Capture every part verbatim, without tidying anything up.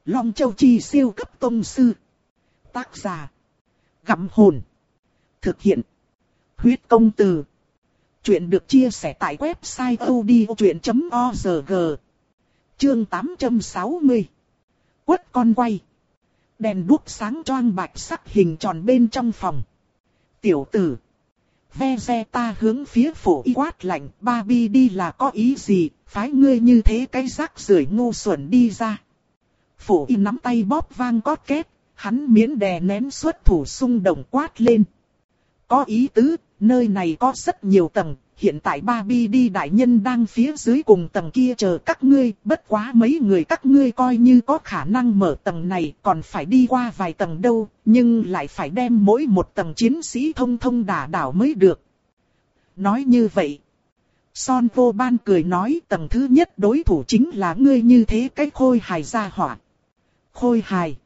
Long Châu Chi siêu cấp tông sư. Tác giả. Gặm hồn. Thực hiện. Huyết công từ. Chuyện được chia sẻ tại website audiochuyện chấm org. Chương tám trăm sáu mươi. Quất con quay. Đèn đuốc sáng choang bạch sắc hình tròn bên trong phòng. Tiểu tử. Vegeta hướng phía Phổ Y quát lạnh, Barbie đi là có ý gì, phái ngươi như thế cái rác rưởi ngu xuẩn đi ra. Phổ Y nắm tay bóp vang cót két, hắn miễn đè nén xuất thủ xung động quát lên. Có ý tứ, nơi này có rất nhiều tầng, hiện tại Barbie đi đại nhân đang phía dưới cùng tầng kia chờ các ngươi, bất quá mấy người các ngươi coi như có khả năng mở tầng này, còn phải đi qua vài tầng đâu, nhưng lại phải đem mỗi một tầng chiến sĩ thông thông đả đảo mới được. Nói như vậy, Son Vô Ban cười nói tầng thứ nhất đối thủ chính là ngươi như thế cái khôi hài gia hỏa. Khôi hài.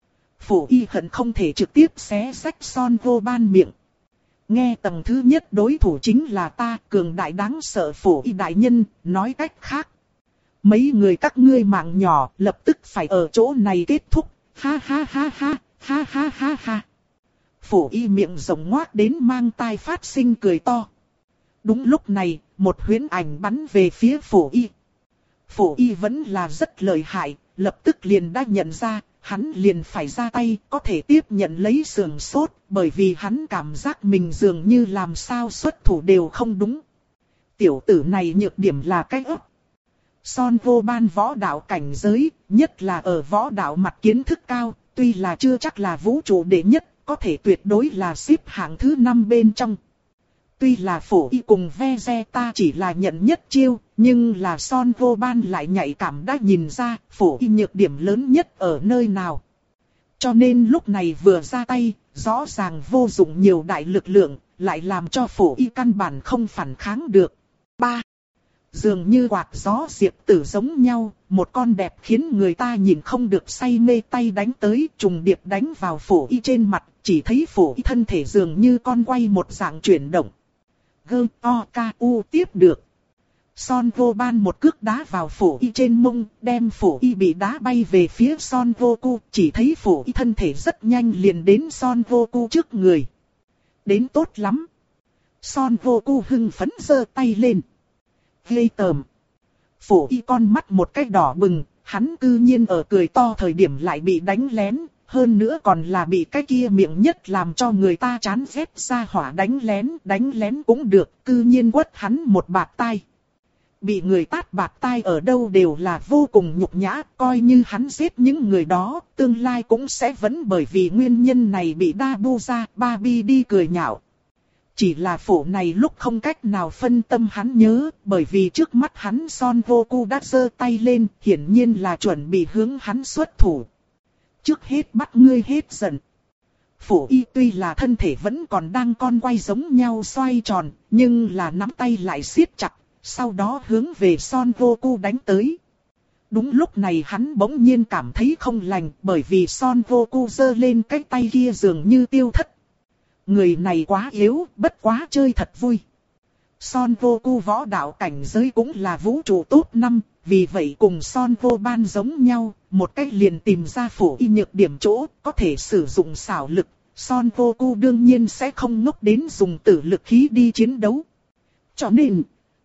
Phổ Y hận không thể trực tiếp xé rách Son Vô Ban miệng. Nghe tầng thứ nhất đối thủ chính là ta, cường đại đáng sợ Phổ Y đại nhân, nói cách khác. Mấy người các ngươi mạng nhỏ lập tức phải ở chỗ này kết thúc, ha ha ha ha, ha ha ha ha. Phổ Y miệng rộng ngoác đến mang tai phát sinh cười to. Đúng lúc này, một huyễn ảnh bắn về phía Phổ Y. Phổ Y vẫn là rất lợi hại, lập tức liền đã nhận ra. Hắn liền phải ra tay, có thể tiếp nhận lấy sườn sốt, bởi vì hắn cảm giác mình dường như làm sao xuất thủ đều không đúng. Tiểu tử này nhược điểm là cái ấp. Son Vô Ban võ đạo cảnh giới, nhất là ở võ đạo mặt kiến thức cao, tuy là chưa chắc là vũ trụ đệ nhất, có thể tuyệt đối là xếp hạng thứ năm bên trong. Tuy là Phổ Y cùng Vegeta chỉ là nhận nhất chiêu, nhưng là Son Vô Ban lại nhạy cảm đã nhìn ra Phổ Y nhược điểm lớn nhất ở nơi nào. Cho nên lúc này vừa ra tay, rõ ràng vô dụng nhiều đại lực lượng, lại làm cho Phổ Y căn bản không phản kháng được. ba. Dường như quạt gió diệp tử giống nhau, một con đẹp khiến người ta nhìn không được say mê tay đánh tới, trùng điệp đánh vào Phổ Y trên mặt, chỉ thấy Phổ Y thân thể dường như con quay một dạng chuyển động. Gơ o ca u tiếp được. Son Vô Ban một cước đá vào Phổ Y trên mông, đem Phổ Y bị đá bay về phía Son Vô Cu, chỉ thấy Phổ Y thân thể rất nhanh liền đến Son Vô Cu trước người. Đến tốt lắm. Son Vô Cu hưng phấn giơ tay lên. Ghê tởm. Phổ Y con mắt một cái đỏ bừng, hắn cư nhiên ở cười to thời điểm lại bị đánh lén. Hơn nữa còn là bị cái kia miệng nhất làm cho người ta chán ghét ra hỏa đánh lén, đánh lén cũng được, cư nhiên quất hắn một bạt tai. Bị người tát bạt tai ở đâu đều là vô cùng nhục nhã, coi như hắn giết những người đó, tương lai cũng sẽ vẫn bởi vì nguyên nhân này bị đa bu ra, Barbie đi cười nhạo. Chỉ là Phổ này lúc không cách nào phân tâm hắn nhớ, bởi vì trước mắt hắn Son Vô Cu đã giơ tay lên, hiển nhiên là chuẩn bị hướng hắn xuất thủ. Trước hết bắt ngươi hết giận. Phổ Y tuy là thân thể vẫn còn đang con quay giống nhau xoay tròn, nhưng là nắm tay lại siết chặt, sau đó hướng về Son Vô Cu đánh tới. Đúng lúc này hắn bỗng nhiên cảm thấy không lành, bởi vì Son Vô Cu giơ lên cái tay kia dường như tiêu thất. Người này quá yếu, bất quá chơi thật vui. Son Vô Cu võ đạo cảnh giới cũng là vũ trụ top năm, vì vậy cùng Son Vô Ban giống nhau, một cách liền tìm ra Phổ Y nhược điểm chỗ, có thể sử dụng xảo lực. Son Vô Cu đương nhiên sẽ không ngốc đến dùng tử lực khí đi chiến đấu. Cho nên,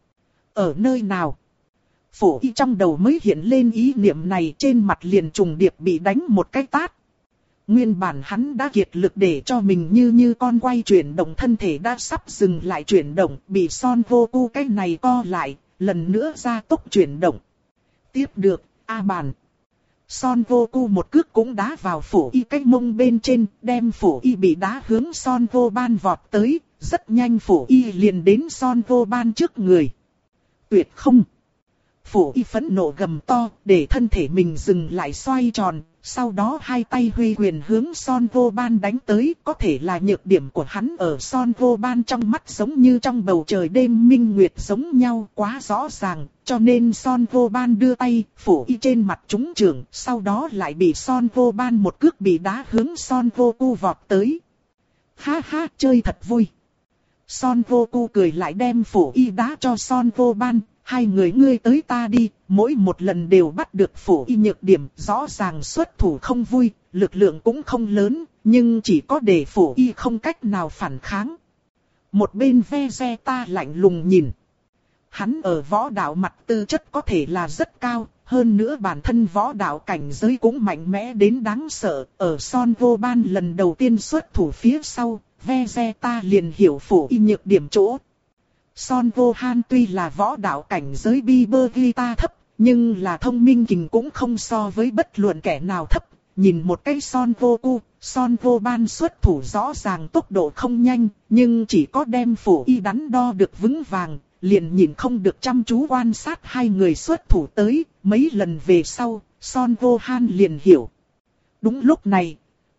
ở nơi nào, Phổ Y trong đầu mới hiện lên ý niệm này, trên mặt liền trùng điệp bị đánh một cái tát. Nguyên bản hắn đã kiệt lực để cho mình như như con quay chuyển động, thân thể đã sắp dừng lại chuyển động, bị Son Vô Cu cái này co lại, lần nữa ra tốc chuyển động. Tiếp được, A bàn. Son Vô Cu một cước cũng đá vào Phổ Y cái mông bên trên, đem Phổ Y bị đá hướng Son Vô Ban vọt tới, rất nhanh Phổ Y liền đến Son Vô Ban trước người. Tuyệt không! Phổ Y phẫn nộ gầm to, để thân thể mình dừng lại xoay tròn, sau đó hai tay huy quyền hướng Son Vô Ban đánh tới, có thể là nhược điểm của hắn ở Son Vô Ban trong mắt giống như trong bầu trời đêm minh nguyệt giống nhau quá rõ ràng, cho nên Son Vô Ban đưa tay, Phổ Y trên mặt trúng chưởng, sau đó lại bị Son Vô Ban một cước bị đá hướng Son Vô Cu vọt tới. Ha ha, chơi thật vui. Son Vô Cu cười lại đem Phổ Y đá cho Son Vô Ban. hai người ngươi tới ta đi, mỗi một lần đều bắt được Phổ Y nhược điểm, rõ ràng xuất thủ không vui, lực lượng cũng không lớn, nhưng chỉ có để Phổ Y không cách nào phản kháng. Một bên Vegeta lạnh lùng nhìn. Hắn ở võ đạo mặt tư chất có thể là rất cao, hơn nữa bản thân võ đạo cảnh giới cũng mạnh mẽ đến đáng sợ. Ở Son Gohan lần đầu tiên xuất thủ phía sau, Vegeta liền hiểu Phổ Y nhược điểm chỗ. Son Gohan tuy là võ đạo cảnh giới Vegeta thấp, nhưng là thông minh kình cũng không so với bất luận kẻ nào thấp. Nhìn một cái Son Goku, Son Gohan xuất thủ rõ ràng tốc độ không nhanh, nhưng chỉ có đem Phổ Y đắn đo được vững vàng, liền nhìn không được chăm chú quan sát hai người xuất thủ tới, mấy lần về sau, Son Gohan liền hiểu. Đúng lúc này,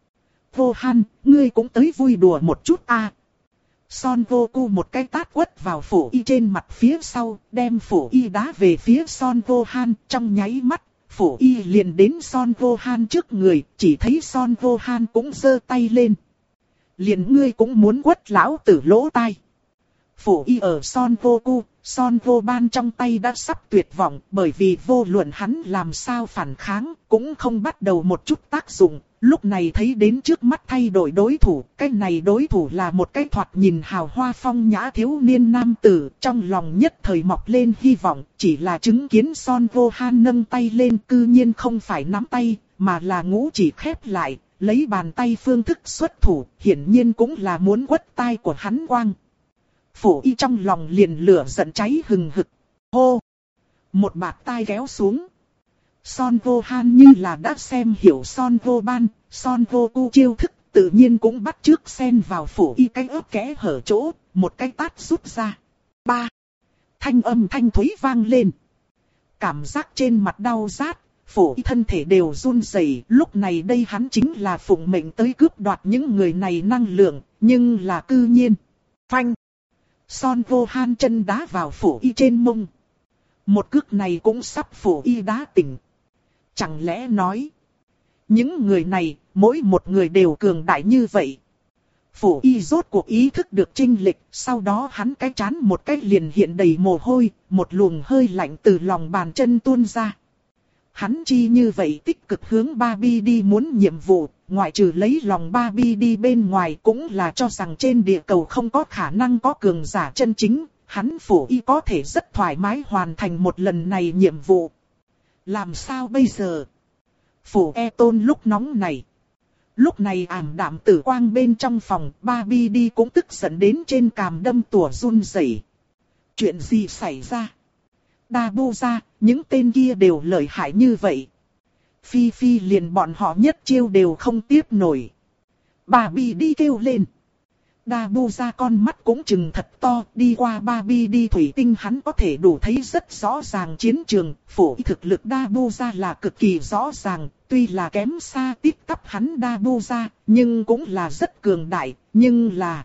Gohan, ngươi cũng tới vui đùa một chút a. À. Son Goku một cái tát quất vào Phổ Y trên mặt phía sau, đem Phổ Y đá về phía Son Gohan, trong nháy mắt, Phổ Y liền đến Son Gohan trước người, chỉ thấy Son Gohan cũng giơ tay lên. Liền ngươi cũng muốn quất lão tử lỗ tai. Phổ Y ở Son Goku, Son Gohan trong tay đã sắp tuyệt vọng, bởi vì vô luận hắn làm sao phản kháng, cũng không bắt đầu một chút tác dụng. Lúc này thấy đến trước mắt thay đổi đối thủ, cái này đối thủ là một cái thoạt nhìn hào hoa phong nhã thiếu niên nam tử, trong lòng nhất thời mọc lên hy vọng, chỉ là chứng kiến Son Gohan nâng tay lên cư nhiên không phải nắm tay, mà là ngũ chỉ khép lại, lấy bàn tay phương thức xuất thủ, hiển nhiên cũng là muốn quất tai của hắn quang. Phổ Y trong lòng liền lửa giận cháy hừng hực, hô, một bạt tai kéo xuống. Son Gohan như là đã xem hiểu Son Gohan, Son Goku chiêu thức, tự nhiên cũng bắt chước xen vào Phổ Y cái ớt kẽ hở chỗ, một cái tát rút ra. Ba. Thanh âm thanh thúy vang lên. Cảm giác trên mặt đau rát, Phổ Y thân thể đều run rẩy. Lúc này đây hắn chính là phụng mệnh tới cướp đoạt những người này năng lượng, nhưng là cư nhiên. Phanh. Son Gohan chân đá vào Phổ Y trên mông. Một cước này cũng sắp Phổ Y đá tỉnh. Chẳng lẽ nói, những người này, mỗi một người đều cường đại như vậy. Phổ Y rốt cuộc ý thức được chênh lệch, sau đó hắn cái trán một cái liền hiện đầy mồ hôi, một luồng hơi lạnh từ lòng bàn chân tuôn ra. Hắn chi như vậy tích cực hướng Barbie đi muốn nhiệm vụ, ngoại trừ lấy lòng Barbie đi bên ngoài cũng là cho rằng trên địa cầu không có khả năng có cường giả chân chính, hắn Phổ Y có thể rất thoải mái hoàn thành một lần này nhiệm vụ. Làm sao bây giờ? Phổ E Tôn lúc nóng này. Lúc này ảm đạm tử quang bên trong phòng, Barbie đi cũng tức giận đến trên càm đâm tủa run rẩy. Chuyện gì xảy ra? Dabu ra, những tên kia đều lợi hại như vậy. Phi Phi liền bọn họ nhất chiêu đều không tiếp nổi. Barbie đi kêu lên. Dabu ra con mắt cũng chừng thật to, đi qua Barbie đi thủy tinh hắn có thể đủ thấy rất rõ ràng chiến trường, Phổ Y thực lực Dabu ra là cực kỳ rõ ràng, tuy là kém xa tít tắp hắn Dabu ra, nhưng cũng là rất cường đại, nhưng là...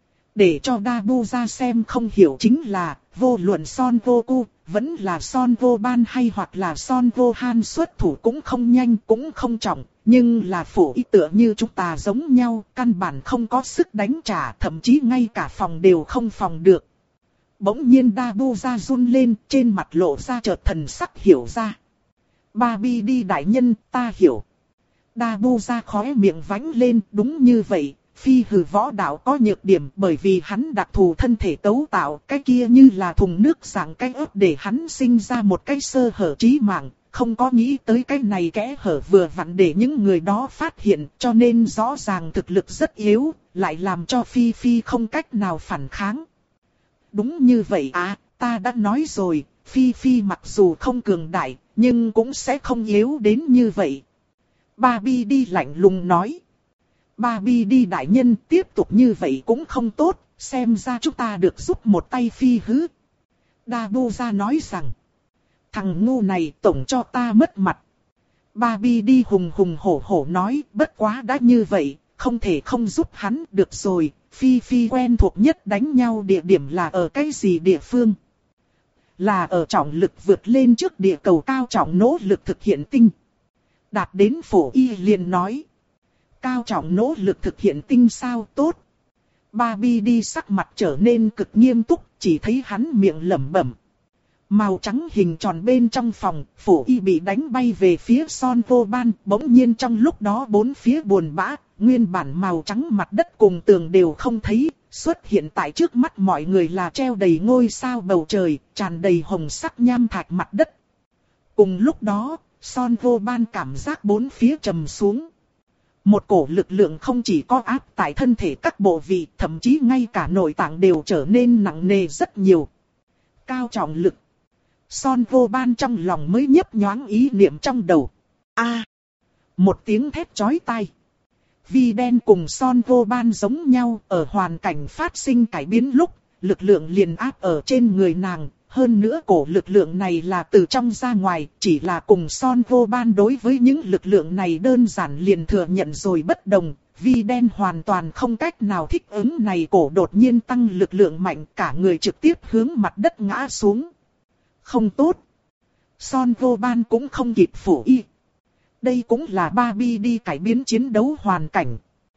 Để cho Dabu ra xem không hiểu chính là, vô luận Son Goku, vẫn là Son Gohan hay hoặc là Son Gohan xuất thủ cũng không nhanh cũng không trọng, nhưng là Phổ Y tựa như chúng ta giống nhau, căn bản không có sức đánh trả, thậm chí ngay cả phòng đều không phòng được. Bỗng nhiên Dabu ra run lên, trên mặt lộ ra chợt thần sắc hiểu ra. Barbie đi đại nhân, ta hiểu. Dabu ra khóe miệng vánh lên, đúng như vậy. Phi hừ võ đạo có nhược điểm bởi vì hắn đặc thù thân thể tấu tạo, cái kia như là thùng nước dạng cái ớt để hắn sinh ra một cái sơ hở trí mạng, không có nghĩ tới cái này kẽ hở vừa vặn để những người đó phát hiện, cho nên rõ ràng thực lực rất yếu, lại làm cho Phi Phi không cách nào phản kháng. Đúng như vậy à, ta đã nói rồi, Phi Phi mặc dù không cường đại, nhưng cũng sẽ không yếu đến như vậy. Barbie đi lạnh lùng nói. Barbie đi đại nhân, tiếp tục như vậy cũng không tốt, xem ra chúng ta được giúp một tay Phi hứ. Dabu ra nói rằng, thằng ngu này tổng cho ta mất mặt. Barbie đi hùng hùng hổ hổ nói, bất quá đã như vậy, không thể không giúp hắn, được rồi, Phi Phi quen thuộc nhất đánh nhau địa điểm là ở cái gì địa phương? Là ở trọng lực vượt lên trước địa cầu cao trọng nỗ lực thực hiện tinh. Đạt đến Phổ Y liền nói. Cao trọng nỗ lực thực hiện tinh sao tốt. Barbie đi sắc mặt trở nên cực nghiêm túc, chỉ thấy hắn miệng lẩm bẩm. Màu trắng hình tròn bên trong phòng, Phổ Y bị đánh bay về phía Son Vô Ban, bỗng nhiên trong lúc đó bốn phía buồn bã, nguyên bản màu trắng mặt đất cùng tường đều không thấy, xuất hiện tại trước mắt mọi người là treo đầy ngôi sao bầu trời, tràn đầy hồng sắc nham thạch mặt đất. Cùng lúc đó, Son Vô Ban cảm giác bốn phía trầm xuống. Một cổ lực lượng không chỉ có áp tại thân thể các bộ vị, thậm chí ngay cả nội tạng đều trở nên nặng nề rất nhiều. Cao trọng lực. Son Vô Ban trong lòng mới nhấp nhoáng ý niệm trong đầu. A, à, một tiếng thét chói tai. Vi đen cùng Son Vô Ban giống nhau, ở hoàn cảnh phát sinh cải biến lúc, lực lượng liền áp ở trên người nàng. Hơn nữa cổ lực lượng này là từ trong ra ngoài, chỉ là cùng Son Vô Ban đối với những lực lượng này đơn giản liền thừa nhận rồi bất đồng. Vi đen hoàn toàn không cách nào thích ứng này, cổ đột nhiên tăng lực lượng mạnh, cả người trực tiếp hướng mặt đất ngã xuống. Không tốt. Son Vô Ban cũng không kịp Phổ Y. Đây cũng là Barbie đi cải biến chiến đấu hoàn cảnh.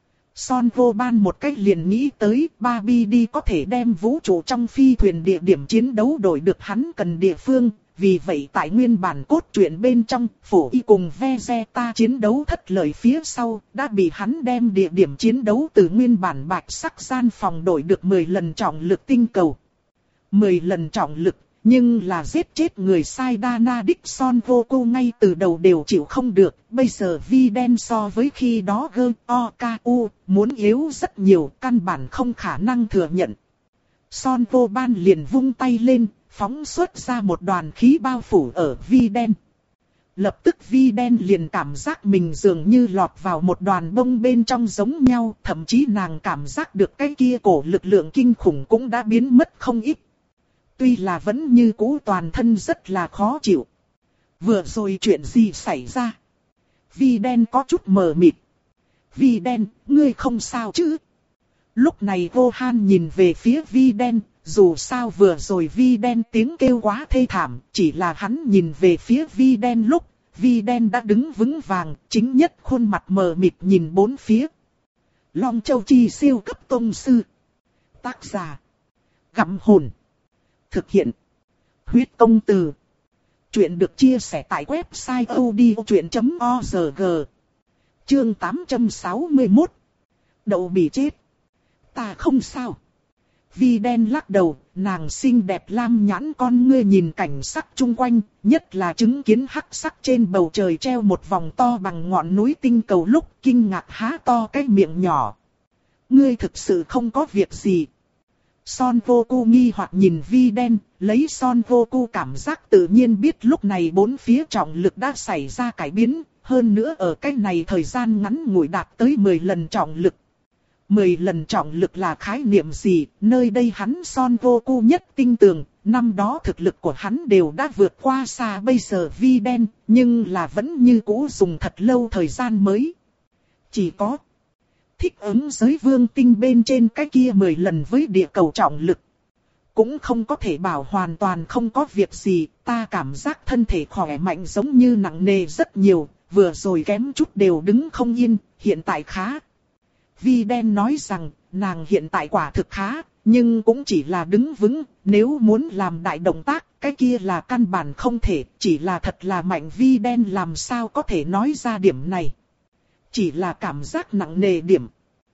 Son Vô Ban một cách liền nghĩ tới Barbie đi có thể đem vũ trụ trong phi thuyền địa điểm chiến đấu đổi được hắn cần địa phương. Vì vậy tại nguyên bản cốt truyện bên trong, Phổ Y cùng Vegeta chiến đấu thất lợi phía sau, đã bị hắn đem địa điểm chiến đấu từ nguyên bản bạch sắc gian phòng đổi được mười lần trọng lực tinh cầu. mười lần trọng lực. Nhưng là giết chết người sai Dana đích Son Goku ngay từ đầu đều chịu không được. Bây giờ Vi đen so với khi đó G O K U muốn yếu rất nhiều, căn bản không khả năng thừa nhận. Son Vô Ban liền vung tay lên, phóng xuất ra một đoàn khí bao phủ ở Vi đen. Lập tức Vi đen liền cảm giác mình dường như lọt vào một đoàn bông bên trong giống nhau. Thậm chí nàng cảm giác được cái kia cổ lực lượng kinh khủng cũng đã biến mất không ít. Tuy là vẫn như cũ toàn thân rất là khó chịu. Vừa rồi chuyện gì xảy ra? Vi đen có chút mờ mịt. Vi đen, ngươi không sao chứ? Lúc này Vô Han nhìn về phía Vi đen, dù sao vừa rồi Vi đen tiếng kêu quá thê thảm, chỉ là hắn nhìn về phía Vi đen lúc, Vi đen đã đứng vững vàng, chính nhất khuôn mặt mờ mịt nhìn bốn phía. Long Châu Chi siêu cấp tông sư. Tác giả. Gặm hồn. Thực hiện. Huyết công từ. Chuyện được chia sẻ tại website odchuyện chấm org. Chương tám trăm sáu mươi mốt. Đậu bị chết. Ta không sao. Vi đen lắc đầu, nàng xinh đẹp lam nhãn con ngươi nhìn cảnh sắc chung quanh, nhất là chứng kiến hắc sắc trên bầu trời treo một vòng to bằng ngọn núi tinh cầu lúc kinh ngạc há to cái miệng nhỏ. Ngươi thực sự không có việc gì. Son Goku nghi hoặc nhìn Vi đen, lấy Son Goku cảm giác tự nhiên biết lúc này bốn phía trọng lực đã xảy ra cải biến, hơn nữa ở cái này thời gian ngắn ngủi đạt tới mười lần trọng lực. mười lần trọng lực là khái niệm gì, nơi đây hắn Son Goku nhất tin tưởng, năm đó thực lực của hắn đều đã vượt qua xa bây giờ Vi đen, nhưng là vẫn như cũ dùng thật lâu thời gian mới. Chỉ có thích ứng giới vương tinh bên trên cái kia mười lần với địa cầu trọng lực. Cũng không có thể bảo hoàn toàn không có việc gì, ta cảm giác thân thể khỏe mạnh giống như nặng nề rất nhiều, vừa rồi kém chút đều đứng không yên, hiện tại khá. Vi đen nói rằng, nàng hiện tại quả thực khá, nhưng cũng chỉ là đứng vững, nếu muốn làm đại động tác, cái kia là căn bản không thể, chỉ là thật là mạnh. Vi đen làm sao có thể nói ra điểm này. Chỉ là cảm giác nặng nề điểm.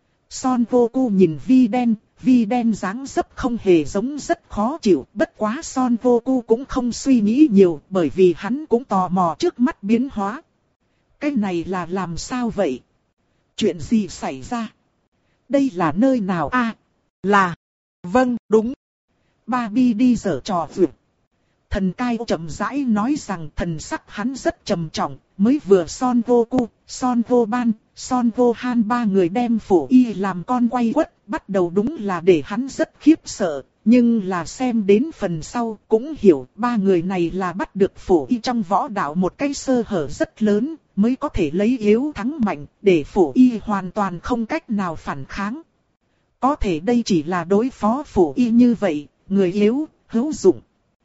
Son Goku nhìn Vi đen, Vi đen dáng dấp không hề giống rất khó chịu, bất quá Son Goku cũng không suy nghĩ nhiều, bởi vì hắn cũng tò mò trước mắt biến hóa. Cái này là làm sao vậy? Chuyện gì xảy ra? Đây là nơi nào a? À, là... Vâng, đúng. Barbie đi giở trò vượt. Thần Cai chậm rãi nói rằng thần sắc hắn rất trầm trọng, mới vừa Son Goku, Son Goban, Son Gohan ba người đem Phổ Y làm con quay quất, bắt đầu đúng là để hắn rất khiếp sợ, nhưng là xem đến phần sau cũng hiểu ba người này là bắt được Phổ Y trong võ đạo một cái sơ hở rất lớn, mới có thể lấy yếu thắng mạnh, để Phổ Y hoàn toàn không cách nào phản kháng. Có thể đây chỉ là đối phó Phổ Y như vậy, người yếu, hữu dụng.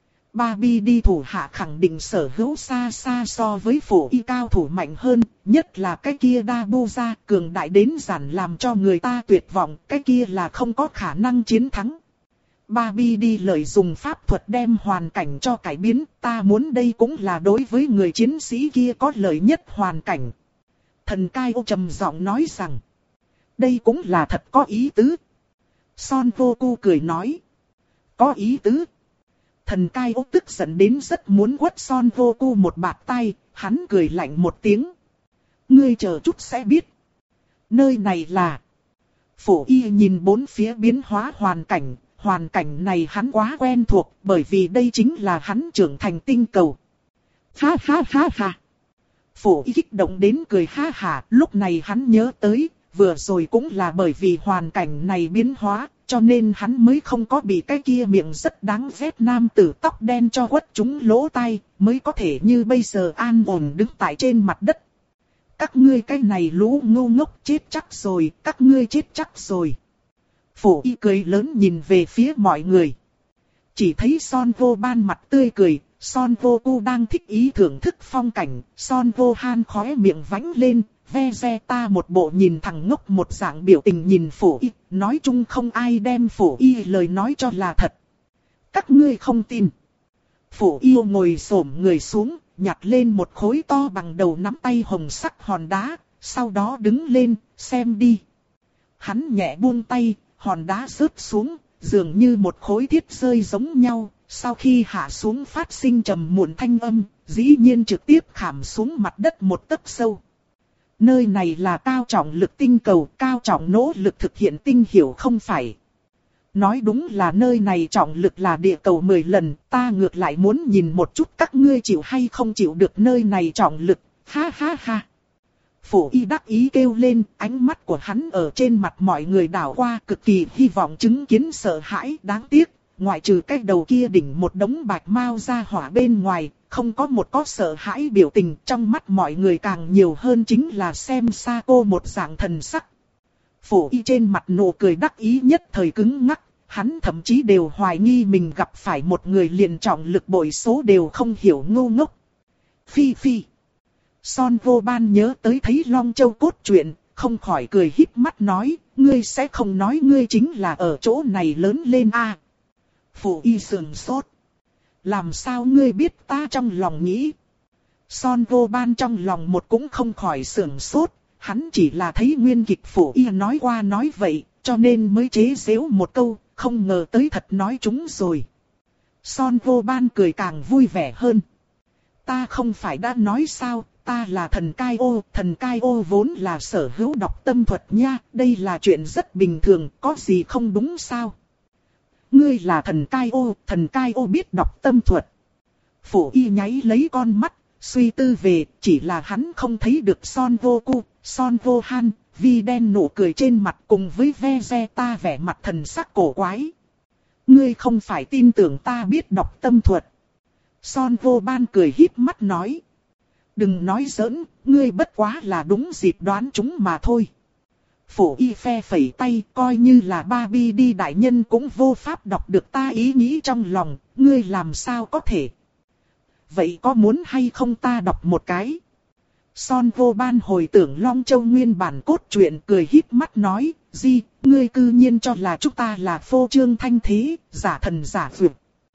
Barbie đi thủ hạ khẳng định sở hữu xa xa so với Phổ Y cao thủ mạnh hơn, nhất là cái kia Dabuza cường đại đến giản làm cho người ta tuyệt vọng, cái kia là không có khả năng chiến thắng. Barbie đi lợi dùng pháp thuật đem hoàn cảnh cho cải biến, ta muốn đây cũng là đối với người chiến sĩ kia có lợi nhất hoàn cảnh. Thần Cai Ô trầm giọng nói rằng, đây cũng là thật có ý tứ. Son Goku cười nói, có ý tứ. Thần Cai Ô tức giận đến rất muốn quất Son Goku một bạt tay, hắn cười lạnh một tiếng. Ngươi chờ chút sẽ biết. Nơi này là... Phổ Y nhìn bốn phía biến hóa hoàn cảnh, hoàn cảnh này hắn quá quen thuộc, bởi vì đây chính là hắn trưởng thành tinh cầu. Ha ha ha ha. Phổ Y kích động đến cười ha ha, lúc này hắn nhớ tới, vừa rồi cũng là bởi vì hoàn cảnh này biến hóa, cho nên hắn mới không có bị cái kia miệng rất đáng ghét nam tử tóc đen cho quất trúng lỗ tai, mới có thể như bây giờ an ổn đứng tại trên mặt đất. Các ngươi cái này lũ ngu ngốc chết chắc rồi, các ngươi chết chắc rồi. Phổ Y cười lớn nhìn về phía mọi người. Chỉ thấy Son Gohan mặt tươi cười, Son Goku đang thích ý thưởng thức phong cảnh, Son Gohan khóe miệng vánh lên, Vegeta một bộ nhìn thằng ngốc một dạng biểu tình nhìn Phổ Y, nói chung không ai đem Phổ Y lời nói cho là thật. Các ngươi không tin. Phổ Y ngồi xổm người xuống, nhặt lên một khối to bằng đầu nắm tay hồng sắc hòn đá, sau đó đứng lên, xem đi. Hắn nhẹ buông tay, hòn đá rớt xuống, dường như một khối thiết rơi giống nhau, sau khi hạ xuống phát sinh trầm muộn thanh âm, dĩ nhiên trực tiếp khảm xuống mặt đất một tấc sâu. Nơi này là cao trọng lực tinh cầu, cao trọng nỗ lực thực hiện tinh hiểu không phải. Nói đúng là nơi này trọng lực là địa cầu mười lần, ta ngược lại muốn nhìn một chút các ngươi chịu hay không chịu được nơi này trọng lực, ha ha ha. Phổ Y đắc ý kêu lên, ánh mắt của hắn ở trên mặt mọi người đảo qua cực kỳ hy vọng chứng kiến sợ hãi. Đáng tiếc, ngoại trừ cái đầu kia đỉnh một đống bạch mao ra hỏa bên ngoài, không có một có sợ hãi biểu tình. Trong mắt mọi người càng nhiều hơn chính là xem Sako một dạng thần sắc. Phổ Y trên mặt nụ cười đắc ý nhất thời cứng ngắc, hắn thậm chí đều hoài nghi mình gặp phải một người liền trọng lực bội số đều không hiểu ngu ngốc. Phi phi. Son Gohan nhớ tới thấy Long Châu cốt truyện, không khỏi cười híp mắt nói, ngươi sẽ không nói ngươi chính là ở chỗ này lớn lên a? À? Phổ Y sườn sốt. Làm sao ngươi biết ta trong lòng nghĩ? Son Gohan trong lòng một cũng không khỏi sườn sốt, hắn chỉ là thấy nguyên kịch Phổ Y nói qua nói vậy, cho nên mới chế giễu một câu, không ngờ tới thật nói chúng rồi. Son Gohan cười càng vui vẻ hơn. Ta không phải đã nói sao, ta là thần Cai Ô, thần Cai Ô vốn là sở hữu đọc tâm thuật nha, đây là chuyện rất bình thường, có gì không đúng sao? Ngươi là thần Cai Ô, thần Cai Ô biết đọc tâm thuật. Phổ Y nháy lấy con mắt, suy tư về, chỉ là hắn không thấy được Son Goku, Son Gohan, Vi đen nụ cười trên mặt cùng với Vegeta vẻ mặt thần sắc cổ quái. Ngươi không phải tin tưởng ta biết đọc tâm thuật. Son Gohan cười híp mắt nói. Đừng nói giỡn, ngươi bất quá là đúng dịp đoán chúng mà thôi. Phổ Y phe phẩy tay, coi như là Barbie đi đại nhân cũng vô pháp đọc được ta ý nghĩ trong lòng, ngươi làm sao có thể. Vậy có muốn hay không ta đọc một cái? Son Gohan hồi tưởng Long Châu nguyên bản cốt truyện cười híp mắt nói, Di, ngươi cư nhiên cho là chúng ta là phô trương thanh thế, giả thần giả vượt.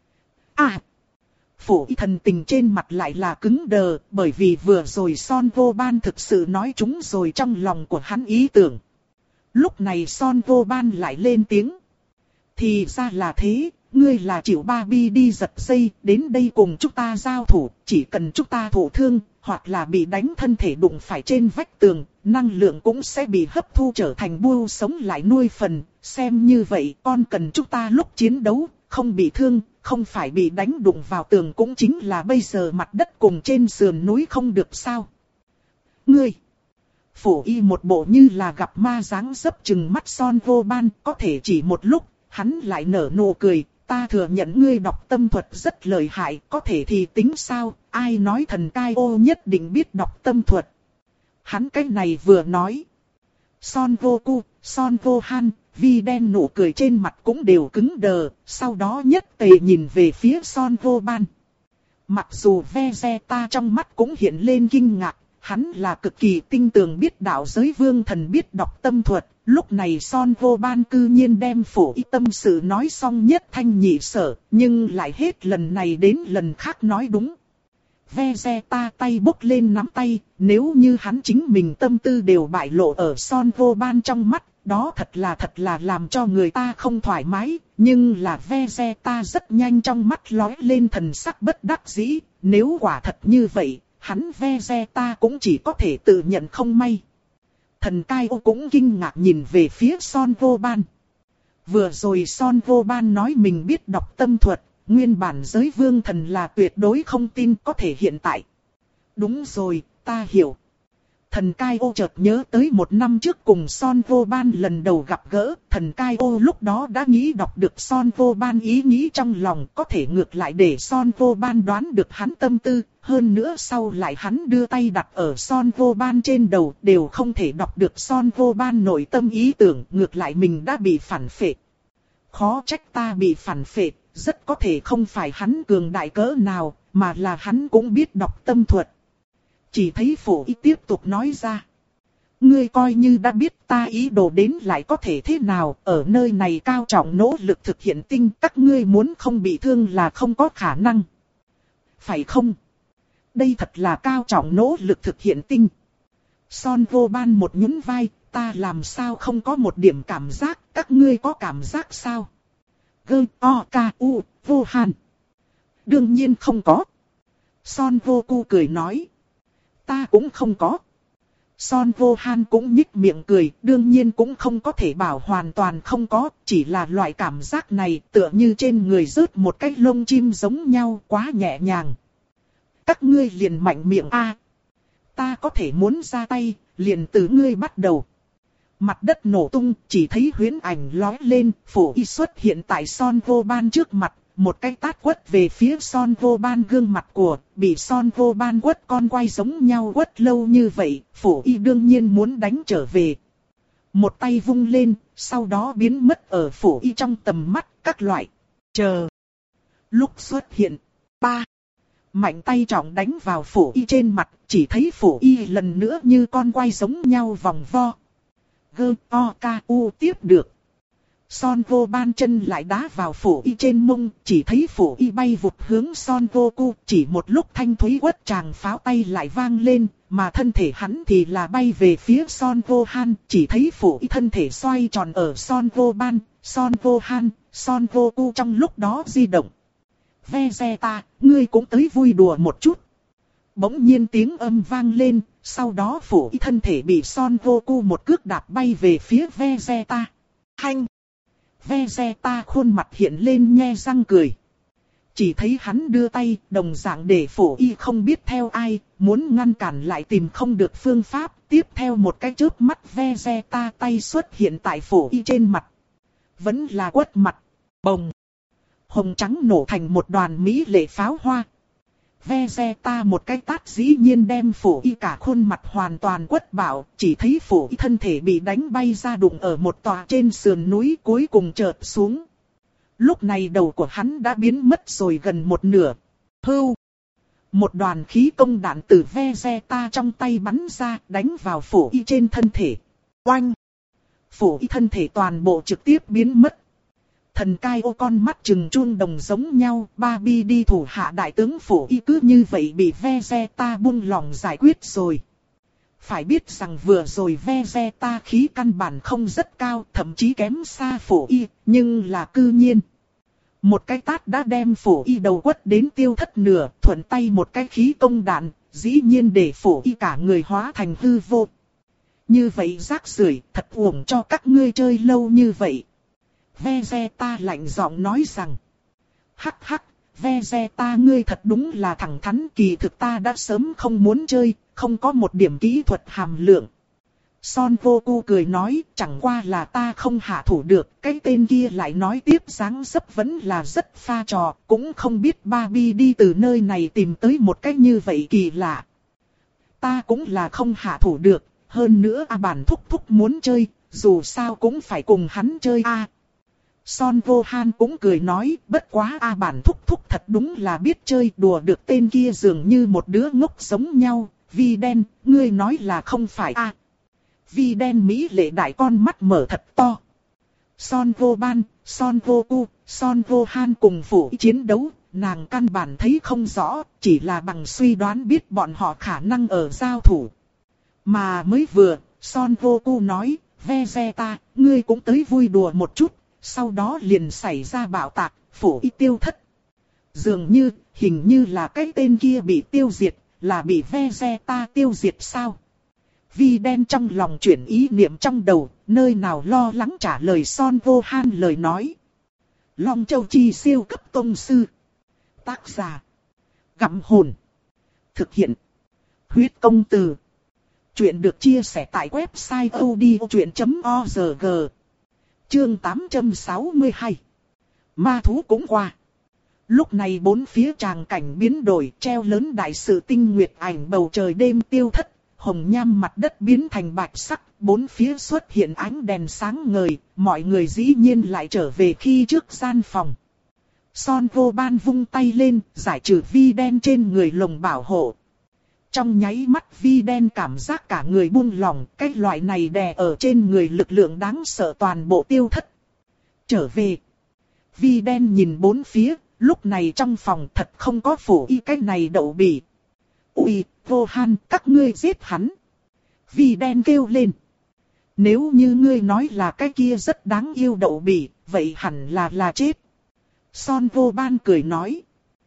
À! Phổ Y thần tình trên mặt lại là cứng đờ, bởi vì vừa rồi Son Gohan thực sự nói chúng rồi trong lòng của hắn ý tưởng. Lúc này Son Gohan lại lên tiếng. Thì ra là thế, ngươi là chịu Barbie đi giật dây, đến đây cùng chúng ta giao thủ, chỉ cần chúng ta thổ thương, hoặc là bị đánh thân thể đụng phải trên vách tường, năng lượng cũng sẽ bị hấp thu trở thành bưu sống lại nuôi phần, xem như vậy con cần chúng ta lúc chiến đấu, không bị thương, không phải bị đánh đụng vào tường cũng chính là bây giờ mặt đất cùng trên sườn núi không được sao. Ngươi! Phổ Y một bộ như là gặp ma dáng dấp chừng mắt Son Gohan, có thể chỉ một lúc, hắn lại nở nụ cười, ta thừa nhận ngươi đọc tâm thuật rất lợi hại, có thể thì tính sao, ai nói thần Cai Ô nhất định biết đọc tâm thuật. Hắn cái này vừa nói. Son Goku, Son Gohan, Vi đen nụ cười trên mặt cũng đều cứng đờ, sau đó nhất tề nhìn về phía Son Gohan. Mặc dù Vegeta trong mắt cũng hiện lên kinh ngạc, hắn là cực kỳ tinh tường biết đạo giới vương thần biết đọc tâm thuật. Lúc này Son Vô Ban cư nhiên đem Phổ Y tâm sự nói xong nhất thanh nhị sở, nhưng lại hết lần này đến lần khác nói đúng. Vegeta tay bốc lên nắm tay, nếu như hắn chính mình tâm tư đều bại lộ ở Son Vô Ban trong mắt, đó thật là thật là làm cho người ta không thoải mái. Nhưng là Vegeta rất nhanh trong mắt lóe lên thần sắc bất đắc dĩ, nếu quả thật như vậy, hắn Vegeta cũng chỉ có thể tự nhận không may. Thần Cai Ô cũng kinh ngạc nhìn về phía Son Vô Ban. Vừa rồi Son Vô Ban nói mình biết đọc tâm thuật, nguyên bản giới vương thần là tuyệt đối không tin, có thể hiện tại. Đúng rồi, ta hiểu. Thần Cai Ô chợt nhớ tới một năm trước cùng Son Vô Ban lần đầu gặp gỡ, thần Cai Ô lúc đó đã nghĩ đọc được Son Vô Ban ý nghĩ trong lòng, có thể ngược lại để Son Vô Ban đoán được hắn tâm tư, hơn nữa sau lại hắn đưa tay đặt ở Son Vô Ban trên đầu, đều không thể đọc được Son Vô Ban nội tâm ý tưởng, ngược lại mình đã bị phản phệ. Khó trách ta bị phản phệ, rất có thể không phải hắn cường đại cỡ nào, mà là hắn cũng biết đọc tâm thuật. Chỉ thấy Phổ Y tiếp tục nói ra. Ngươi coi như đã biết ta ý đồ đến lại có thể thế nào, ở nơi này cao trọng nỗ lực thực hiện tinh, các ngươi muốn không bị thương là không có khả năng. Phải không? Đây thật là cao trọng nỗ lực thực hiện tinh. Son Vô Ban một nhún vai, ta làm sao không có một điểm cảm giác, các ngươi có cảm giác sao? Gơ, o, ca, u, vô hàn. Đương nhiên không có. Son Vô Cu cười nói. Ta cũng không có. Son Vô Han cũng nhích miệng cười, đương nhiên cũng không có thể bảo hoàn toàn không có, chỉ là loại cảm giác này tựa như trên người rớt một cái lông chim giống nhau, quá nhẹ nhàng. Các ngươi liền mạnh miệng a, ta có thể muốn ra tay, liền từ ngươi bắt đầu. Mặt đất nổ tung, chỉ thấy huyễn ảnh lói lên, Phổ Y xuất hiện tại Son Vô Ban trước mặt. Một cái tát quất về phía Son Vô Ban gương mặt của, bị Son Vô Ban quất con quay giống nhau quất lâu như vậy, Phổ Y đương nhiên muốn đánh trở về. Một tay vung lên, sau đó biến mất ở Phổ Y trong tầm mắt, các loại. Chờ. Lúc xuất hiện, ba. Mạnh tay trọng đánh vào Phổ Y trên mặt, chỉ thấy Phổ Y lần nữa như con quay giống nhau vòng vo. Gơ, o, ca, u tiếp được. Son Vô Ban chân lại đá vào Phổ Y trên mông, chỉ thấy Phổ Y bay vụt hướng Son Vô Cu, chỉ một lúc thanh thúy quất tràng pháo tay lại vang lên, mà thân thể hắn thì là bay về phía Son Vô Han, chỉ thấy Phổ Y thân thể xoay tròn ở Son Vô Ban, Son Vô Han, Son Vô Cu trong lúc đó di động. Vegeta, ngươi cũng tới vui đùa một chút. Bỗng nhiên tiếng âm vang lên, sau đó Phổ Y thân thể bị Son Vô Cu một cước đạp bay về phía Vegeta. Hanh! Vegeta khuôn mặt hiện lên nhe răng cười. Chỉ thấy hắn đưa tay, đồng dạng để Phổ Y không biết theo ai, muốn ngăn cản lại tìm không được phương pháp. Tiếp theo một cái chớp mắt Vegeta tay xuất hiện tại Phổ Y trên mặt. Vẫn là quất mặt. Bồng! Hồng trắng nổ thành một đoàn mỹ lệ pháo hoa. Vegeta một cái tát dĩ nhiên đem Phổ Y cả khuôn mặt hoàn toàn quất bảo, chỉ thấy Phổ Y thân thể bị đánh bay ra đụng ở một tòa trên sườn núi cuối cùng chợt xuống. Lúc này đầu của hắn đã biến mất rồi gần một nửa. Hưu! Một đoàn khí công đạn từ Vegeta trong tay bắn ra đánh vào Phổ Y trên thân thể. Oanh! Phổ Y thân thể toàn bộ trực tiếp biến mất. Thần Cai Ô con mắt trừng chuông đồng giống nhau, ba bi đi thủ hạ đại tướng Phổ Y cứ như vậy bị Vegeta buông lòng giải quyết rồi. Phải biết rằng vừa rồi Vegeta khí căn bản không rất cao, thậm chí kém xa Phổ Y, nhưng là cư nhiên. Một cái tát đã đem Phổ Y đầu quất đến tiêu thất nửa, thuận tay một cái khí công đạn, dĩ nhiên để Phổ Y cả người hóa thành hư vô. Như vậy rác rưởi, thật uổng cho các ngươi chơi lâu như vậy. Vegeta lạnh giọng nói rằng. Hắc hắc, Vegeta ngươi thật đúng là thẳng thắn, kỳ thực ta đã sớm không muốn chơi, không có một điểm kỹ thuật hàm lượng. Son Vô Cu cười nói, chẳng qua là ta không hạ thủ được, cái tên kia lại nói tiếp dáng dấp vẫn là rất pha trò, cũng không biết Barbie đi từ nơi này tìm tới một cách như vậy kỳ lạ. Ta cũng là không hạ thủ được, hơn nữa A Bản thúc thúc muốn chơi, dù sao cũng phải cùng hắn chơi a. Son Vô Han cũng cười nói, bất quá A Bản thúc thúc thật đúng là biết chơi, đùa được tên kia dường như một đứa ngốc giống nhau, Vi đen, ngươi nói là không phải a? À, Vi đen mỹ lệ đại con mắt mở thật to. Son vô ban, Son vô cu, Son vô han cùng phủ chiến đấu, nàng căn bản thấy không rõ, chỉ là bằng suy đoán biết bọn họ khả năng ở giao thủ. Mà mới vừa, Son vô cu nói, Vegeta, ngươi cũng tới vui đùa một chút, sau đó liền xảy ra bạo tạc, phủ y tiêu thất. Dường như, hình như là cái tên kia bị tiêu diệt, là bị Vegeta tiêu diệt sao? Vi đen trong lòng chuyển ý niệm trong đầu, nơi nào lo lắng trả lời Son vô han lời nói. Long Châu Chi siêu cấp tông sư. Tác giả. Gặm hồn. Thực hiện. Huyết công từ. Chuyện được chia sẻ tại website odchuyện chấm org. Chương tám trăm sáu mươi hai. Ma thú cũng qua. Lúc này bốn phía tràng cảnh biến đổi, treo lớn đại sự tinh nguyệt ảnh bầu trời đêm tiêu thất, hồng nham mặt đất biến thành bạch sắc, bốn phía xuất hiện ánh đèn sáng ngời, mọi người dĩ nhiên lại trở về khi trước gian phòng. Son vô ban vung tay lên, giải trừ vi đen trên người lồng bảo hộ. Trong nháy mắt vi đen cảm giác cả người buông lỏng, cái loại này đè ở trên người lực lượng đáng sợ toàn bộ tiêu thất. Trở về. Vi đen nhìn bốn phía, lúc này trong phòng thật không có phủ y cái này đậu bỉ. Ui, vô han, các ngươi giết hắn. Vi đen kêu lên. Nếu như ngươi nói là cái kia rất đáng yêu đậu bỉ, vậy hẳn là là chết. Son vô ban cười nói.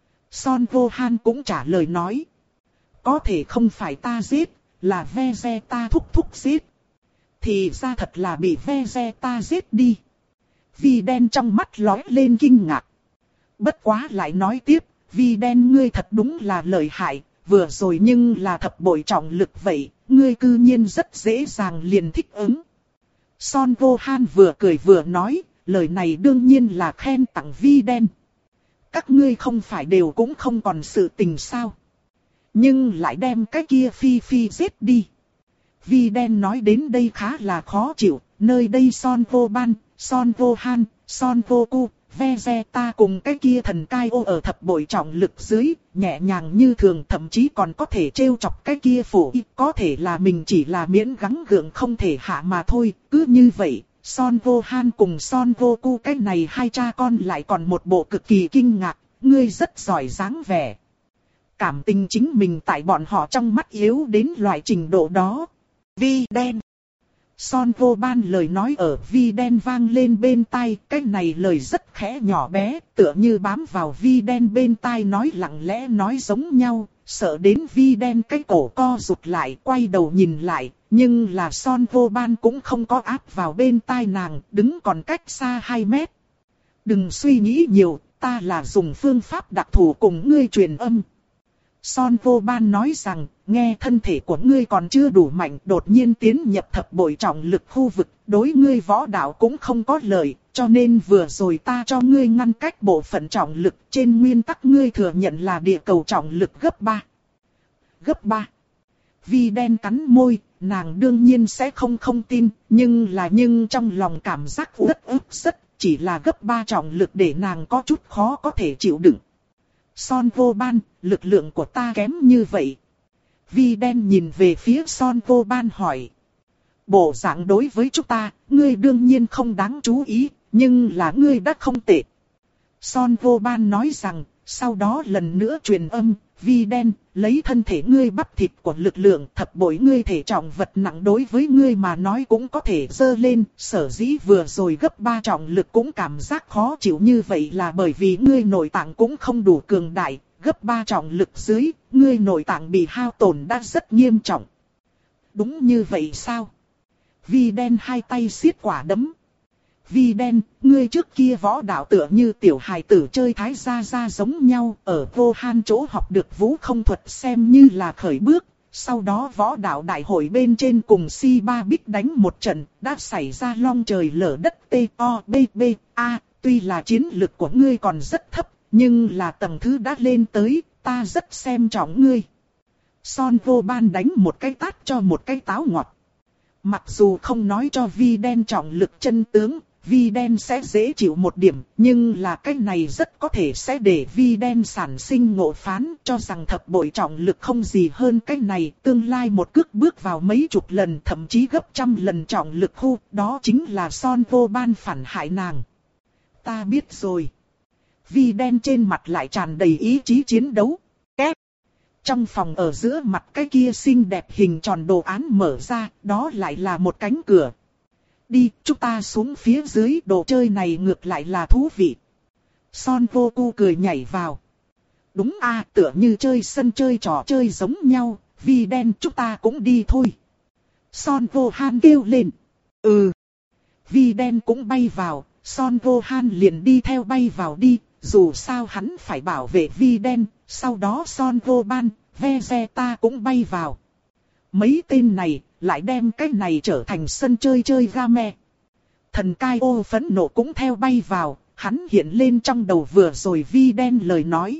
Son vô han cũng trả lời nói. Có thể không phải ta giết, là Vegeta thúc thúc giết. Thì ra thật là bị Vegeta giết đi. Vi đen trong mắt lóe lên kinh ngạc. Bất quá lại nói tiếp, Vi đen ngươi thật đúng là lợi hại, vừa rồi nhưng là thập bội trọng lực vậy, ngươi cư nhiên rất dễ dàng liền thích ứng. Son vô han vừa cười vừa nói, lời này đương nhiên là khen tặng Vi đen. Các ngươi không phải đều cũng không còn sự tình sao. Nhưng lại đem cái kia phi phi giết đi. Vi đen nói đến đây khá là khó chịu, nơi đây Son vô ban, Son vô han, Son vô cu, Vegeta cùng cái kia thần cai ô ở thập bội trọng lực dưới, nhẹ nhàng như thường, thậm chí còn có thể trêu chọc cái kia phủ y, có thể là mình chỉ là miễn gắng gượng không thể hạ mà thôi, cứ như vậy, Son vô han cùng Son vô cu cái này hai cha con lại còn một bộ cực kỳ kinh ngạc, ngươi rất giỏi dáng vẻ. Cảm tình chính mình tại bọn họ trong mắt yếu đến loại trình độ đó. Vi đen. Son vô ban lời nói ở Vi đen vang lên bên tai, cái này lời rất khẽ nhỏ bé, tựa như bám vào Vi đen bên tai nói lặng lẽ nói giống nhau, sợ đến Vi đen cái cổ co rụt lại, quay đầu nhìn lại, nhưng là Son vô ban cũng không có áp vào bên tai nàng, đứng còn cách xa hai mét. Đừng suy nghĩ nhiều, ta là dùng phương pháp đặc thù cùng ngươi truyền âm. Son vô ban nói rằng, nghe thân thể của ngươi còn chưa đủ mạnh, đột nhiên tiến nhập thập bội trọng lực khu vực, đối ngươi võ đạo cũng không có lợi, cho nên vừa rồi ta cho ngươi ngăn cách bộ phận trọng lực, trên nguyên tắc ngươi thừa nhận là địa cầu trọng lực gấp ba. Gấp ba. Vi đen cắn môi, nàng đương nhiên sẽ không không tin, nhưng là nhưng trong lòng cảm giác rất ức rất, chỉ là gấp ba trọng lực để nàng có chút khó có thể chịu đựng. Son vô ban, lực lượng của ta kém như vậy. Vi đen nhìn về phía Son vô ban hỏi. Bộ dạng đối với chúng ta, ngươi đương nhiên không đáng chú ý, nhưng là ngươi đã không tệ. Son vô ban nói rằng, sau đó lần nữa truyền âm, Vi đen, lấy thân thể ngươi bắp thịt của lực lượng thập bội ngươi thể trọng vật nặng đối với ngươi mà nói cũng có thể dơ lên, sở dĩ vừa rồi gấp ba trọng lực cũng cảm giác khó chịu như vậy là bởi vì ngươi nội tạng cũng không đủ cường đại, gấp ba trọng lực dưới, ngươi nội tạng bị hao tổn đã rất nghiêm trọng. Đúng như vậy sao? Vi đen hai tay siết quả đấm. Vi đen, ngươi trước kia võ đạo tựa như tiểu hài tử chơi thái gia gia giống nhau, ở vô han chỗ học được vũ không thuật xem như là khởi bước, sau đó võ đạo đại hội bên trên cùng si ba bích đánh một trận, đã xảy ra long trời lở đất T O B B A, tuy là chiến lực của ngươi còn rất thấp, nhưng là tầng thứ đã lên tới, ta rất xem trọng ngươi. Son vô ban đánh một cái tát cho một cái táo ngọt. Mặc dù không nói cho Vi đen trọng lực chân tướng, vi đen sẽ dễ chịu một điểm, nhưng là cái này rất có thể sẽ để vi đen sản sinh ngộ phán cho rằng thập bội trọng lực không gì hơn cái này, tương lai một cước bước vào mấy chục lần thậm chí gấp trăm lần trọng lực khu, đó chính là Son Vô Ban phản hại nàng. Ta biết rồi. Vi đen trên mặt lại tràn đầy ý chí chiến đấu. Két. Trong phòng ở giữa mặt cái kia xinh đẹp hình tròn đồ án mở ra, đó lại là một cánh cửa. Đi, chúng ta xuống phía dưới, đồ chơi này ngược lại là thú vị. Son Vô Cu cười nhảy vào. Đúng a, tựa như chơi sân chơi trò chơi giống nhau, Vi đen chúng ta cũng đi thôi. Son Vô Han kêu lên. Ừ. Vi đen cũng bay vào, Son Vô Han liền đi theo bay vào đi, dù sao hắn phải bảo vệ Vi đen, sau đó Son Vô Ban, Vegeta cũng bay vào. Mấy tên này lại đem cái này trở thành sân chơi chơi game. Thần Cai Ô phẫn nộ cũng theo bay vào, hắn hiện lên trong đầu vừa rồi Vi đen lời nói.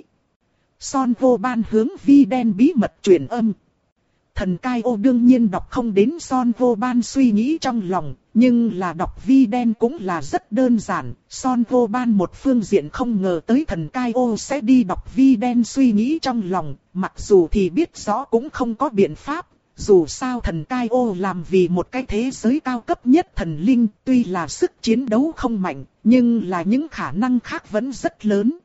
Son Vô Ban hướng Vi đen bí mật truyền âm. Thần Cai Ô đương nhiên đọc không đến Son Vô Ban suy nghĩ trong lòng, nhưng là đọc Vi đen cũng là rất đơn giản. Son Vô Ban một phương diện không ngờ tới thần Cai Ô sẽ đi đọc Vi đen suy nghĩ trong lòng, mặc dù thì biết rõ cũng không có biện pháp. Dù sao thần Cai Ô làm vì một cái thế giới cao cấp nhất thần linh, tuy là sức chiến đấu không mạnh, nhưng là những khả năng khác vẫn rất lớn.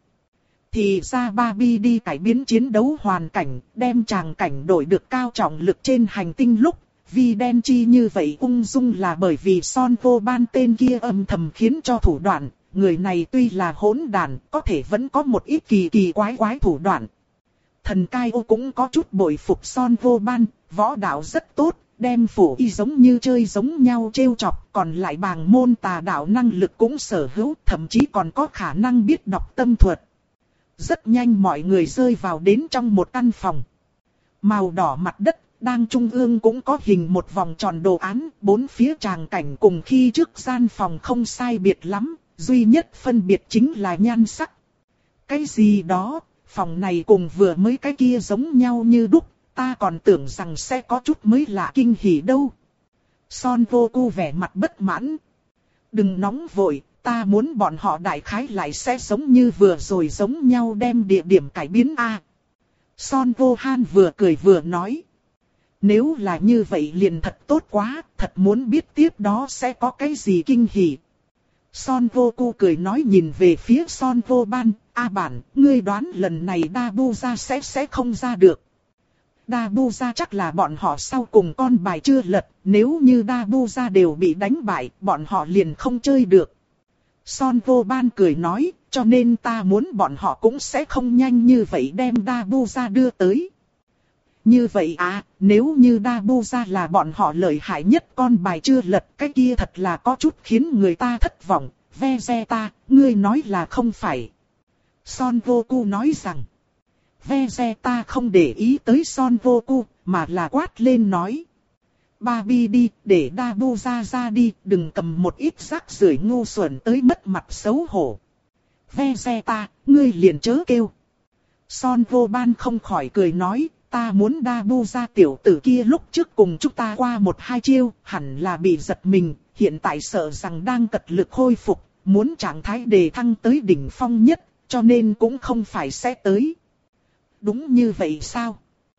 Thì ra Barbie đi cải biến chiến đấu hoàn cảnh, đem tràng cảnh đổi được cao trọng lực trên hành tinh lúc, Vi đen chi như vậy ung dung là bởi vì Son Vô Ban tên kia âm thầm khiến cho thủ đoạn, người này tuy là hỗn đàn, có thể vẫn có một ít kỳ kỳ quái quái thủ đoạn. Thần Cai Ô cũng có chút bội phục Son Vô Ban, võ đạo rất tốt, đem phổ y giống như chơi giống nhau trêu chọc, còn lại bàng môn tà đạo năng lực cũng sở hữu, thậm chí còn có khả năng biết đọc tâm thuật. Rất nhanh mọi người rơi vào đến trong một căn phòng. Màu đỏ mặt đất, đang trung ương cũng có hình một vòng tròn đồ án, bốn phía tràng cảnh cùng khi trước gian phòng không sai biệt lắm, duy nhất phân biệt chính là nhan sắc. Cái gì đó, phòng này cùng vừa mới cái kia giống nhau như đúc, ta còn tưởng rằng sẽ có chút mới lạ kinh hỉ đâu. Son Vô Cu vẻ mặt bất mãn. Đừng nóng vội, ta muốn bọn họ đại khái lại sẽ giống như vừa rồi giống nhau đem địa điểm cải biến a. À. Son Vô Han vừa cười vừa nói. Nếu là như vậy liền thật tốt quá, thật muốn biết tiếp đó sẽ có cái gì kinh hỉ. Son Vô Cu cười nói nhìn về phía Son Vô Ban, A bản, ngươi đoán lần này Dabu ra sẽ sẽ không ra được. Dabu ra chắc là bọn họ sau cùng con bài chưa lật, nếu như Dabu ra đều bị đánh bại, bọn họ liền không chơi được. Son Vô Ban cười nói, cho nên ta muốn bọn họ cũng sẽ không nhanh như vậy đem Dabu ra đưa tới. Như vậy à, nếu như Dabu ra là bọn họ lợi hại nhất con bài chưa lật, cái kia thật là có chút khiến người ta thất vọng. Vegeta, ngươi nói là không phải. Son Vô Cu nói rằng. Vegeta không để ý tới Son Vô Cu, mà là quát lên nói. Barbie đi, để Dabu ra ra đi, đừng cầm một ít rác rưởi ngu xuẩn tới mất mặt xấu hổ. Vegeta, ngươi liền chớ kêu. Son Vô Ban không khỏi cười nói, ta muốn Dabu ra tiểu tử kia lúc trước cùng chúng ta qua một hai chiêu, hẳn là bị giật mình, hiện tại sợ rằng đang cật lực khôi phục, muốn trạng thái đề thăng tới đỉnh phong nhất, cho nên cũng không phải sẽ tới. Đúng như vậy sao?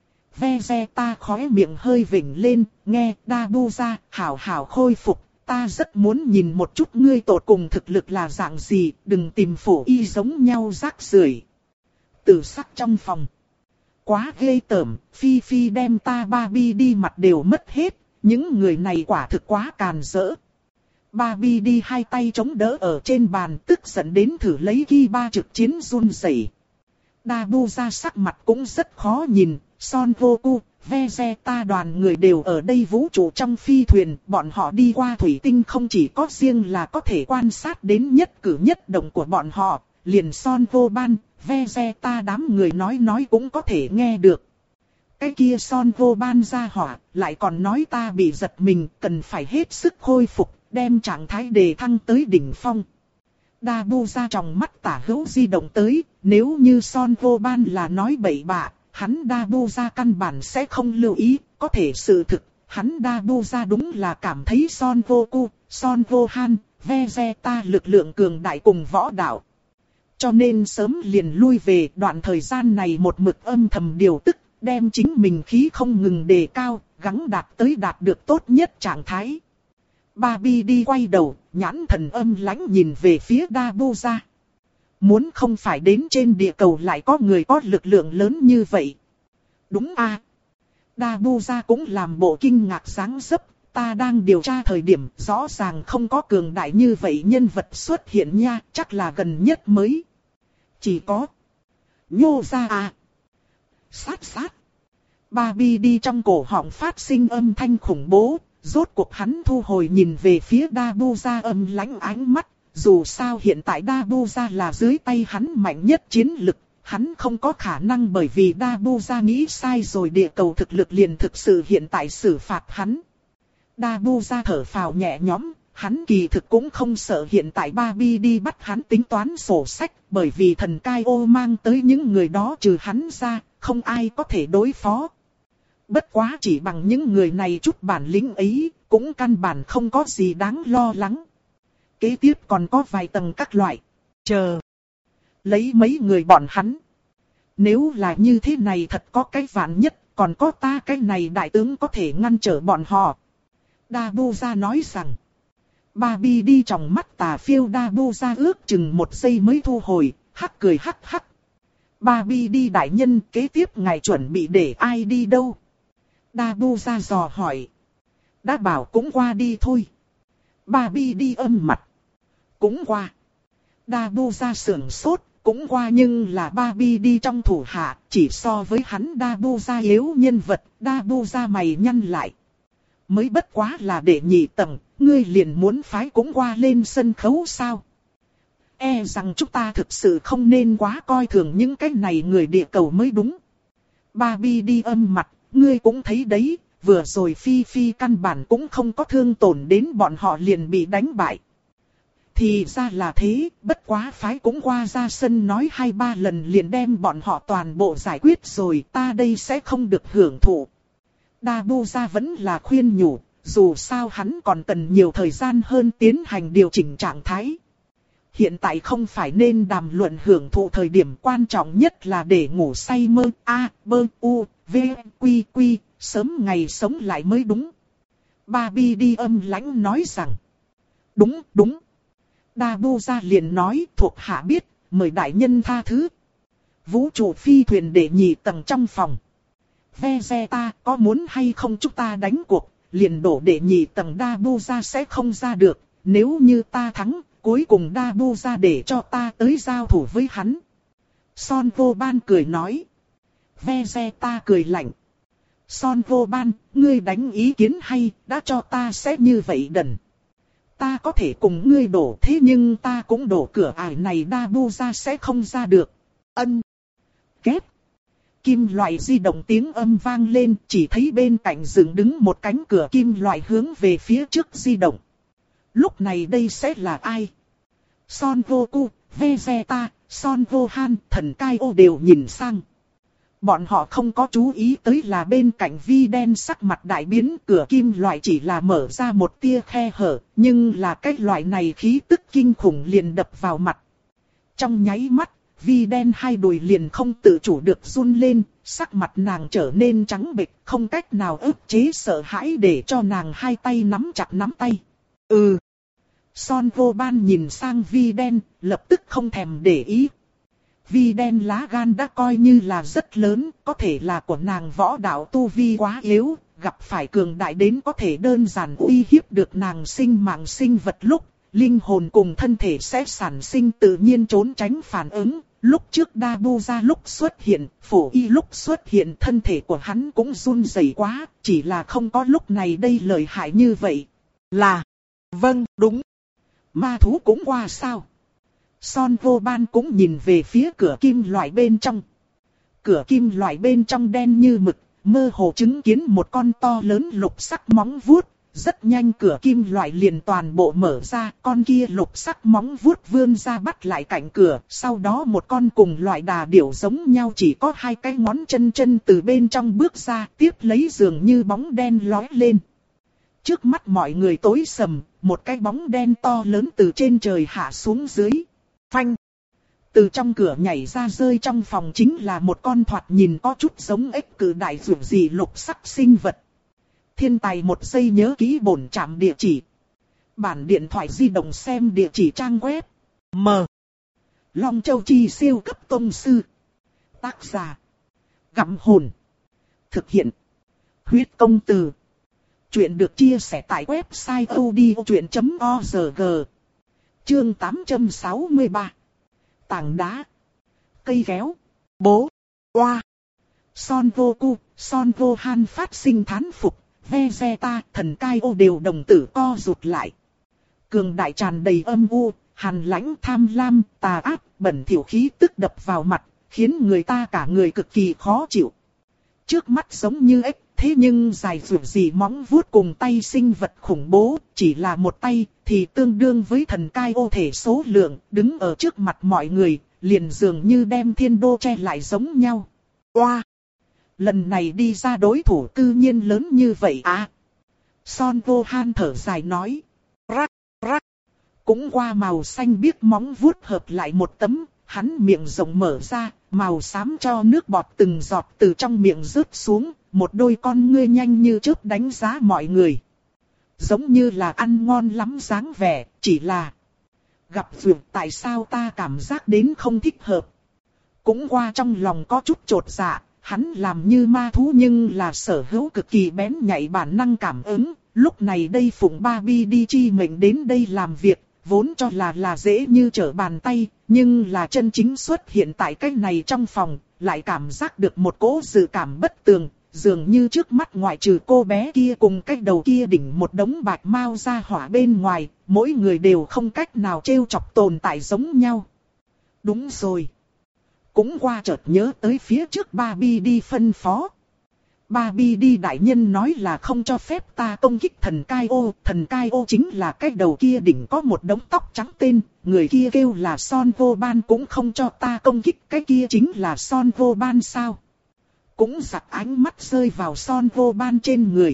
Vegeta khóe miệng hơi vểnh lên, nghe Dabu ra, hảo hảo khôi phục, ta rất muốn nhìn một chút ngươi tột cùng thực lực là dạng gì, đừng tìm phổ y giống nhau rác rưởi. Tử sắc trong phòng. Quá ghê tởm, Phi Phi đem ta Barbie đi mặt đều mất hết, những người này quả thực quá càn rỡ. Barbie đi hai tay chống đỡ ở trên bàn, tức giận đến thử lấy ghi ba trực chiến run rẩy. Dabu ra sắc mặt cũng rất khó nhìn, Son Vô Cu, Vegeta đoàn người đều ở đây vũ trụ trong phi thuyền, bọn họ đi qua thủy tinh không chỉ có riêng là có thể quan sát đến nhất cử nhất động của bọn họ, liền Son Vô Ban, Vegeta đám người nói nói cũng có thể nghe được. Cái kia Son Vô Ban ra hỏa, lại còn nói ta bị giật mình, cần phải hết sức khôi phục, đem trạng thái đề thăng tới đỉnh phong. Dabu ra trong mắt tả hữu di động tới, nếu như Son Vô Ban là nói bậy bạ, hắn Dabu ra căn bản sẽ không lưu ý, có thể sự thực, hắn Dabu ra đúng là cảm thấy Son Vô Cu, Son Vô Han, Vegeta lực lượng cường đại cùng võ đạo. Cho nên sớm liền lui về, đoạn thời gian này một mực âm thầm điều tức, đem chính mình khí không ngừng đề cao, gắng đạt tới đạt được tốt nhất trạng thái. Barbie đi quay đầu, nhãn thần âm lãnh nhìn về phía Dabuza. Muốn không phải đến trên địa cầu lại có người có lực lượng lớn như vậy. Đúng a. À. Dabuza cũng làm bộ kinh ngạc sáng dấp, ta đang điều tra thời điểm rõ ràng không có cường đại như vậy nhân vật xuất hiện nha, chắc là gần nhất mới. Chỉ có nhô ra à. Sát sát. Barbie đi trong cổ họng phát sinh âm thanh khủng bố, rốt cuộc hắn thu hồi nhìn về phía Dabuza âm lãnh ánh mắt, dù sao hiện tại Dabuza là dưới tay hắn mạnh nhất chiến lực, hắn không có khả năng bởi vì Dabuza nghĩ sai rồi địa cầu thực lực liền thực sự hiện tại xử phạt hắn. Dabuza thở phào nhẹ nhõm, hắn kỳ thực cũng không sợ hiện tại Barbie đi bắt hắn tính toán sổ sách, bởi vì thần cai ô mang tới những người đó trừ hắn ra, không ai có thể đối phó. Bất quá chỉ bằng những người này chút bản lĩnh ấy, cũng căn bản không có gì đáng lo lắng. Kế tiếp còn có vài tầng các loại. Chờ. Lấy mấy người bọn hắn. Nếu là như thế này thật có cái vạn nhất, còn có ta cái này đại tướng có thể ngăn trở bọn họ. Dabuza nói rằng. Barbie đi trong mắt tà phiêu Dabuza ước chừng một giây mới thu hồi, hắc cười hắc hắc. Barbie đi đại nhân, kế tiếp ngài chuẩn bị để ai đi đâu? Dabuza dò hỏi. Đã bảo cũng qua đi thôi. Barbie đi âm mặt. Cũng qua. Dabuza sưởng sốt, cũng qua nhưng là Barbie đi trong thủ hạ, chỉ so với hắn Dabuza yếu nhân vật, Dabuza mày nhăn lại. Mới bất quá là để nhị tầng, ngươi liền muốn phái cũng qua lên sân khấu sao? E rằng chúng ta thực sự không nên quá coi thường những cái này người địa cầu mới đúng. Barbie đi âm mặt, ngươi cũng thấy đấy, vừa rồi Phi Phi căn bản cũng không có thương tổn đến bọn họ liền bị đánh bại. Thì ra là thế, bất quá phái cũng qua ra sân nói hai ba lần liền đem bọn họ toàn bộ giải quyết rồi, ta đây sẽ không được hưởng thụ. Dabuza vẫn là khuyên nhủ, dù sao hắn còn cần nhiều thời gian hơn tiến hành điều chỉnh trạng thái. Hiện tại không phải nên đàm luận hưởng thụ thời điểm quan trọng nhất là để ngủ say mơ, a, bơ, u, v, quy, quy, sớm ngày sống lại mới đúng. Barbie đi âm lãnh nói rằng, đúng, đúng. Dabuza liền nói, thuộc hạ biết, mời đại nhân tha thứ. Vũ trụ phi thuyền để nhị tầng trong phòng. Vegeta, có muốn hay không chúng ta đánh cuộc, liền đổ để nhị tầng Dabuza sẽ không ra được, nếu như ta thắng, cuối cùng Dabuza để cho ta tới giao thủ với hắn. Son Vô Ban cười nói. Vegeta cười lạnh. Son Vô Ban, ngươi đánh ý kiến hay, đã cho ta sẽ như vậy đần. Ta có thể cùng ngươi đổ thế nhưng ta cũng đổ cửa ải này Dabuza sẽ không ra được. Ân. Kết. Kim loại di động tiếng âm vang lên, chỉ thấy bên cạnh dựng đứng một cánh cửa kim loại hướng về phía trước di động. Lúc này đây sẽ là ai? Son Goku, Vegeta, Son Gohan, thần Kaio đều nhìn sang. Bọn họ không có chú ý tới là bên cạnh vi đen sắc mặt đại biến, cửa kim loại chỉ là mở ra một tia khe hở, nhưng là cái loại này khí tức kinh khủng liền đập vào mặt. Trong nháy mắt, vi đen hai đùi liền không tự chủ được run lên, sắc mặt nàng trở nên trắng bệch, không cách nào ức chế sợ hãi để cho nàng hai tay nắm chặt nắm tay. Ừ. Son Vô Ban nhìn sang vi đen, lập tức không thèm để ý. Vi đen lá gan đã coi như là rất lớn, có thể là của nàng võ đạo tu vi quá yếu, gặp phải cường đại đến có thể đơn giản uy hiếp được nàng sinh mạng sinh vật lúc, linh hồn cùng thân thể sẽ sản sinh tự nhiên trốn tránh phản ứng. Lúc trước Dabuza lúc xuất hiện, Phổ Y lúc xuất hiện thân thể của hắn cũng run rẩy quá, chỉ là không có lúc này đây lợi hại như vậy. Là, vâng, đúng. Ma thú cũng qua sao? Son Vô Ban cũng nhìn về phía cửa kim loại bên trong. Cửa kim loại bên trong đen như mực, mơ hồ chứng kiến một con to lớn lục sắc móng vuốt. Rất nhanh cửa kim loại liền toàn bộ mở ra, con kia lục sắc móng vuốt vươn ra bắt lại cạnh cửa. Sau đó một con cùng loại đà điểu giống nhau chỉ có hai cái ngón chân chân từ bên trong bước ra, tiếp lấy dường như bóng đen lói lên. Trước mắt mọi người tối sầm, một cái bóng đen to lớn từ trên trời hạ xuống dưới. Phanh! Từ trong cửa nhảy ra rơi trong phòng chính là một con thoạt nhìn có chút giống ếch cự đại dù gì lục sắc sinh vật. Thiên tài một giây nhớ ký bổn trạm địa chỉ. Bản điện thoại di động xem địa chỉ trang web. M. Long Châu Chi siêu cấp tông sư. Tác giả. Gặm hồn. Thực hiện. Huyết công từ. Chuyện được chia sẻ tại website odchuyện chấm org. Chương tám trăm sáu mươi ba. Tảng đá. Cây kéo. Bố. Oa. Son Vô Cu, Son Vô Han phát sinh thán phục. Vegeta, thần cai ô đều đồng tử co rụt lại. Cường đại tràn đầy âm u, hàn lãnh tham lam, tà ác, bẩn thỉu khí tức đập vào mặt, khiến người ta cả người cực kỳ khó chịu. Trước mắt giống như ếch, thế nhưng dài dù gì móng vuốt cùng tay sinh vật khủng bố, chỉ là một tay, thì tương đương với thần cai ô thể số lượng, đứng ở trước mặt mọi người, liền dường như đem thiên đô che lại giống nhau. Oa! Lần này đi ra đối thủ cư nhiên lớn như vậy à? Son Vô Han thở dài nói. Rắc, rắc. Cũng qua màu xanh biếc móng vuốt hợp lại một tấm, hắn miệng rộng mở ra, màu xám cho nước bọt từng giọt từ trong miệng rớt xuống, một đôi con ngươi nhanh như chớp đánh giá mọi người. Giống như là ăn ngon lắm dáng vẻ, chỉ là gặp việc tại sao ta cảm giác đến không thích hợp. Cũng qua trong lòng có chút chột dạ. Hắn làm như ma thú nhưng là sở hữu cực kỳ bén nhạy bản năng cảm ứng. Lúc này đây Phụng Ba Bi đi chi mệnh đến đây làm việc, vốn cho là là dễ như trở bàn tay, nhưng là chân chính xuất hiện tại cái này trong phòng, lại cảm giác được một cỗ dự cảm bất tường, dường như trước mắt ngoại trừ cô bé kia cùng cái đầu kia đỉnh một đống bạch mao ra hỏa bên ngoài, mỗi người đều không cách nào trêu chọc tồn tại giống nhau. Đúng rồi. Cũng qua chợt nhớ tới phía trước Ba Bi đi phân phó. Ba Bi đi đại nhân nói là không cho phép ta công kích thần cai ô. Thần cai ô chính là cái đầu kia đỉnh có một đống tóc trắng tên. Người kia kêu là Son Vô Ban cũng không cho ta công kích. Cái kia chính là Son Vô Ban sao? Cũng giặt ánh mắt rơi vào Son Vô Ban trên người.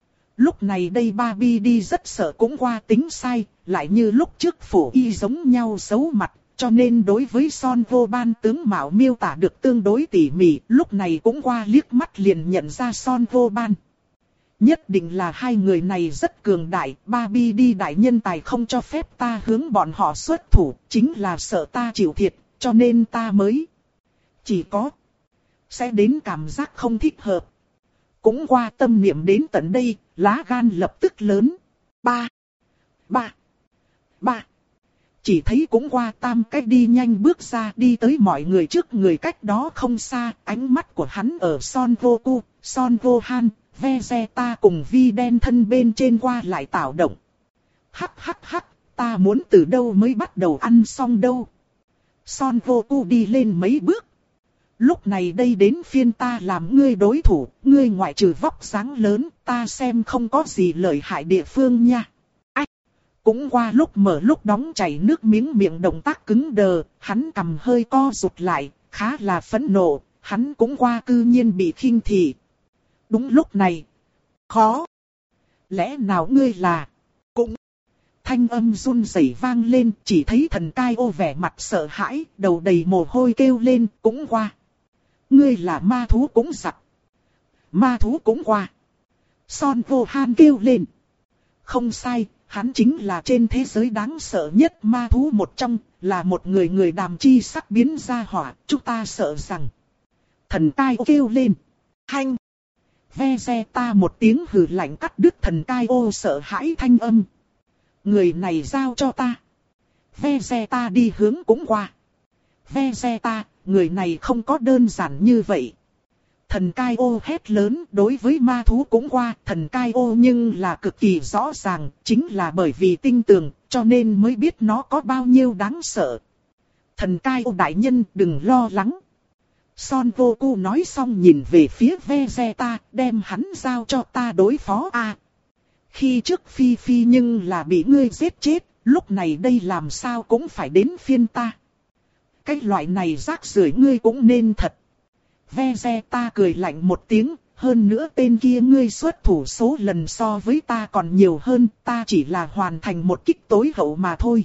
Lúc này đây Ba Bi đi rất sợ cũng qua tính sai. Lại như lúc trước phổ y giống nhau xấu mặt. Cho nên đối với Son Vô Ban tướng mạo miêu tả được tương đối tỉ mỉ, lúc này cũng qua liếc mắt liền nhận ra Son Vô Ban. Nhất định là hai người này rất cường đại, Ba Bi đi đại nhân tài không cho phép ta hướng bọn họ xuất thủ, chính là sợ ta chịu thiệt, cho nên ta mới chỉ có sẽ đến cảm giác không thích hợp. Cũng qua tâm niệm đến tận đây, lá gan lập tức lớn. Ba, ba, ba. Chỉ thấy cũng qua tam cách đi nhanh bước ra đi tới mọi người trước người cách đó không xa, ánh mắt của hắn ở Son Vô Cu, Son Vô Han, Vegeta cùng Vi đen thân bên trên qua lại tạo động. Hắc hắc hắc, ta muốn từ đâu mới bắt đầu ăn xong đâu. Son Vô Cu đi lên mấy bước. Lúc này đây đến phiên ta làm ngươi đối thủ, ngươi ngoại trừ vóc dáng lớn, ta xem không có gì lợi hại địa phương nha. Cũng qua lúc mở lúc đóng chảy nước miếng miệng động tác cứng đờ, hắn cầm hơi co rụt lại, khá là phẫn nộ, hắn cũng qua cư nhiên bị khinh thị. Đúng lúc này, khó. Lẽ nào ngươi là, cũng, thanh âm run rẩy vang lên, chỉ thấy thần cai ô vẻ mặt sợ hãi, đầu đầy mồ hôi kêu lên, cũng qua. Ngươi là ma thú cũng giặc. Ma thú cũng qua. Son Vô Han kêu lên. Không sai. Hắn chính là trên thế giới đáng sợ nhất ma thú một trong, là một người người đàm chi sắc biến ra hỏa, chúng ta sợ rằng. Thần cai ô kêu lên. Hanh. Vegeta một tiếng hừ lạnh cắt đứt thần cai ô sợ hãi thanh âm. Người này giao cho ta. Vegeta đi hướng cũng qua. Vegeta, người này không có đơn giản như vậy. Thần cai ô hét lớn, đối với ma thú cũng qua, thần cai ô nhưng là cực kỳ rõ ràng, chính là bởi vì tinh tường, cho nên mới biết nó có bao nhiêu đáng sợ. Thần cai ô đại nhân đừng lo lắng. Son Vô Cu nói xong nhìn về phía Vegeta, đem hắn giao cho ta đối phó a. Khi trước Phi Phi nhưng là bị ngươi giết chết, lúc này đây làm sao cũng phải đến phiên ta. Cái loại này rác rưởi ngươi cũng nên thật. Vegeta cười lạnh một tiếng, Hơn nữa tên kia ngươi xuất thủ số lần so với ta còn nhiều hơn, ta chỉ là hoàn thành một kích tối hậu mà thôi.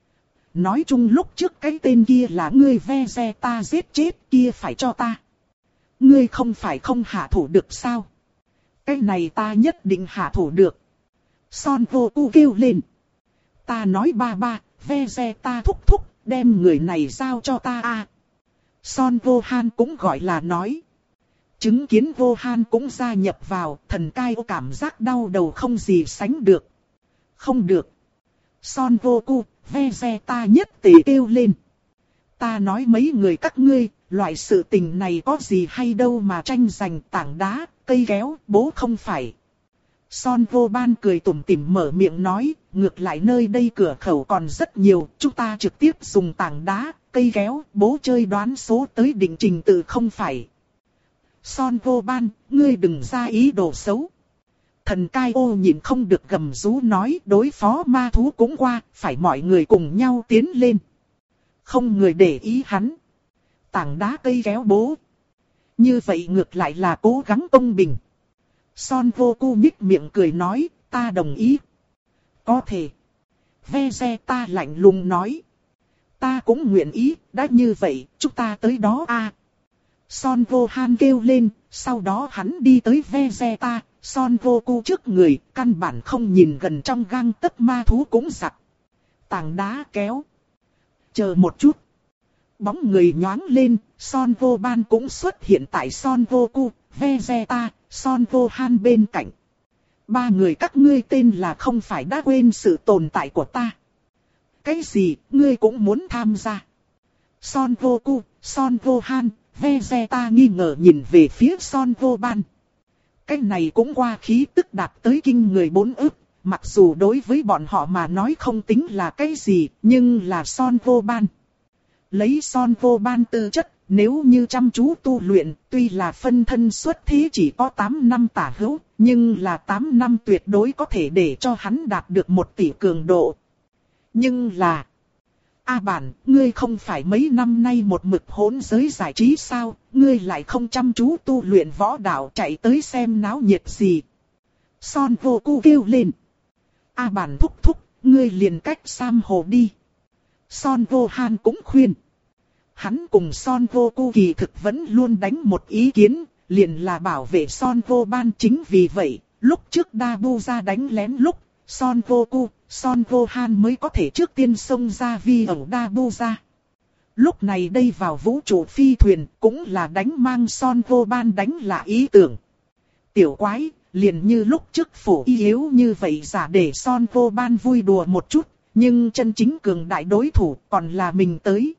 Nói chung lúc trước cái tên kia là ngươi Vegeta giết chết, kia phải cho ta. Ngươi không phải không hạ thủ được sao? Cái này ta nhất định hạ thủ được. Son Goku kêu lên. Ta nói ba ba, Vegeta thúc thúc, đem người này giao cho ta a. Son Gohan cũng gọi là nói. Chứng kiến Gohan cũng gia nhập vào, thần cai ô cảm giác đau đầu không gì sánh được. Không được. Son Goku, Vegeta nhất tề kêu lên. Ta nói mấy người các ngươi, loại sự tình này có gì hay đâu mà tranh giành tảng đá, cây kéo, bố không phải. Son Gohan cười tủm tỉm mở miệng nói, ngược lại nơi đây cửa khẩu còn rất nhiều, chúng ta trực tiếp dùng tảng đá, cây kéo, bố chơi đoán số tới định trình tự không phải. Son Gohan, ngươi đừng ra ý đồ xấu. Thần cai ô nhìn không được gầm rú nói đối phó ma thú cũng qua, phải mọi người cùng nhau tiến lên. Không người để ý hắn. Tảng đá cây kéo bố. Như vậy ngược lại là cố gắng công bình. Son Goku nhích miệng cười nói, ta đồng ý. Có thể. Vegeta lạnh lùng nói. Ta cũng nguyện ý, đã như vậy, chúng ta tới đó a. Son Gohan kêu lên, sau đó hắn đi tới Vegeta, Son Goku trước người, căn bản không nhìn gần trong gang tấc ma thú cũng giặc. Tảng đá kéo. Chờ một chút. Bóng người nhoáng lên, Son Gohan cũng xuất hiện tại Son Goku, Vegeta, Son Gohan bên cạnh. Ba người các ngươi tên là không phải đã quên sự tồn tại của ta. Cái gì, ngươi cũng muốn tham gia? Son Goku, Son Gohan, Vegeta nghi ngờ nhìn về phía Son Gohan. Cái này cũng qua khí tức đạt tới kinh người bốn ức. Mặc dù đối với bọn họ mà nói không tính là cái gì, nhưng là Son Gohan. Lấy Son Gohan tư chất, nếu như chăm chú tu luyện, tuy là phân thân xuất thế chỉ có tám năm tả hữu, nhưng là tám năm tuyệt đối có thể để cho hắn đạt được một tỷ cường độ. Nhưng là... A bản, ngươi không phải mấy năm nay một mực hỗn giới giải trí sao, ngươi lại không chăm chú tu luyện võ đạo chạy tới xem náo nhiệt gì. Son Goku kêu lên. A bản thúc thúc, ngươi liền cách Sam Hồ đi. Son Gohan cũng khuyên. Hắn cùng Son Goku kỳ thực vẫn luôn đánh một ý kiến, liền là bảo vệ Son Gohan. Chính vì vậy, lúc trước Dabu ra đánh lén lúc, Son Goku, Son Gohan mới có thể trước tiên xông ra vi ẩu Dabu ra. Lúc này đây vào vũ trụ phi thuyền cũng là đánh mang Son Gohan đánh là ý tưởng. Tiểu quái, liền như lúc trước phổ y yếu như vậy giả để Son Gohan vui đùa một chút, nhưng chân chính cường đại đối thủ còn là mình tới.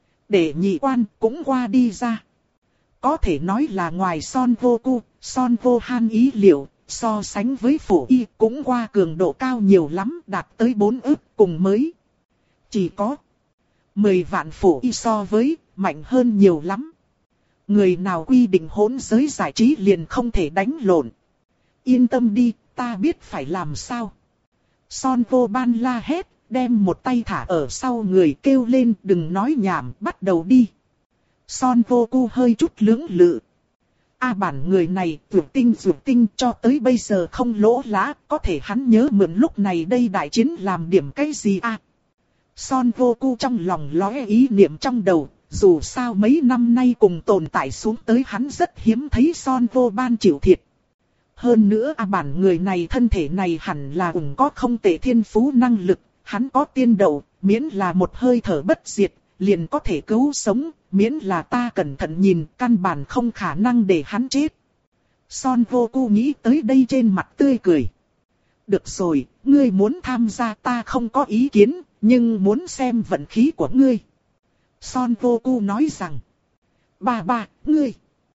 Để nhị quan cũng qua đi ra. Có thể nói là ngoài Son Goku, Son Gohan ý liệu, so sánh với phổ y cũng qua cường độ cao nhiều lắm, đạt tới bốn ức cùng mới. Chỉ có mười vạn phổ y so với, mạnh hơn nhiều lắm. Người nào quy định hỗn giới giải trí liền không thể đánh lộn. Yên tâm đi, ta biết phải làm sao. Son Gohan la hét, đem một tay thả ở sau người kêu lên đừng nói nhảm, bắt đầu đi. Son Goku hơi chút lưỡng lự. A bản người này vượt tinh vượt tinh cho tới bây giờ không lỗ lá, có thể hắn nhớ mượn lúc này đây đại chiến làm điểm cái gì a? À? Son Goku trong lòng lóe ý niệm trong đầu, dù sao mấy năm nay cùng tồn tại xuống tới hắn rất hiếm thấy Son Gohan chịu thiệt. Hơn nữa A bản người này thân thể này hẳn là cũng có không tệ thiên phú năng lực, hắn có tiên đậu, miễn là một hơi thở bất diệt, liền có thể cứu sống, miễn là ta cẩn thận nhìn, căn bản không khả năng để hắn chết. Son Goku nghĩ tới đây trên mặt tươi cười. Được rồi, ngươi muốn tham gia ta không có ý kiến, nhưng muốn xem vận khí của ngươi. Son Goku nói rằng. Ba ba, ngươi.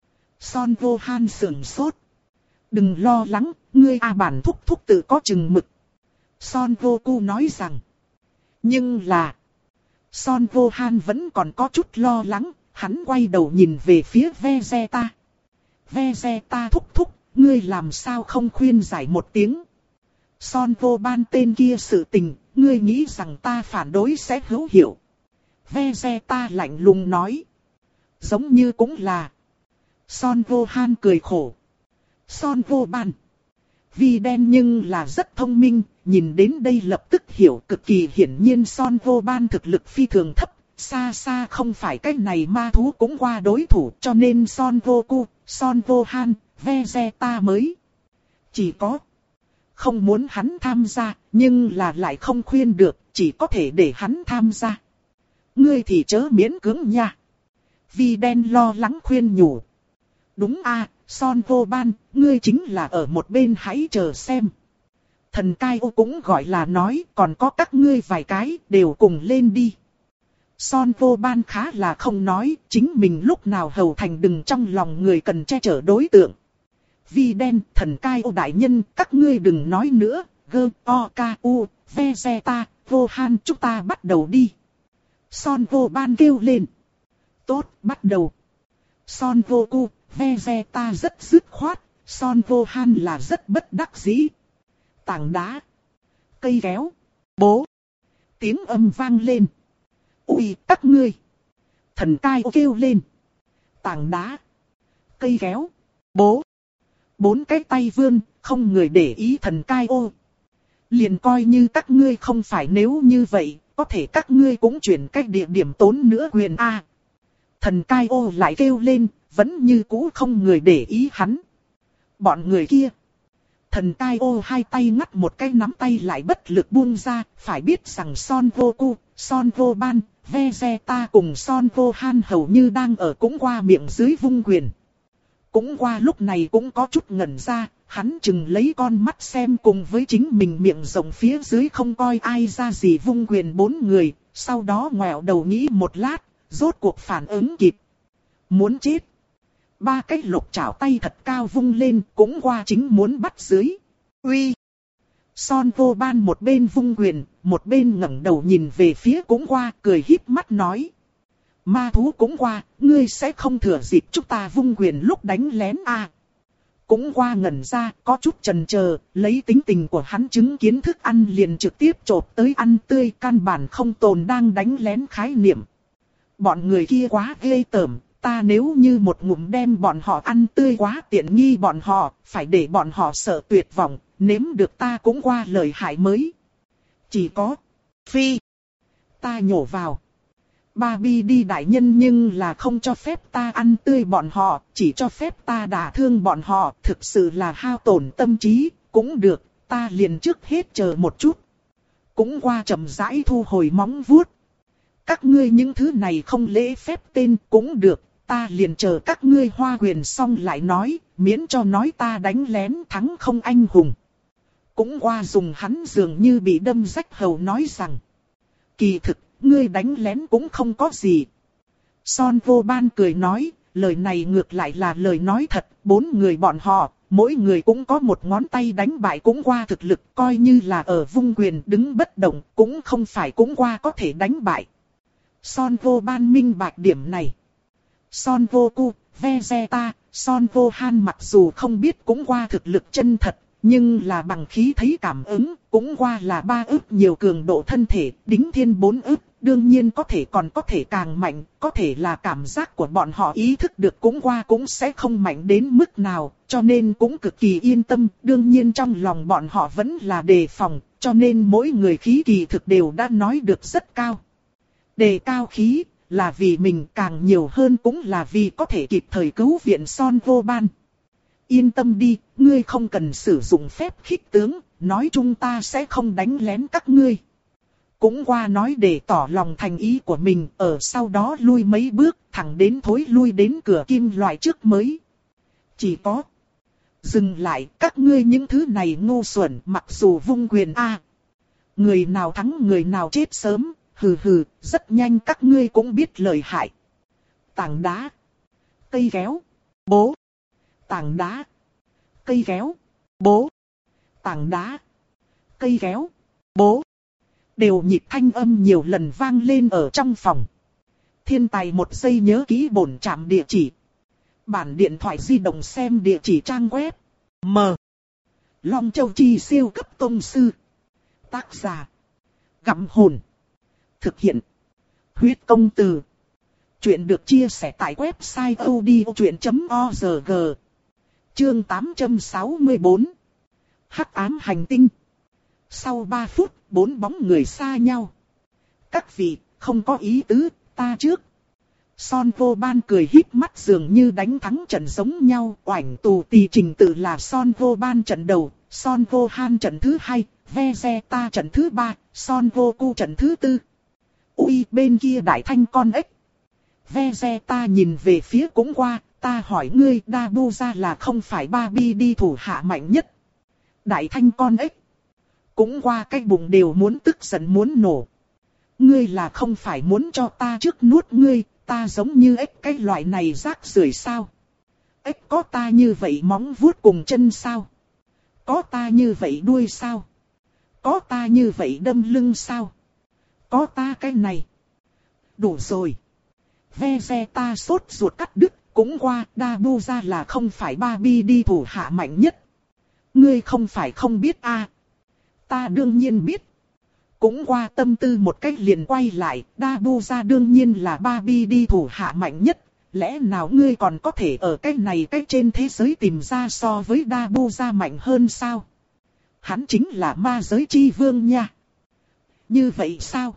Son Gohan sườn sốt. Đừng lo lắng, ngươi A bản thúc thúc tự có chừng mực. Son Goku nói rằng. Nhưng là... Son Gohan vẫn còn có chút lo lắng, hắn quay đầu nhìn về phía Vegeta. Vegeta thúc thúc, ngươi làm sao không khuyên giải một tiếng. Son Gohan tên kia sự tình, ngươi nghĩ rằng ta phản đối sẽ hữu hiệu. Vegeta lạnh lùng nói. Giống như cũng là. Son Gohan cười khổ. Son Vô Ban. Vi đen nhưng là rất thông minh, nhìn đến đây lập tức hiểu cực kỳ hiển nhiên Son Vô Ban thực lực phi thường thấp, xa xa không phải cái này ma thú cũng qua đối thủ, cho nên Son Vô Cu, Son Vô Han, Vegeta mới. Chỉ có không muốn hắn tham gia, nhưng là lại không khuyên được, chỉ có thể để hắn tham gia. Ngươi thì chớ miễn cưỡng nha. Vi đen lo lắng khuyên nhủ. Đúng a, Son Vô Ban, ngươi chính là ở một bên hãy chờ xem. Thần Cai Ô cũng gọi là nói, còn có các ngươi vài cái, đều cùng lên đi. Son Vô Ban khá là không nói, chính mình lúc nào hầu thành đừng trong lòng người cần che chở đối tượng. Vi đen, Thần Cai Ô đại nhân, các ngươi đừng nói nữa, gơ, o, ca, u, Vegeta, Vô Han, chúng ta bắt đầu đi. Son Vô Ban kêu lên. Tốt, bắt đầu. Son Vô Cu, Vegeta rất dứt khoát, Son Vô Han là rất bất đắc dĩ. Tảng đá, cây kéo, bố. Tiếng âm vang lên. Ui, các ngươi. Thần Cai Ô kêu lên. Tảng đá, cây kéo, bố. Bốn cái tay vươn, không người để ý Thần Cai Ô. Liền coi như các ngươi không phải, nếu như vậy, có thể các ngươi cũng chuyển cách địa điểm tốn nữa quyền A. Thần Cai Ô lại kêu lên, vẫn như cũ không người để ý hắn. Bọn người kia. Thần Cai Ô hai tay ngắt một cái nắm tay lại bất lực buông ra, phải biết rằng Son Vô Cu, Son Vô Ban, Vegeta cùng Son Vô Han hầu như đang ở cũng qua miệng dưới vung quyền. Cũng qua lúc này cũng có chút ngẩn ra, hắn chừng lấy con mắt xem cùng với chính mình miệng rộng phía dưới không coi ai ra gì vung quyền bốn người, sau đó ngoẹo đầu nghĩ một lát, rốt cuộc phản ứng kịp. Muốn chết. Ba cái lục chảo tay thật cao vung lên cũng qua chính muốn bắt dưới. Uy. Son Vô Ban một bên vung quyền, một bên ngẩng đầu nhìn về phía cũng qua cười híp mắt nói. Ma thú cũng qua, ngươi sẽ không thừa dịp chúng ta vung quyền lúc đánh lén à. Cũng qua ngẩn ra, có chút chần chờ, lấy tính tình của hắn chứng kiến thức ăn liền trực tiếp chộp tới ăn tươi, căn bản không tồn đang đánh lén khái niệm. Bọn người kia quá ghê tởm, ta nếu như một ngụm đem bọn họ ăn tươi quá tiện nghi bọn họ, phải để bọn họ sợ tuyệt vọng, nếm được ta cũng qua lời hại mới. Chỉ có phi, ta nhổ vào. Ba bi đi đại nhân nhưng là không cho phép ta ăn tươi bọn họ, chỉ cho phép ta đả thương bọn họ, thực sự là hao tổn tâm trí, cũng được, ta liền trước hết chờ một chút. Cũng qua chậm rãi thu hồi móng vuốt. Các ngươi những thứ này không lễ phép tên cũng được, ta liền chờ các ngươi hoa quyền xong lại nói, miễn cho nói ta đánh lén thắng không anh hùng. Cũng qua dùng hắn dường như bị đâm rách hầu nói rằng, kỳ thực, ngươi đánh lén cũng không có gì. Son Vô Ban cười nói, lời này ngược lại là lời nói thật, bốn người bọn họ, mỗi người cũng có một ngón tay đánh bại cũng qua thực lực, coi như là ở vung quyền đứng bất động, cũng không phải cũng qua có thể đánh bại. Son Vô Ban minh bạch điểm này. Son Vô Cu, Vegeta, Son Vô Han mặc dù không biết cũng qua thực lực chân thật, nhưng là bằng khí thấy cảm ứng, cũng qua là ba ức nhiều cường độ thân thể, đính thiên bốn ức, đương nhiên có thể còn có thể càng mạnh, có thể là cảm giác của bọn họ ý thức được cũng qua cũng sẽ không mạnh đến mức nào, cho nên cũng cực kỳ yên tâm, đương nhiên trong lòng bọn họ vẫn là đề phòng, cho nên mỗi người khí kỳ thực đều đã nói được rất cao. Đề cao khí, là vì mình càng nhiều hơn cũng là vì có thể kịp thời cứu viện Son Vô Ban. Yên tâm đi, ngươi không cần sử dụng phép khích tướng, nói chung ta sẽ không đánh lén các ngươi. Cũng qua nói để tỏ lòng thành ý của mình, ở sau đó lui mấy bước, thẳng đến thối lui đến cửa kim loại trước mới. Chỉ có dừng lại, các ngươi những thứ này ngu xuẩn, mặc dù vung quyền a, người nào thắng người nào chết sớm, hừ hừ, rất nhanh các ngươi cũng biết lời hại. Tảng đá, cây kéo, bố. Tảng đá, cây kéo, bố. Tảng đá, cây kéo, bố. Đều nhịp thanh âm nhiều lần vang lên ở trong phòng. Thiên tài một giây nhớ kỹ bổn trạm địa chỉ. Bản điện thoại di động xem địa chỉ trang web. M. Long Châu Chi siêu cấp tông sư. Tác giả. Gặm hồn. Thực hiện. Huyết công từ. Chuyện được chia sẻ tại website odchuyện chấm org. Chương tám trăm sáu mươi tư. Hắc ám hành tinh. Sau ba phút, bốn bóng người xa nhau. Các vị, không có ý tứ, ta trước. Son Vô Ban cười híp mắt dường như đánh thắng trận giống nhau. Oảnh tù tì trình tự là Son Vô Ban trận đầu, Son Vô Han trận thứ hai, Vegeta trận thứ ba, Son Goku trận thứ tư. Ui, bên kia đại thanh con ếch. Vegeta nhìn về phía cũng qua, ta hỏi ngươi, Dabuza là không phải Barbie đi thủ hạ mạnh nhất. Đại thanh con ếch. Cũng qua cái bụng đều muốn tức giận muốn nổ. Ngươi là không phải muốn cho ta trước nuốt ngươi, ta giống như ếch cái loại này rác rưởi sao? Ếch có ta như vậy móng vuốt cùng chân sao? Có ta như vậy đuôi sao? Có ta như vậy đâm lưng sao? Có ta cái này. Đủ rồi. Vegeta sốt ruột cắt đứt, cũng qua, Dabuza là không phải Barbie đi thủ hạ mạnh nhất. Ngươi không phải không biết a? À? Ta đương nhiên biết. Cũng qua tâm tư một cách liền quay lại, Dabuza đương nhiên là Barbie đi thủ hạ mạnh nhất. Lẽ nào ngươi còn có thể ở cái này cái trên thế giới tìm ra so với Dabuza mạnh hơn sao? Hắn chính là ma giới chi vương nha. Như vậy sao?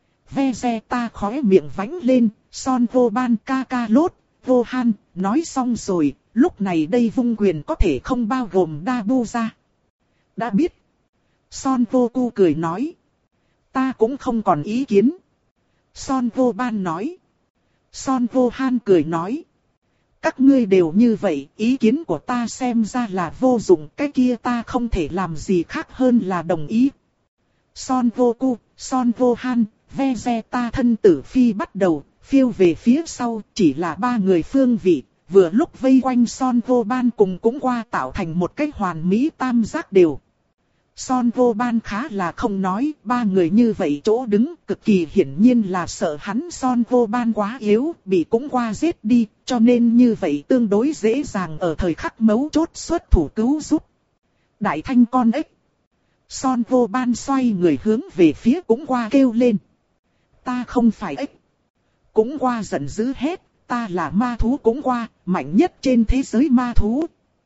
Vegeta khóe miệng vánh lên, Son Vô Ban Kakarot, Vô Han, nói xong rồi, lúc này đây vung quyền có thể không bao gồm Dabuza. Đã biết. Son Goku cười nói. Ta cũng không còn ý kiến. Son Vô Ban nói. Son Vô Han cười nói. Các ngươi đều như vậy, ý kiến của ta xem ra là vô dụng, cái kia ta không thể làm gì khác hơn là đồng ý. Son Goku, Son Vô Han, Vegeta thân tử phi bắt đầu, phiêu về phía sau, chỉ là ba người phương vị, vừa lúc vây quanh Son Vô Ban cùng cũng qua tạo thành một cái hoàn mỹ tam giác đều. Son Vô Ban khá là không nói, ba người như vậy chỗ đứng, cực kỳ hiển nhiên là sợ hắn Son Vô Ban quá yếu, bị cũng qua giết đi, cho nên như vậy tương đối dễ dàng ở thời khắc mấu chốt xuất thủ cứu giúp. Đại thanh con ếch. Son Vô Ban xoay người hướng về phía cũng qua kêu lên. Ta không phải ếch. Cũng qua giận dữ hét, ta là ma thú cũng qua, mạnh nhất trên thế giới ma thú.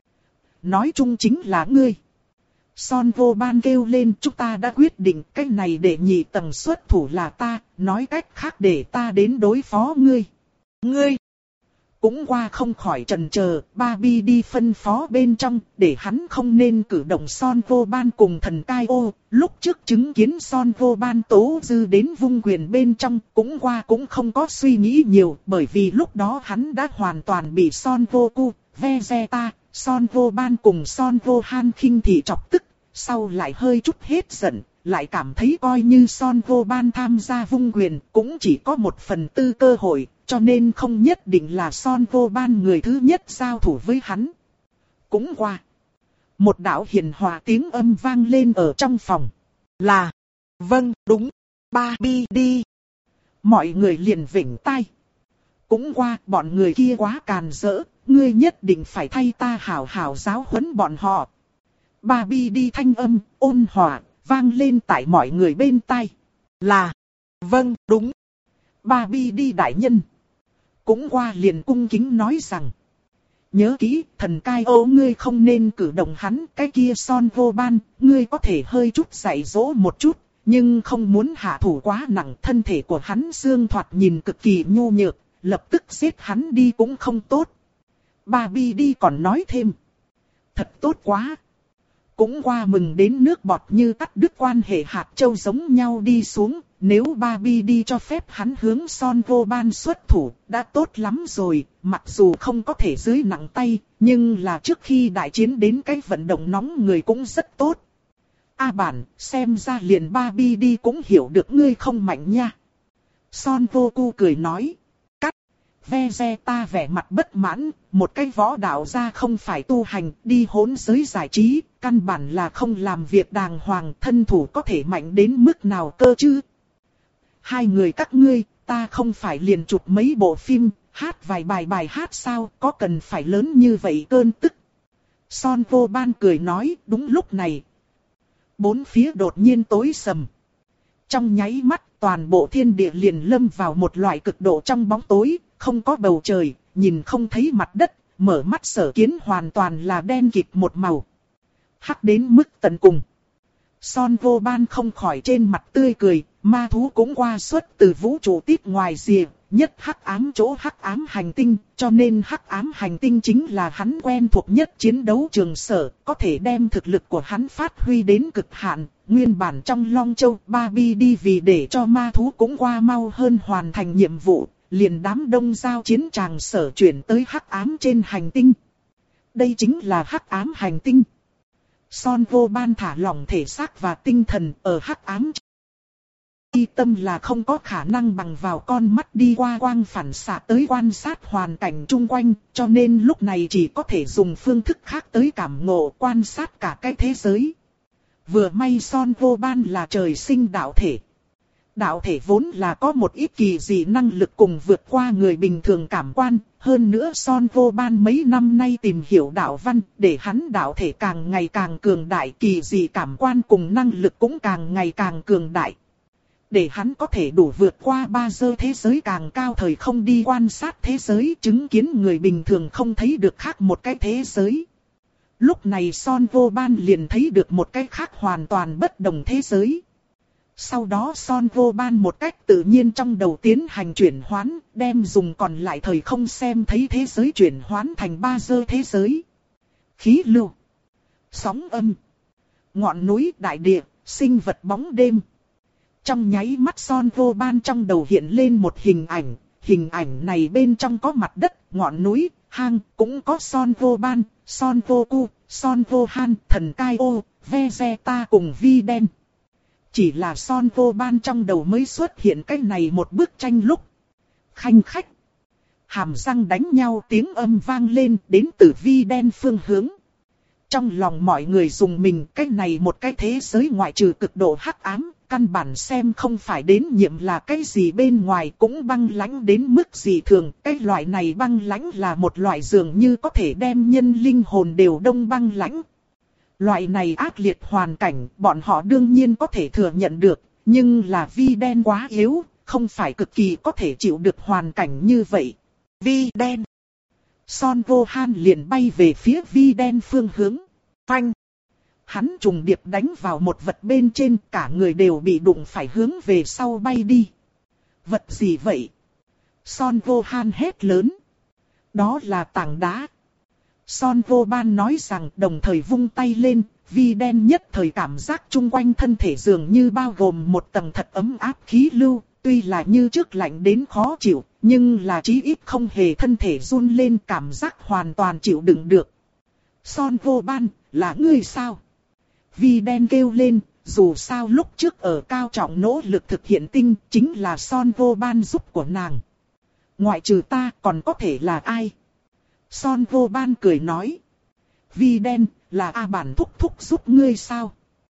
Nói chung chính là ngươi. Son Vô Ban kêu lên, chúng ta đã quyết định cái này để nhị tầng xuất thủ là ta, nói cách khác để ta đến đối phó ngươi. Ngươi! Cũng qua không khỏi chần chờ, Barbie đi phân phó bên trong, để hắn không nên cử động Son Vô Ban cùng thần cai ô. Lúc trước chứng kiến Son Vô Ban tố dư đến vung quyền bên trong, cũng qua cũng không có suy nghĩ nhiều, bởi vì lúc đó hắn đã hoàn toàn bị Son Goku, Vegeta, Son Vô Ban cùng Son Vô Han khinh thị chọc tức, sau lại hơi chút hết giận, lại cảm thấy coi như Son Vô Ban tham gia vung quyền cũng chỉ có một phần tư cơ hội, cho nên không nhất định là Son Vô Ban người thứ nhất giao thủ với hắn. Cũng qua. Một đạo hiền hòa tiếng âm vang lên ở trong phòng. Là, vâng, đúng, Barbie đi. Mọi người liền vểnh tai. Cũng qua, bọn người kia quá càn rỡ, ngươi nhất định phải thay ta hảo hảo giáo huấn bọn họ. Barbie đi thanh âm, ôn hòa, vang lên tại mọi người bên tai. Là, vâng, đúng, Barbie đi đại nhân. Cũng qua liền cung kính nói rằng. Nhớ kỹ, thần cai ô ngươi không nên cử động hắn, cái kia Son Vô Ban, ngươi có thể hơi chút dạy dỗ một chút, nhưng không muốn hạ thủ quá nặng, thân thể của hắn xương thoạt nhìn cực kỳ nhu nhược, lập tức giết hắn đi cũng không tốt. Barbie đi còn nói thêm. Thật tốt quá. Cũng qua mừng đến nước bọt như cắt đứt quan hệ hạt châu giống nhau đi xuống, nếu Barbie đi cho phép hắn hướng Son Vô Ban xuất thủ, đã tốt lắm rồi, mặc dù không có thể dưới nặng tay, nhưng là trước khi đại chiến đến cái vận động nóng người cũng rất tốt. A bản, xem ra liền Barbie đi cũng hiểu được ngươi không mạnh nha. Son Goku cười nói. Cắt. Vegeta vẻ mặt bất mãn, một cái võ đạo gia không phải tu hành, đi hỗn giới giải trí, căn bản là không làm việc đàng hoàng, thân thủ có thể mạnh đến mức nào cơ chứ. Hai người các ngươi, ta không phải liền chụp mấy bộ phim, hát vài bài bài hát sao, có cần phải lớn như vậy cơn tức. Son Vô Ban cười nói, đúng lúc này. Bốn phía đột nhiên tối sầm. Trong nháy mắt, toàn bộ thiên địa liền lâm vào một loại cực độ trong bóng tối, không có bầu trời, nhìn không thấy mặt đất, mở mắt Sở Kiến hoàn toàn là đen kịt một màu. Hắc đến mức tận cùng. Son Vô Ban không khỏi trên mặt tươi cười, ma thú cũng qua xuất từ vũ trụ tít ngoài rìa, nhất hắc ám chỗ hắc ám hành tinh, cho nên hắc ám hành tinh chính là hắn quen thuộc nhất chiến đấu trường sở, có thể đem thực lực của hắn phát huy đến cực hạn. Nguyên bản trong Long Châu, Barbie đi vì để cho ma thú cũng qua mau hơn hoàn thành nhiệm vụ, liền đám đông giao chiến tràng sở chuyển tới hắc ám trên hành tinh. Đây chính là hắc ám hành tinh. Son Vô Ban thả lỏng thể xác và tinh thần ở hắc ám. Y tâm là không có khả năng bằng vào con mắt đi qua quang phản xạ tới quan sát hoàn cảnh chung quanh, cho nên lúc này chỉ có thể dùng phương thức khác tới cảm ngộ quan sát cả cái thế giới. Vừa may Son Vô Ban là trời sinh đạo thể. Đạo thể vốn là có một ít kỳ dị năng lực cùng vượt qua người bình thường cảm quan, hơn nữa Son Vô Ban mấy năm nay tìm hiểu đạo văn, để hắn đạo thể càng ngày càng cường đại, kỳ dị cảm quan cùng năng lực cũng càng ngày càng cường đại. Để hắn có thể đủ vượt qua ba giơ thế giới càng cao thời không đi quan sát thế giới, chứng kiến người bình thường không thấy được khác một cái thế giới. Lúc này Son Vô Ban liền thấy được một cái khác hoàn toàn bất đồng thế giới. Sau đó Son Vô Ban một cách tự nhiên trong đầu tiến hành chuyển hoán, đem dùng còn lại thời không xem thấy thế giới chuyển hoán thành ba giơ thế giới. Khí lưu, sóng âm, ngọn núi đại địa, sinh vật bóng đêm. Trong nháy mắt Son Vô Ban trong đầu hiện lên một hình ảnh, hình ảnh này bên trong có mặt đất, ngọn núi, hang, cũng có Son Vô Ban, Son Vô Cu, Son Vô Han, Thần Cai Ô, Vegeta cùng Vi Đen. Chỉ là Son Vô Ban trong đầu mới xuất hiện cái này một bức tranh lúc. Khanh khách. Hàm răng đánh nhau tiếng âm vang lên đến từ Vi Đen phương hướng. Trong lòng mọi người dùng mình cái này một cái thế giới ngoại trừ cực độ hắc ám, căn bản xem không phải đến nhiệm là cái gì bên ngoài cũng băng lãnh đến mức gì thường. Cái loại này băng lãnh là một loại dường như có thể đem nhân linh hồn đều đông băng lãnh. Loại này ác liệt hoàn cảnh bọn họ đương nhiên có thể thừa nhận được, nhưng là Vi Đen quá yếu, không phải cực kỳ có thể chịu được hoàn cảnh như vậy. Vi Đen. Son Vô Han liền bay về phía Vi Đen phương hướng. Phanh. Hắn trùng điệp đánh vào một vật bên trên, cả người đều bị đụng phải hướng về sau bay đi. Vật gì vậy? Son Vô Han hét lớn. Đó là tảng đá. Son Vô Ban nói rằng đồng thời vung tay lên, Vi Đen nhất thời cảm giác chung quanh thân thể dường như bao gồm một tầng thật ấm áp khí lưu, tuy là như trước lạnh đến khó chịu, nhưng là chí ít không hề thân thể run lên, cảm giác hoàn toàn chịu đựng được. Son Vô Ban, là ngươi sao? Vi Đen kêu lên, dù sao lúc trước ở cao trọng nỗ lực thực hiện tinh, chính là Son Vô Ban giúp của nàng. Ngoại trừ ta còn có thể là ai? Son Vô Ban cười nói. Vi Đen, là A Bản thúc thúc giúp ngươi sao?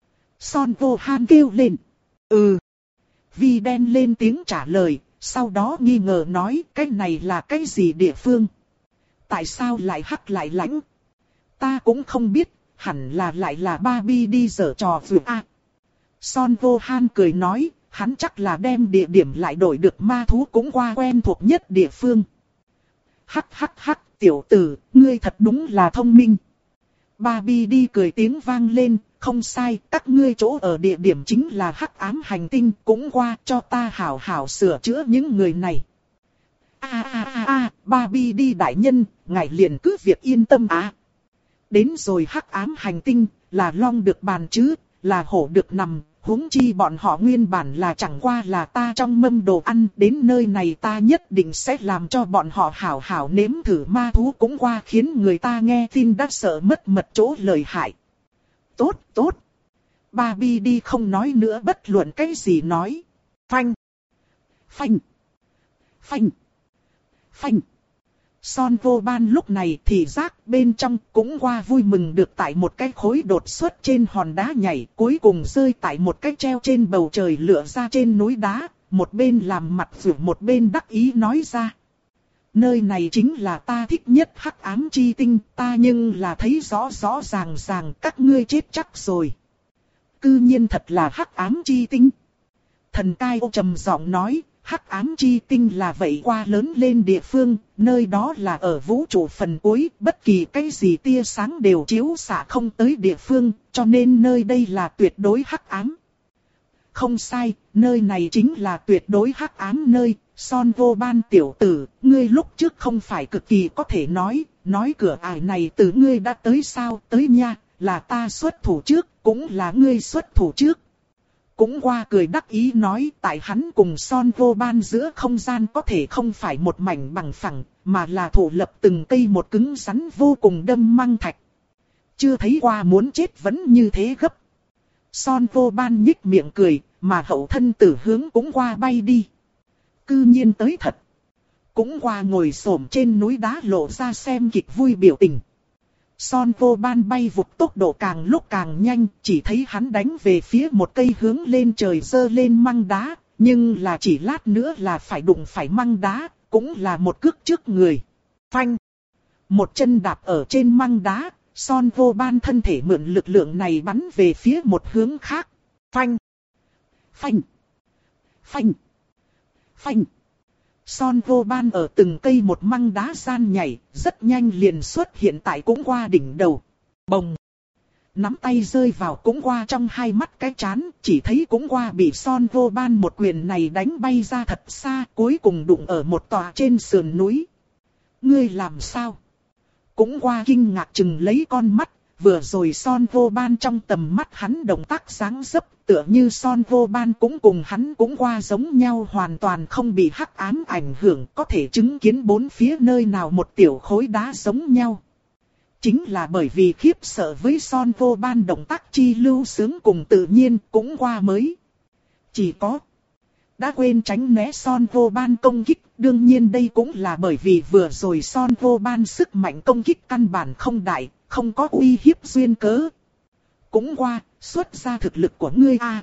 Son Vô Han kêu lên. Ừ. Vi Đen lên tiếng trả lời, sau đó nghi ngờ nói cái này là cái gì địa phương? Tại sao lại hắc lại lãnh? Ta cũng không biết, hẳn là lại là Barbie đi giở trò vừa a. Son Vô Han cười nói, hắn chắc là đem địa điểm lại đổi được ma thú cũng qua quen thuộc nhất địa phương. Hắc hắc hắc, tiểu tử, ngươi thật đúng là thông minh. Barbie đi cười tiếng vang lên, không sai, các ngươi chỗ ở địa điểm chính là hắc ám hành tinh, cũng qua cho ta hảo hảo sửa chữa những người này. A a a a, Barbie đi đại nhân, ngài liền cứ việc yên tâm á. À. Đến rồi hắc ám hành tinh, là long được bàn chứ, là hổ được nằm, huống chi bọn họ nguyên bản là chẳng qua là ta trong mâm đồ ăn, đến nơi này ta nhất định sẽ làm cho bọn họ hảo hảo nếm thử ma thú cũng qua, khiến người ta nghe tin đã sợ mất mật chỗ lời hại. Tốt, tốt. Barbie đi không nói nữa bất luận cái gì nói. Phanh. Phanh. Phanh. Phanh. Son Vô Ban lúc này thì giác bên trong cũng qua vui mừng được tại một cái khối đột xuất trên hòn đá nhảy, cuối cùng rơi tại một cái treo trên bầu trời lựa ra trên núi đá, một bên làm mặt rủ một bên đắc ý nói ra. Nơi này chính là ta thích nhất hắc ám chi tinh, ta nhưng là thấy rõ rõ ràng ràng các ngươi chết chắc rồi. Cư nhiên thật là hắc ám chi tinh. Thần Cai Ô trầm giọng nói, Hắc ám chi tinh là vậy qua lớn lên địa phương, nơi đó là ở vũ trụ phần cuối, bất kỳ cái gì tia sáng đều chiếu xạ không tới địa phương, cho nên nơi đây là tuyệt đối hắc ám. Không sai, nơi này chính là tuyệt đối hắc ám nơi. Son vô ban tiểu tử, ngươi lúc trước không phải cực kỳ có thể nói, nói cửa ải này từ ngươi đã tới sao, tới nha, là ta xuất thủ trước, cũng là ngươi xuất thủ trước. Cũng qua cười đắc ý nói, tại hắn cùng Son vô ban giữa không gian có thể không phải một mảnh bằng phẳng, mà là thủ lập từng cây một cứng rắn vô cùng đâm măng thạch. Chưa thấy qua muốn chết vẫn như thế gấp. Son vô ban nhích miệng cười, mà hậu thân tử hướng cũng qua bay đi. Cư nhiên tới thật. Cũng qua ngồi xổm trên núi đá lộ ra xem kịch vui biểu tình. Son vô ban bay vụt tốc độ càng lúc càng nhanh, chỉ thấy hắn đánh về phía một cây hướng lên trời giơ lên măng đá, nhưng là chỉ lát nữa là phải đụng phải măng đá, cũng là một cước trước người. Phanh! Một chân đạp ở trên măng đá, Son vô ban thân thể mượn lực lượng này bắn về phía một hướng khác. Phanh! Phanh! Phanh! Phanh! Son vô ban ở từng cây một măng đá gian nhảy, rất nhanh liền xuất hiện tại cũng qua đỉnh đầu. Bồng! Nắm tay rơi vào cũng qua trong hai mắt cái chán, chỉ thấy cũng qua bị Son vô ban một quyền này đánh bay ra thật xa, cuối cùng đụng ở một tòa trên sườn núi. Ngươi làm sao? Cũng qua kinh ngạc chừng lấy con mắt, vừa rồi Son vô ban trong tầm mắt hắn động tác sáng dấp, tựa như Son vô ban cũng cùng hắn cũng qua giống nhau, hoàn toàn không bị hắc ám ảnh hưởng, có thể chứng kiến bốn phía nơi nào một tiểu khối đá giống nhau. Chính là bởi vì khiếp sợ với Son vô ban động tác chi lưu sướng cùng tự nhiên, cũng qua mới. Chỉ có đã quên tránh né Son vô ban công kích, đương nhiên đây cũng là bởi vì vừa rồi Son vô ban sức mạnh công kích căn bản không đại, không có uy hiếp duyên cớ. Cũng qua, xuất ra thực lực của ngươi a.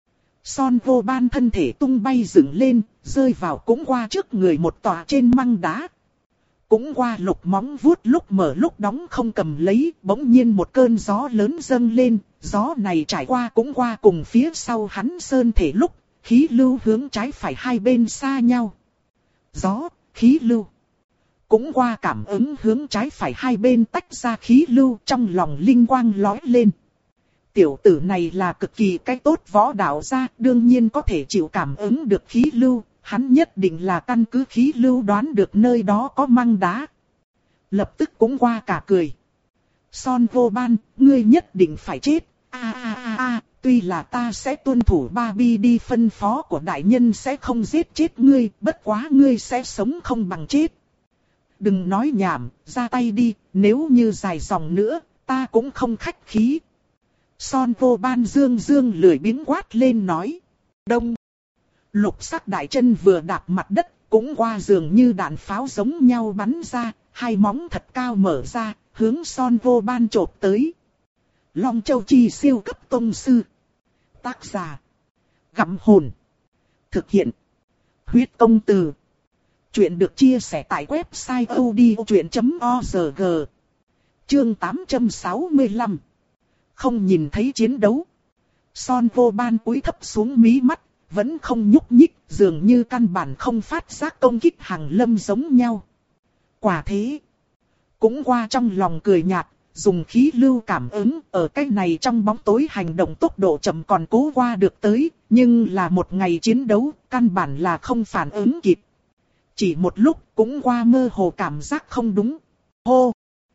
Son vô ban thân thể tung bay dựng lên, rơi vào cũng qua trước người một tòa trên măng đá. Cũng qua lục móng vuốt lúc mở lúc đóng không cầm lấy, bỗng nhiên một cơn gió lớn dâng lên, gió này trải qua cũng qua cùng phía sau hắn sơn thể lúc, khí lưu hướng trái phải hai bên xa nhau. Gió, khí lưu. Cũng qua cảm ứng hướng trái phải hai bên tách ra khí lưu, trong lòng linh quang lóe lên. Tiểu tử này là cực kỳ cái tốt võ đạo gia, đương nhiên có thể chịu cảm ứng được khí lưu, hắn nhất định là căn cứ khí lưu đoán được nơi đó có măng đá. Lập tức cũng qua cả cười. Son vô ban, ngươi nhất định phải chết, a a a a, tuy là ta sẽ tuân thủ ba bi đi phân phó của đại nhân sẽ không giết chết ngươi, bất quá ngươi sẽ sống không bằng chết. Đừng nói nhảm, ra tay đi, nếu như dài dòng nữa, ta cũng không khách khí. Son vô ban dương dương lười biếng quát lên nói. Đông. Lục sắc đại chân vừa đạp mặt đất, cũng qua dường như đạn pháo giống nhau bắn ra, hai móng thật cao mở ra, hướng Son vô ban chộp tới. Long Châu Chi siêu cấp tông sư. Tác giả. Gặm hồn. Thực hiện. Huyết công từ. Chuyện được chia sẻ tại website odchuyện chấm org. Chương tám trăm sáu mươi lăm. Không nhìn thấy chiến đấu. Son vô ban cúi thấp xuống mí mắt, vẫn không nhúc nhích, dường như căn bản không phát giác công kích hàng lâm giống nhau. Quả thế. Cũng qua trong lòng cười nhạt, dùng khí lưu cảm ứng, ở cái này trong bóng tối hành động tốc độ chậm còn cố qua được tới, nhưng là một ngày chiến đấu, căn bản là không phản ứng kịp. Chỉ một lúc cũng qua mơ hồ cảm giác không đúng. Hô!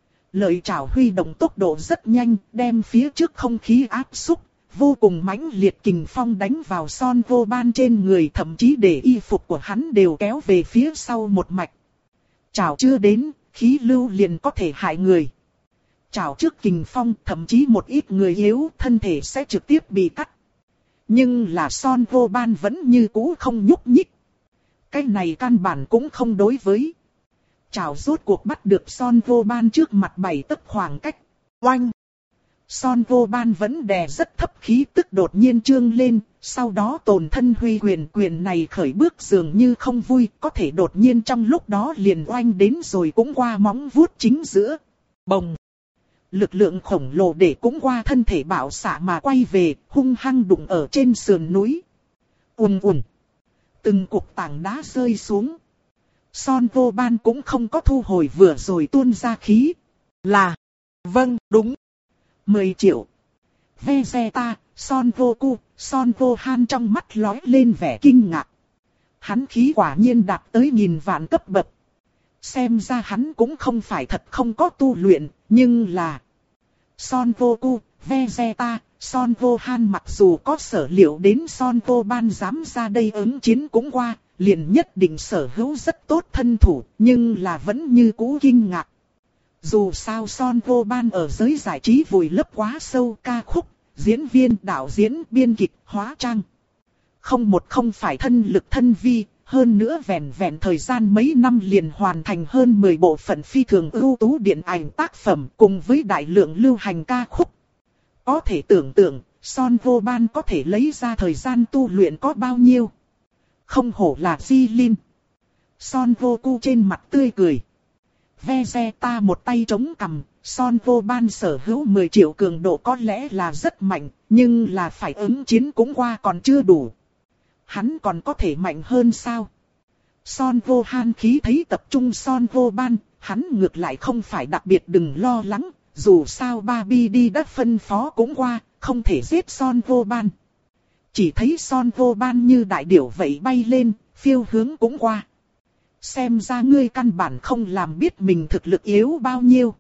Lợi chảo huy động tốc độ rất nhanh, đem phía trước không khí áp xúc, vô cùng mãnh liệt kình phong đánh vào Son vô ban trên người, thậm chí để y phục của hắn đều kéo về phía sau một mạch. Chảo chưa đến, khí lưu liền có thể hại người. Chảo trước kình phong, thậm chí một ít người yếu thân thể sẽ trực tiếp bị cắt. Nhưng là Son vô ban vẫn như cũ không nhúc nhích. Cái này căn bản cũng không đối với. Chảo rốt cuộc bắt được Son vô ban trước mặt bảy tấc khoảng cách. Oanh! Son vô ban vẫn đè rất thấp, khí tức đột nhiên trương lên, sau đó tồn thân huy quyền, quyền này khởi bước dường như không vui, có thể đột nhiên trong lúc đó liền oanh đến rồi cũng qua móng vuốt chính giữa. Bồng! Lực lượng khổng lồ để cũng qua thân thể bạo xạ mà quay về, hung hăng đụng ở trên sườn núi. Ùn ùn! Từng cục tảng đá rơi xuống. Son vô ban cũng không có thu hồi vừa rồi tuôn ra khí. Là, vâng, đúng. mười triệu. Vegeta, Son Goku, Son Gohan trong mắt lóe lên vẻ kinh ngạc. Hắn khí quả nhiên đạt tới nghìn vạn cấp bậc. Xem ra hắn cũng không phải thật không có tu luyện, nhưng là... Son Goku, Vegeta, Son Gohan mặc dù có sở liệu đến Son Goban dám ra đây ứng chiến cũng qua, liền nhất định sở hữu rất tốt thân thủ, nhưng là vẫn như cũ kinh ngạc. Dù sao Son Goban ở giới giải trí vùi lấp quá sâu, ca khúc, diễn viên, đạo diễn, biên kịch, hóa trang. Không một không phải thân lực thân vi, hơn nữa vẹn vẹn thời gian mấy năm liền hoàn thành hơn mười bộ phận phi thường ưu tú điện ảnh tác phẩm cùng với đại lượng lưu hành ca khúc. Có thể tưởng tượng, Son Goban có thể lấy ra thời gian tu luyện có bao nhiêu. Không hổ là Jilin. Son Goku trên mặt tươi cười. Vegeta một tay chống cằm, Son Goban sở hữu mười triệu cường độ có lẽ là rất mạnh, nhưng là phải ứng chiến cũng qua còn chưa đủ. Hắn còn có thể mạnh hơn sao? Son Gohan khí thấy tập trung Son Goban, hắn ngược lại không phải đặc biệt đừng lo lắng, dù sao Barbie đi đã phân phó cũng qua, không thể giết Son Goban. Chỉ thấy Son Goban như đại điểu vậy bay lên, phiêu hướng cũng qua. Xem ra ngươi căn bản không làm biết mình thực lực yếu bao nhiêu.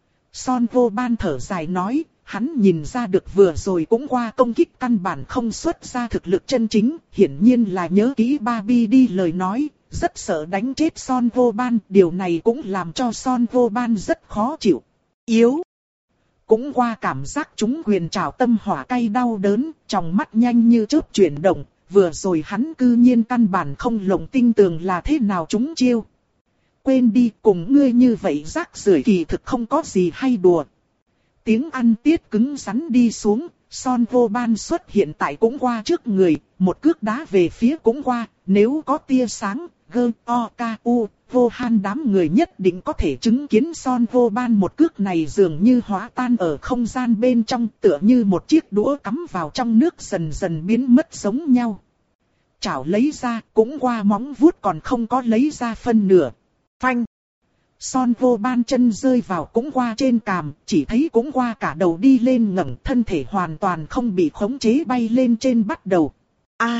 Son Goban thở dài nói, hắn nhìn ra được vừa rồi cũng qua công kích căn bản không xuất ra thực lực chân chính, hiển nhiên là nhớ kỹ Barbie đi lời nói, rất sợ đánh chết Son Goban, điều này cũng làm cho Son Goban rất khó chịu. Yếu. Cũng qua cảm giác chúng quyền trào tâm hỏa cay đau đớn, trong mắt nhanh như chớp chuyển động, vừa rồi hắn cư nhiên căn bản không lồng tinh tường là thế nào chúng chiêu. Quên đi, cùng ngươi như vậy rác rưởi kỳ thực không có gì hay đùa. Tiếng ăn tiết cứng rắn đi xuống, Son Goban xuất hiện tại cũng qua trước người, một cước đá về phía cũng qua, nếu có tia sáng, gơ, o, ca, u, Gohan đám người nhất định có thể chứng kiến Son Goban một cước này dường như hóa tan ở không gian bên trong, tựa như một chiếc đũa cắm vào trong nước dần dần biến mất giống nhau. Chảo lấy ra, cũng qua móng vuốt còn không có lấy ra phân nửa. Phanh! Son Goban chân rơi vào cũng qua trên càm, chỉ thấy cũng qua cả đầu đi lên ngẩng, thân thể hoàn toàn không bị khống chế bay lên trên bắt đầu. A! À,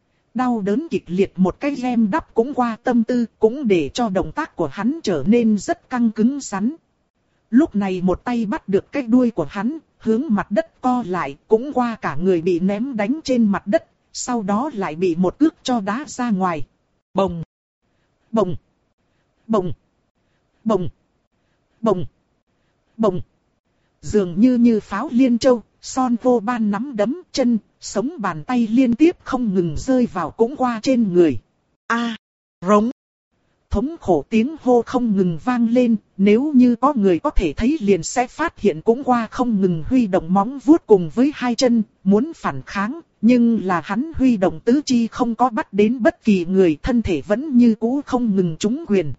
đau đớn kịch liệt một cái gem đắp cũng qua tâm tư, cũng để cho động tác của hắn trở nên rất căng cứng rắn. Lúc này một tay bắt được cái đuôi của hắn, hướng mặt đất co lại, cũng qua cả người bị ném đánh trên mặt đất, sau đó lại bị một cước cho đá ra ngoài. Bồng! Bồng! Bồng! Bồng! Bồng! Bồng! Dường như như pháo liên châu, Son Goban nắm đấm chân, sống bàn tay liên tiếp không ngừng rơi vào cũng qua trên người. A! À, rống! Thống khổ tiếng hô không ngừng vang lên, nếu như có người có thể thấy liền sẽ phát hiện cũng qua không ngừng huy động móng vuốt cùng với hai chân, muốn phản kháng, nhưng là hắn huy động tứ chi không có bắt đến bất kỳ người, thân thể vẫn như cũ không ngừng trúng quyền.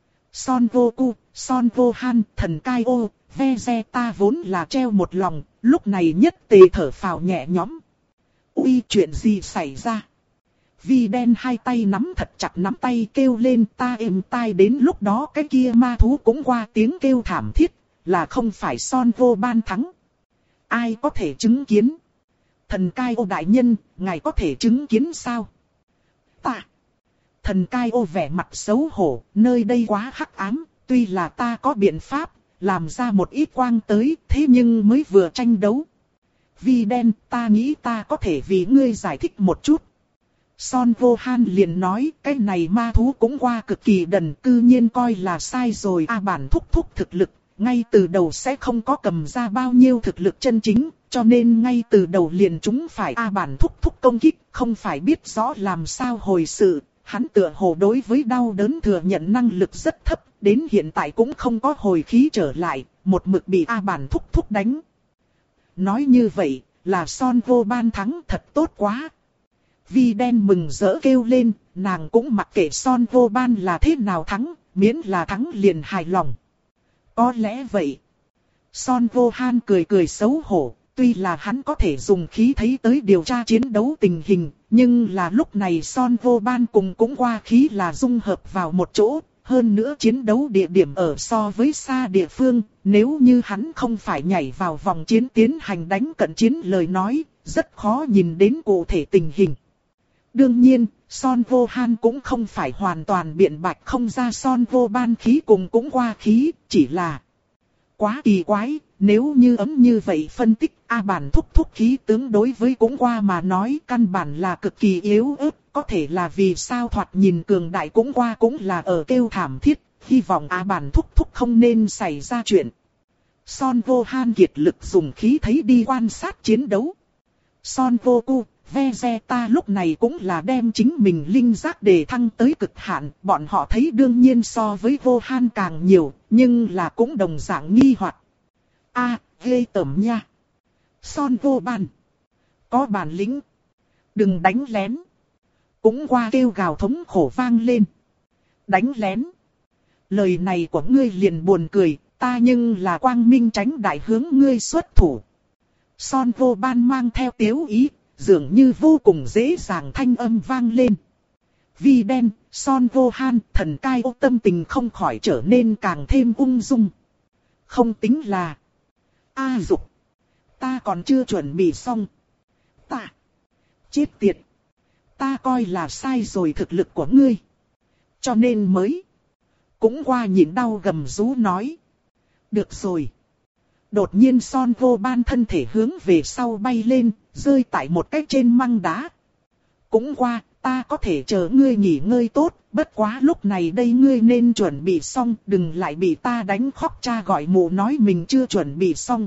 Son Goku, Son Gohan, thần Kai O, Vegeta vốn là treo một lòng, lúc này nhất tề thở phào nhẹ nhõm. Ui, chuyện gì xảy ra? Vi đen hai tay nắm thật chặt nắm tay kêu lên, ta êm tai, đến lúc đó cái kia ma thú cũng qua tiếng kêu thảm thiết, là không phải Son Goban thắng. Ai có thể chứng kiến? Thần Kai O đại nhân, ngài có thể chứng kiến sao? Ta. Thần Kai O vẻ mặt xấu hổ, nơi đây quá hắc ám, tuy là ta có biện pháp, làm ra một ít quang tới, thế nhưng mới vừa tranh đấu. Vi đen, ta nghĩ ta có thể vì ngươi giải thích một chút. Son Gohan liền nói, cái này ma thú cũng qua cực kỳ đần, cư nhiên coi là sai rồi. A bản thúc thúc thực lực, ngay từ đầu sẽ không có cầm ra bao nhiêu thực lực chân chính, cho nên ngay từ đầu liền chúng phải A bản thúc thúc công kích, không phải biết rõ làm sao hồi sự. Hắn tựa hồ đối với đau đớn thừa nhận năng lực rất thấp, đến hiện tại cũng không có hồi khí trở lại, một mực bị A bản thúc thúc đánh. Nói như vậy, là Son Goban thắng, thật tốt quá. Vi đen mừng rỡ kêu lên, nàng cũng mặc kệ Son Goban là thế nào thắng, miễn là thắng liền hài lòng. Có lẽ vậy. Son Gohan cười cười xấu hổ, tuy là hắn có thể dùng khí thấy tới điều tra chiến đấu tình hình, nhưng là lúc này Son Vô Ban cùng cũng qua khí là dung hợp vào một chỗ, hơn nữa chiến đấu địa điểm ở so với xa địa phương, nếu như hắn không phải nhảy vào vòng chiến tiến hành đánh cận chiến lời nói, rất khó nhìn đến cụ thể tình hình. Đương nhiên, Son Vô Han cũng không phải hoàn toàn biện bạch không ra Son Vô Ban khí cùng cũng qua khí, chỉ là quá kỳ quái, nếu như ấm như vậy phân tích A Bản thúc thúc khí tướng đối với cũng qua mà nói căn bản là cực kỳ yếu ớt, có thể là vì sao thoạt nhìn cường đại cũng qua cũng là ở kêu thảm thiết, hy vọng A Bản thúc thúc không nên xảy ra chuyện. Son Vô Han kiệt lực dùng khí thấy đi quan sát chiến đấu. Son Vô Cu, Vegeta lúc này cũng là đem chính mình linh giác đề thăng tới cực hạn, bọn họ thấy đương nhiên so với Vô Han càng nhiều, nhưng là cũng đồng dạng nghi hoặc. A, à, ghê tởm nha. Son Vô Ban, có bản lĩnh, đừng đánh lén. Cũng qua kêu gào thống khổ vang lên. Đánh lén. Lời này của ngươi liền buồn cười, ta nhưng là quang minh tránh đại hướng ngươi xuất thủ. Son Vô Ban mang theo tiếu ý, dường như vô cùng dễ dàng thanh âm vang lên. Vi đen, Son Vô Han, thần cai ô tâm tình không khỏi trở nên càng thêm ung dung. Không tính là A Dục, ta còn chưa chuẩn bị xong. Ta, chết tiệt, ta coi là sai rồi thực lực của ngươi, cho nên mới. Cũng qua nhịn đau gầm rú nói. Được rồi. Đột nhiên Son Vô Ban thân thể hướng về sau bay lên, rơi tại một cái trên măng đá. Cũng qua, ta có thể chờ ngươi nghỉ ngơi tốt, bất quá lúc này đây ngươi nên chuẩn bị xong, đừng lại bị ta đánh khóc cha gọi mụ nói mình chưa chuẩn bị xong.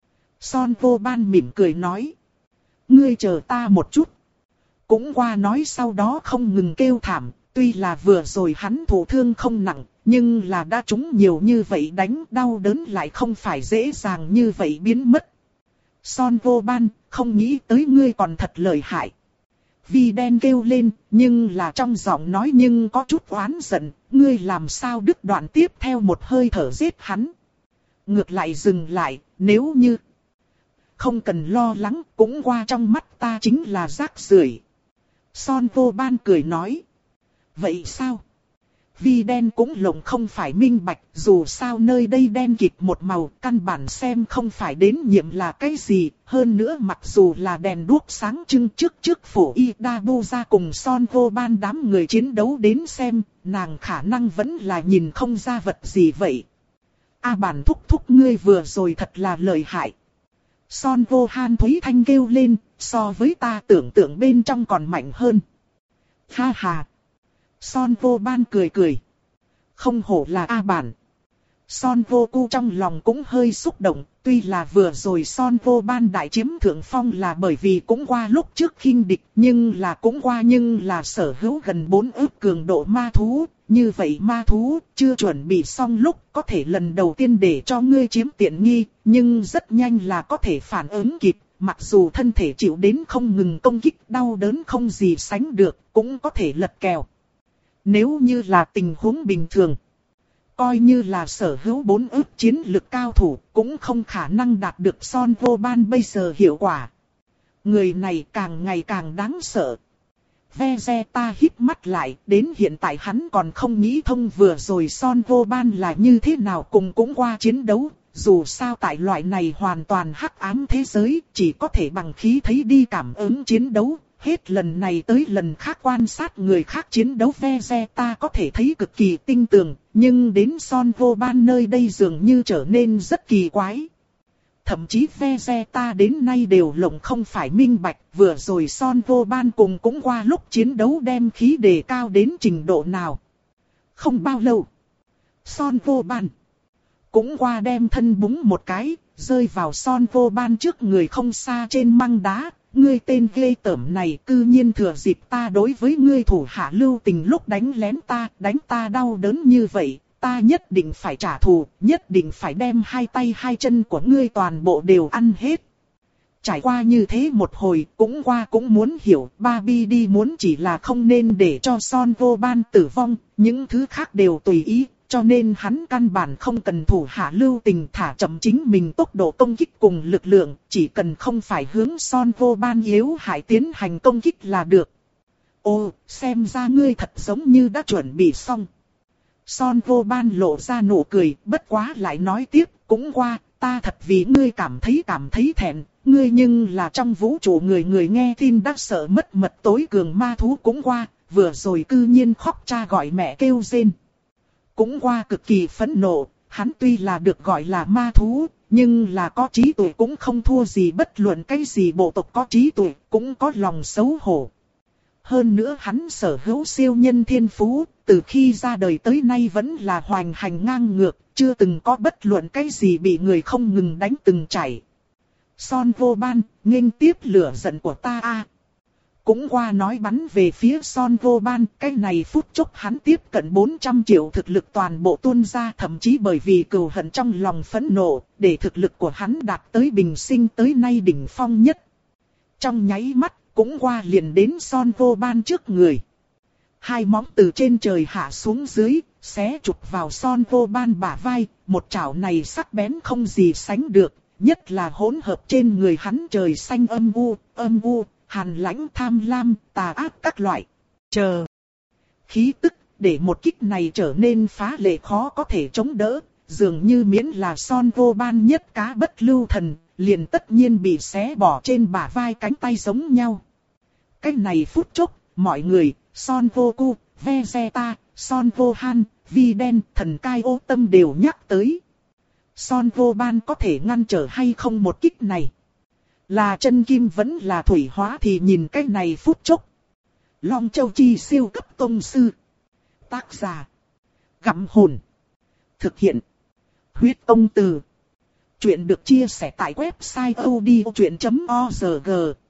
Son Vô Ban mỉm cười nói. Ngươi chờ ta một chút. Cũng qua nói sau đó không ngừng kêu thảm, tuy là vừa rồi hắn thụ thương không nặng, nhưng là đã trúng nhiều như vậy đánh đau đớn lại không phải dễ dàng như vậy biến mất. Son Vô Ban, không nghĩ tới ngươi còn thật lợi hại. Vi đen kêu lên, nhưng là trong giọng nói nhưng có chút oán giận, ngươi làm sao đứt đoạn tiếp theo một hơi thở giết hắn. Ngược lại dừng lại, nếu như không cần lo lắng, cũng qua trong mắt ta chính là rác rưởi. Son Vô Ban cười nói. Vậy sao? Vi đen cũng lộng không phải minh bạch, dù sao nơi đây đen kịt một màu, căn bản xem không phải đến nhiệm là cái gì, hơn nữa mặc dù là đèn đuốc sáng trưng trước trước phủ Idabu ra cùng Son Vô Ban đám người chiến đấu đến xem, nàng khả năng vẫn là nhìn không ra vật gì vậy. A Bản thúc thúc ngươi vừa rồi thật là lợi hại. Son Vô Han Thúy Thanh kêu lên, so với ta tưởng tượng bên trong còn mạnh hơn. Ha ha. Son Vô Ban cười cười. Không hổ là A Bản. Son Vô Cu trong lòng cũng hơi xúc động, tuy là vừa rồi Son Vô Ban đại chiếm thượng phong là bởi vì cũng qua lúc trước khinh địch, nhưng là cũng qua nhưng là sở hữu gần bốn ức cường độ ma thú, như vậy ma thú chưa chuẩn bị xong lúc có thể lần đầu tiên để cho ngươi chiếm tiện nghi, nhưng rất nhanh là có thể phản ứng kịp, mặc dù thân thể chịu đến không ngừng công kích đau đớn không gì sánh được, cũng có thể lật kèo. Nếu như là tình huống bình thường, coi như là sở hữu bốn ức chiến lực cao thủ, cũng không khả năng đạt được Son Vô Ban bây giờ hiệu quả. Người này càng ngày càng đáng sợ. Vegeta hít mắt lại, đến hiện tại hắn còn không nghĩ thông vừa rồi Son Vô Ban là như thế nào cùng cũng qua chiến đấu. Dù sao tại loại này hoàn toàn hắc ám thế giới, chỉ có thể bằng khí thấy đi cảm ứng chiến đấu. Hết lần này tới lần khác quan sát người khác chiến đấu Vegeta có thể thấy cực kỳ tinh tường, nhưng đến Son Vô Ban nơi đây dường như trở nên rất kỳ quái. Thậm chí Vegeta đến nay đều lộng không phải minh bạch, vừa rồi Son Vô Ban cùng cũng qua lúc chiến đấu đem khí đề cao đến trình độ nào. Không bao lâu, Son Vô Ban cũng qua đem thân búng một cái, rơi vào Son Vô Ban trước người không xa trên măng đá. Ngươi tên ghê tởm này cư nhiên thừa dịp ta đối với ngươi thủ hạ lưu tình lúc đánh lén ta, đánh ta đau đớn như vậy, ta nhất định phải trả thù, nhất định phải đem hai tay hai chân của ngươi toàn bộ đều ăn hết. Trải qua như thế một hồi, cũng qua cũng muốn hiểu, Babidi muốn chỉ là không nên để cho Son Vô Ban tử vong, những thứ khác đều tùy ý, cho nên hắn căn bản không cần thủ hạ lưu tình thả chậm chính mình tốc độ công kích cùng lực lượng, chỉ cần không phải hướng Son Vô Ban yếu hại tiến hành công kích là được. Ồ, xem ra ngươi thật giống như đã chuẩn bị xong. Son Vô Ban lộ ra nụ cười, bất quá lại nói tiếp, cũng qua, ta thật vì ngươi cảm thấy cảm thấy thẹn, ngươi nhưng là trong vũ trụ người người nghe tin đã sợ mất mật tối cường ma thú cũng qua, vừa rồi cư nhiên khóc cha gọi mẹ kêu rên. Cũng qua cực kỳ phẫn nộ, hắn tuy là được gọi là ma thú, nhưng là có trí tuệ cũng không thua gì bất luận cái gì bộ tộc có trí tuệ, cũng có lòng xấu hổ. Hơn nữa hắn sở hữu siêu nhân thiên phú, từ khi ra đời tới nay vẫn là hoành hành ngang ngược, chưa từng có bất luận cái gì bị người không ngừng đánh từng chảy. Son Vô Ban, nghênh tiếp lửa giận của ta a. Cũng qua nói bắn về phía Son Vô Ban, cái này phút chốc hắn tiếp cận bốn trăm triệu thực lực toàn bộ tuôn ra, thậm chí bởi vì cừu hận trong lòng phẫn nộ, để thực lực của hắn đạt tới bình sinh tới nay đỉnh phong nhất. Trong nháy mắt, cũng qua liền đến Son Vô Ban trước người. Hai móng từ trên trời hạ xuống dưới, xé chụp vào Son Vô Ban bả vai, một chảo này sắc bén không gì sánh được, nhất là hỗn hợp trên người hắn trời xanh âm u, âm u, hàn lãnh tham lam, tà ác các loại. Chờ. Khí tức, để một kích này trở nên phá lệ khó có thể chống đỡ, dường như miễn là Son Vô Ban nhất cá bất lưu thần, liền tất nhiên bị xé bỏ trên bả vai cánh tay giống nhau. Cái này phút chốc, mọi người, Son Vô Cu, Vegeta, Son Vô Han, Vi Đen, Thần Cai Ô Tâm đều nhắc tới. Son Vô Ban có thể ngăn trở hay không một kích này? Là chân kim vẫn là thủy hóa thì nhìn cái này phút chốc. Long Châu Chi siêu cấp tông sư. Tác giả. Gặm hồn. Thực hiện. Huyết Công Từ. Chuyện được chia sẻ tại website odchuyện chấm org.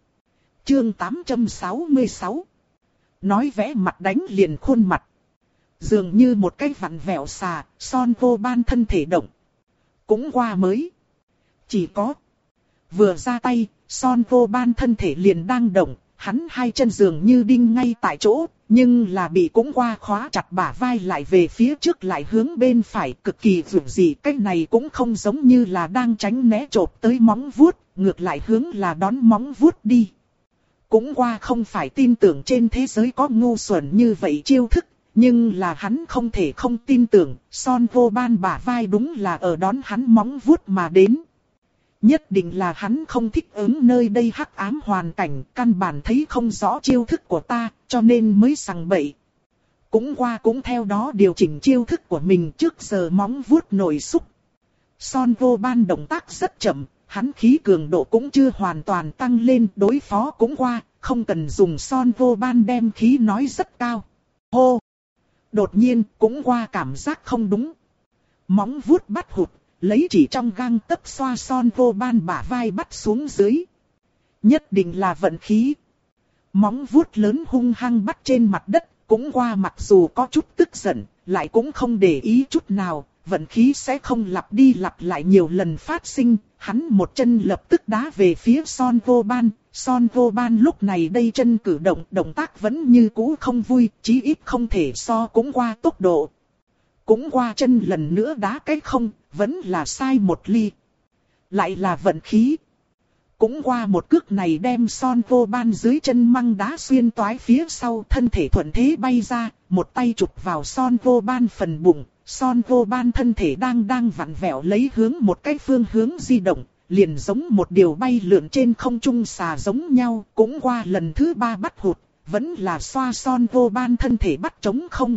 Chương tám trăm sáu mươi sáu. Nói vẽ mặt đánh liền khuôn mặt. Dường như một cái vặn vẹo xà, Son Vô Ban thân thể động. Cũng qua mới. Chỉ có. Vừa ra tay, Son Vô Ban thân thể liền đang động, hắn hai chân dường như đinh ngay tại chỗ, nhưng là bị cũng qua khóa chặt bả vai lại về phía trước lại hướng bên phải, cực kỳ dường gì. Cái này cũng không giống như là đang tránh né chộp tới móng vuốt, ngược lại hướng là đón móng vuốt đi. Cũng qua không phải tin tưởng trên thế giới có ngu xuẩn như vậy chiêu thức, nhưng là hắn không thể không tin tưởng, Son Vô Ban bả vai đúng là ở đón hắn móng vuốt mà đến. Nhất định là hắn không thích ứng nơi đây hắc ám hoàn cảnh, căn bản thấy không rõ chiêu thức của ta, cho nên mới sằng bậy. Cũng qua cũng theo đó điều chỉnh chiêu thức của mình trước giờ móng vuốt nổi xúc. Son Vô Ban động tác rất chậm, hắn khí cường độ cũng chưa hoàn toàn tăng lên, đối phó cũng qua, không cần dùng Son Vô Ban đem khí nói rất cao. Hô! Đột nhiên cũng qua cảm giác không đúng. Móng vuốt bắt hụt. Lấy chỉ trong gang tấc xoa Son Vô Ban bả vai bắt xuống dưới. Nhất định là vận khí. Móng vuốt lớn hung hăng bắt trên mặt đất, cũng qua mặc dù có chút tức giận, lại cũng không để ý chút nào, vận khí sẽ không lặp đi lặp lại nhiều lần phát sinh, hắn một chân lập tức đá về phía Son Vô Ban. Son Vô Ban lúc này đây chân cử động, động tác vẫn như cũ không vui, chí ít không thể so cũng qua tốc độ. Cũng qua chân lần nữa đá cái không, vẫn là sai một ly. Lại là vận khí. Cũng qua một cước này đem Son Vô Ban dưới chân măng đá xuyên toái phía sau, thân thể thuận thế bay ra, một tay chụp vào Son Vô Ban phần bụng. Son Vô Ban thân thể đang đang vặn vẹo lấy hướng một cái phương hướng di động, liền giống một điều bay lượn trên không trung xà giống nhau. Cũng qua lần thứ ba bắt hụt, vẫn là xoa Son Vô Ban thân thể bắt trống không.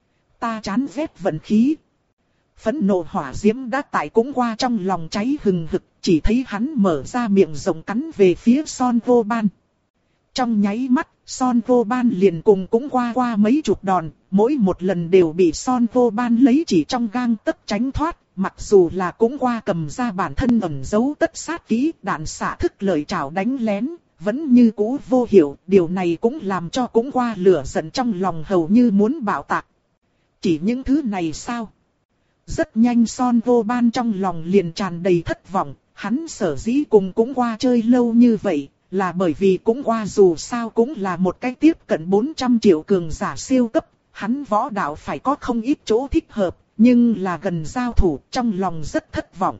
Ta chán ghét vận khí. Phẫn nộ hỏa diễm đã tại cũng qua trong lòng cháy hừng hực, chỉ thấy hắn mở ra miệng rộng cắn về phía Son Vô Ban. Trong nháy mắt, Son Vô Ban liền cùng cũng qua qua mấy chục đòn, mỗi một lần đều bị Son Vô Ban lấy chỉ trong gang tấc tránh thoát, mặc dù là cũng qua cầm ra bản thân ẩn giấu tất sát kỹ, đạn xạ thức lợi trảo đánh lén, vẫn như cũ vô hiệu, điều này cũng làm cho cũng qua lửa giận trong lòng hầu như muốn bạo tạc. Chỉ những thứ này sao? Rất nhanh Son Vô Ban trong lòng liền tràn đầy thất vọng, hắn sở dĩ cùng cũng qua chơi lâu như vậy, là bởi vì cũng qua dù sao cũng là một cái tiếp cận bốn trăm triệu cường giả siêu cấp, hắn võ đạo phải có không ít chỗ thích hợp, nhưng là gần giao thủ trong lòng rất thất vọng.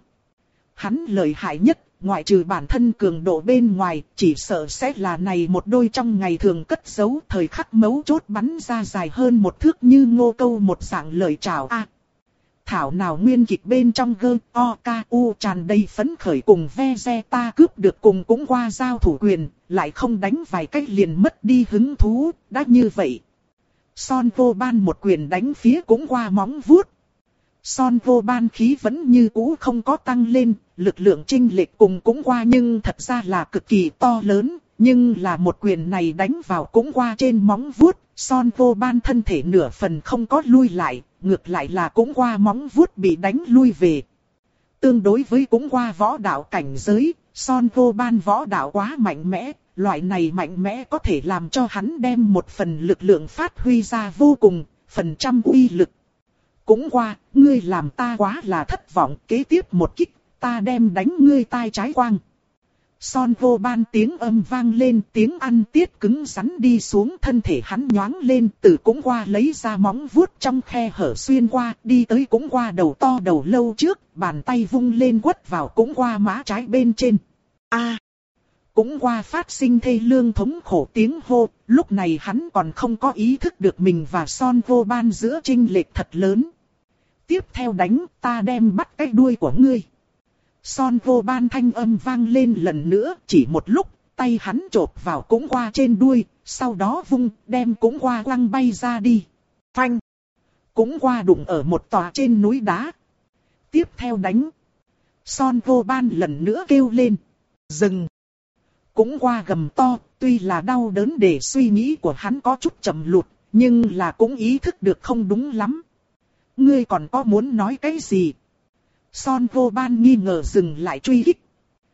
Hắn lợi hại nhất, ngoại trừ bản thân cường độ bên ngoài, chỉ sợ sẽ là này một đôi trong ngày thường cất giấu thời khắc mấu chốt bắn ra dài hơn một thước như ngô câu một dạng lời chào a. Thảo nào nguyên kịch bên trong gơ o ca u tràn đầy phấn khởi cùng Vegeta cướp được cùng cũng qua giao thủ quyền, lại không đánh vài cách liền mất đi hứng thú, đã như vậy. Son vô ban một quyền đánh phía cũng qua móng vuốt. Son vô ban khí vẫn như cũ không có tăng lên, lực lượng chênh lệch cùng cũng qua nhưng thật ra là cực kỳ to lớn, nhưng là một quyền này đánh vào cũng qua trên móng vuốt, son vô ban thân thể nửa phần không có lui lại, ngược lại là cũng qua móng vuốt bị đánh lui về. Tương đối với cũng qua võ đạo cảnh giới, son vô ban võ đạo quá mạnh mẽ, loại này mạnh mẽ có thể làm cho hắn đem một phần lực lượng phát huy ra vô cùng, phần trăm uy lực. Cũng qua, ngươi làm ta quá là thất vọng, kế tiếp một kích, ta đem đánh ngươi tai trái quang. Son vô ban tiếng âm vang lên, tiếng ăn tiết cứng rắn đi xuống, thân thể hắn nhoáng lên, từ cũng qua lấy ra móng vuốt trong khe hở xuyên qua, đi tới cũng qua đầu to đầu lâu trước, bàn tay vung lên quất vào cũng qua má trái bên trên. A! Cũng qua phát sinh thê lương thống khổ tiếng hô, lúc này hắn còn không có ý thức được mình và son vô ban giữa chênh lệch thật lớn. Tiếp theo đánh, ta đem bắt cái đuôi của ngươi. Son vô ban thanh âm vang lên lần nữa, chỉ một lúc, tay hắn chộp vào cũng qua trên đuôi, sau đó vung, đem cũng qua quăng bay ra đi. Phanh! Cũng qua đụng ở một tòa trên núi đá. Tiếp theo đánh. Son vô ban lần nữa kêu lên. Dừng! Cũng qua gầm to, tuy là đau đớn để suy nghĩ của hắn có chút chậm lụt, nhưng là cũng ý thức được không đúng lắm. Ngươi còn có muốn nói cái gì? Son vô ban nghi ngờ dừng lại truy kích.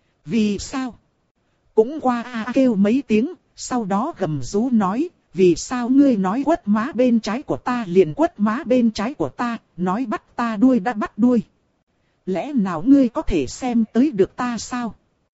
Vì sao? Cũng qua a kêu mấy tiếng, sau đó gầm rú nói, vì sao ngươi nói quất má bên trái của ta liền quất má bên trái của ta, nói bắt ta đuôi đã bắt đuôi. Lẽ nào ngươi có thể xem tới được ta sao?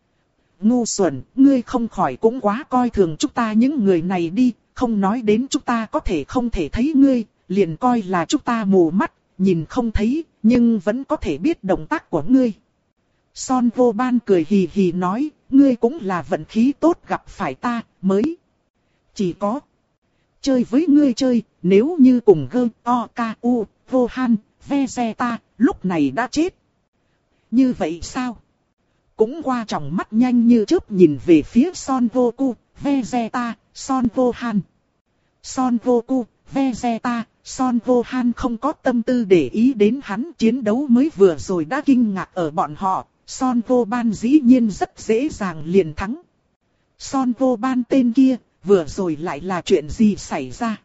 Ngu xuẩn, ngươi không khỏi cũng quá coi thường chúng ta những người này đi, không nói đến chúng ta có thể không thể thấy ngươi, liền coi là chúng ta mù mắt, nhìn không thấy, nhưng vẫn có thể biết động tác của ngươi. Son vô ban cười hì hì nói, ngươi cũng là vận khí tốt gặp phải ta, mới. Chỉ có chơi với ngươi chơi, nếu như cùng gơ, o, ca, u, vô han, Vegeta, lúc này đã chết. Như vậy sao? Cũng qua tròng mắt nhanh như chớp nhìn về phía Son Goku, Vegeta, Son Gohan. Son Goku, Vegeta, Son Gohan không có tâm tư để ý đến hắn, chiến đấu mới vừa rồi đã kinh ngạc ở bọn họ, Son Goban dĩ nhiên rất dễ dàng liền thắng. Son Goban tên kia, vừa rồi lại là chuyện gì xảy ra?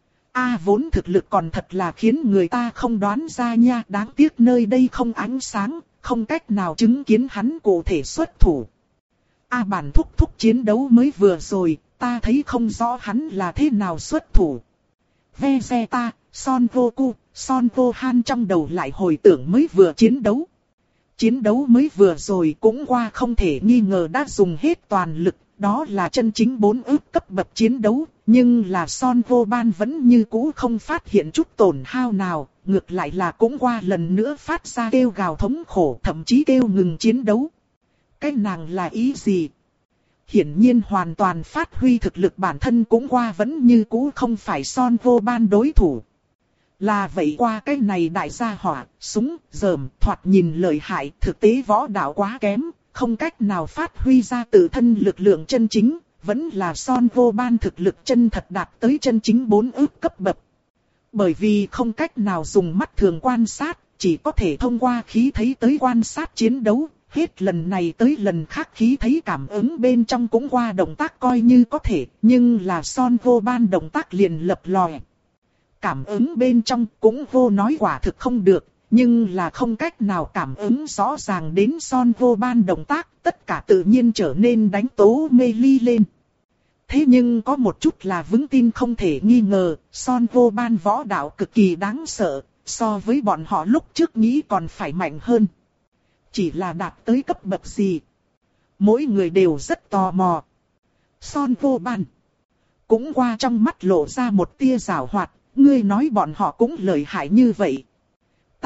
A vốn thực lực còn thật là khiến người ta không đoán ra nha, đáng tiếc nơi đây không ánh sáng, không cách nào chứng kiến hắn cụ thể xuất thủ. A bản thúc thúc chiến đấu mới vừa rồi, ta thấy không rõ hắn là thế nào xuất thủ. Vegeta, Son Goku, Son Gohan trong đầu lại hồi tưởng mới vừa chiến đấu. Chiến đấu mới vừa rồi cũng qua không thể nghi ngờ đã dùng hết toàn lực, đó là chân chính bốn ức cấp bậc chiến đấu, nhưng là Son Goban vẫn như cũ không phát hiện chút tổn hao nào, ngược lại là cũng qua lần nữa phát ra kêu gào thống khổ, thậm chí kêu ngừng chiến đấu. Cái nàng là ý gì? Hiển nhiên hoàn toàn phát huy thực lực bản thân cũng qua vẫn như cũ không phải Son Goban đối thủ. Là vậy qua cái này đại gia hỏa, súng, dờm, thoạt nhìn lợi hại, thực tế võ đạo quá kém, không cách nào phát huy ra tự thân lực lượng chân chính, vẫn là Son Goban thực lực chân thật đạt tới chân chính bốn ức cấp bậc. Bởi vì không cách nào dùng mắt thường quan sát, chỉ có thể thông qua khí thấy tới quan sát chiến đấu, hết lần này tới lần khác khí thấy cảm ứng bên trong cũng qua động tác coi như có thể, nhưng là Son Goban động tác liền lập lòe. Cảm ứng bên trong cũng vô nói quả thực không được, nhưng là không cách nào cảm ứng rõ ràng đến Son Goban động tác, tất cả tự nhiên trở nên đánh tố mê ly lên. Thế nhưng có một chút là vững tin không thể nghi ngờ, Son Goban võ đạo cực kỳ đáng sợ, so với bọn họ lúc trước nghĩ còn phải mạnh hơn. Chỉ là đạt tới cấp bậc gì? Mỗi người đều rất tò mò. Son Goban cũng qua trong mắt lộ ra một tia giảo hoạt, ngươi nói bọn họ cũng lợi hại như vậy.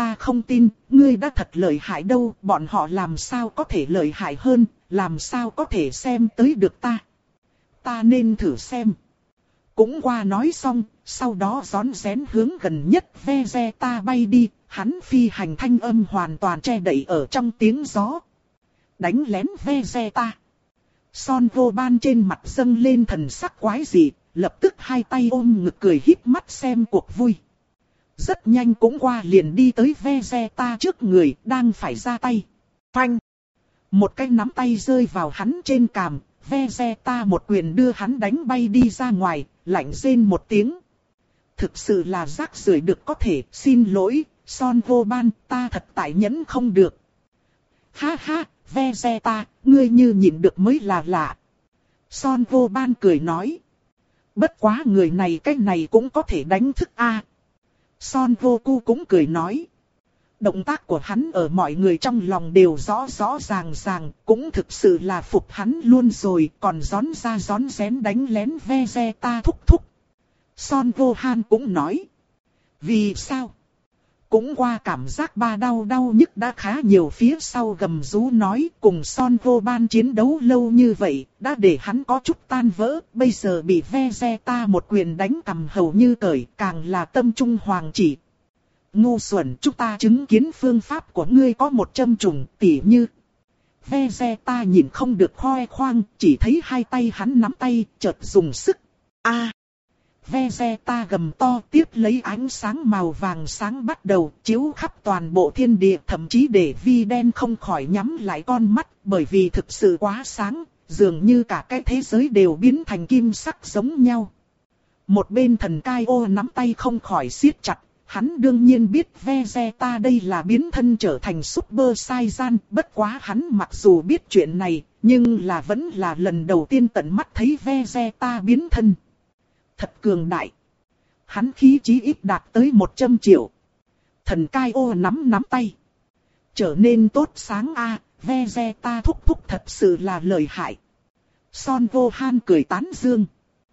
ta không tin, ngươi đã thật lợi hại đâu, bọn họ làm sao có thể lợi hại hơn, làm sao có thể xem tới được ta. Ta nên thử xem. Cũng qua nói xong, sau đó rón rén hướng gần nhất Vegeta bay đi, hắn phi hành thanh âm hoàn toàn che đậy ở trong tiếng gió. Đánh lén Vegeta. Son Gohan trên mặt dâng lên thần sắc quái dị, lập tức hai tay ôm ngực cười híp mắt xem cuộc vui. Rất nhanh cũng qua liền đi tới Vegeta trước người, đang phải ra tay. Phanh! Một cái nắm tay rơi vào hắn trên cằm, Vegeta một quyền đưa hắn đánh bay đi ra ngoài, lạnh rên một tiếng. Thực sự là rác rưởi được có thể, xin lỗi, Son Gohan, ta thật tại nhẫn không được. Ha ha, Vegeta, ngươi như nhịn được mới là lạ. Son Gohan cười nói. Bất quá người này cái này cũng có thể đánh thức a. Son Goku cũng cười nói. Động tác của hắn ở mọi người trong lòng đều rõ rõ ràng ràng, cũng thực sự là phục hắn luôn rồi, còn gión ra gión rén đánh lén Vegeta thúc thúc. Son Gohan cũng nói. Vì sao? Cũng qua cảm giác ba đau đau nhức đã khá nhiều, phía sau gầm rú nói, cùng Son Gohan chiến đấu lâu như vậy, đã để hắn có chút tan vỡ, bây giờ bị Vegeta một quyền đánh cằm hầu như cởi, càng là tâm trung hoàng chỉ. Ngu xuẩn, chúng ta chứng kiến phương pháp của ngươi có một châm trùng, tỉ như. Vegeta nhìn không được khoe khoang, chỉ thấy hai tay hắn nắm tay, chợt dùng sức. A! À, Vegeta gầm to, tiếp lấy ánh sáng màu vàng sáng bắt đầu chiếu khắp toàn bộ thiên địa, thậm chí để Vi Đen không khỏi nhắm lại con mắt, bởi vì thực sự quá sáng, dường như cả cái thế giới đều biến thành kim sắc giống nhau. Một bên thần Kai ô nắm tay không khỏi siết chặt. Hắn đương nhiên biết Vegeta đây là biến thân trở thành Super Saiyan, bất quá hắn mặc dù biết chuyện này, nhưng là vẫn là lần đầu tiên tận mắt thấy Vegeta biến thân. Thật cường đại. Hắn khí chí ít đạt tới một trăm triệu. Thần Kai ô nắm nắm tay. Trở nên tốt sáng a, à, Vegeta thúc thúc thật sự là lợi hại. Son Gohan cười tán dương.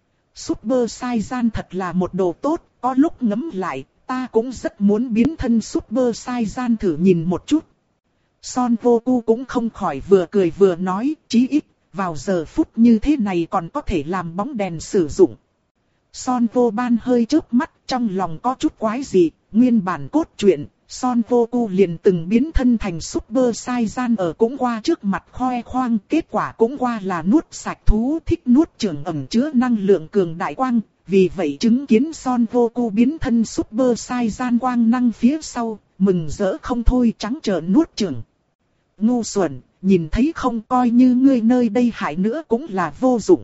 Super Saiyan thật là một đồ tốt, có lúc ngẫm lại. Ta cũng rất muốn biến thân Super Saiyan thử nhìn một chút. Son Goku cũng không khỏi vừa cười vừa nói, chí ít, vào giờ phút như thế này còn có thể làm bóng đèn sử dụng. Son Gohan hơi chớp mắt, trong lòng có chút quái gì, nguyên bản cốt truyện, Son Goku liền từng biến thân thành Super Saiyan ở cũng qua trước mặt khoe khoang, kết quả cũng qua là nuốt sạch thú thích nuốt chửng ẩn chứa năng lượng cường đại quang. Vì vậy chứng kiến Son Goku biến thân Super Saiyan quang năng phía sau, mừng rỡ không thôi, trắng trợn nuốt chửng. Ngu xuẩn, nhìn thấy không, coi như ngươi nơi đây hại nữa cũng là vô dụng.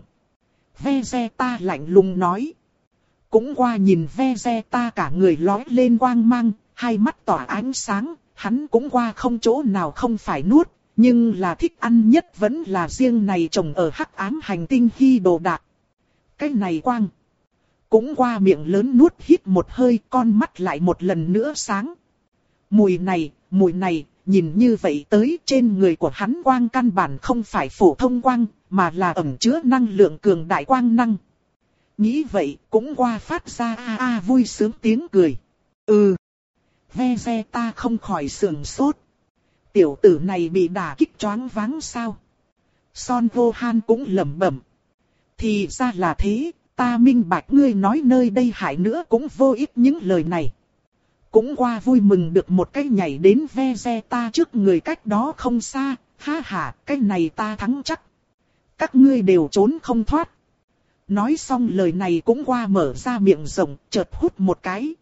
Vegeta lạnh lùng nói. Cũng qua nhìn Vegeta cả người lói lên quang mang, hai mắt tỏa ánh sáng, hắn cũng qua không chỗ nào không phải nuốt, nhưng là thích ăn nhất vẫn là riêng này trồng ở hắc ám hành tinh Hy Đồ Đạc. Cái này quang. Cũng qua miệng lớn nuốt hít một hơi, con mắt lại một lần nữa sáng. Mùi này, mùi này, nhìn như vậy tới trên người của hắn quang căn bản không phải phổ thông quang, mà là ẩn chứa năng lượng cường đại quang năng. Nghĩ vậy, cũng qua phát ra a a vui sướng tiếng cười. Ừ. Vegeta không khỏi sườn sốt. Tiểu tử này bị đả kích choáng váng sao? Son Gohan cũng lẩm bẩm. Thì ra là thế. Ta minh bạch ngươi nói nơi đây hại nữa cũng vô ích những lời này. Cũng qua vui mừng được một cái nhảy đến Vegeta trước người cách đó không xa, ha ha, cái này ta thắng chắc. Các ngươi đều trốn không thoát. Nói xong lời này cũng qua mở ra miệng rộng, chợt hút một cái.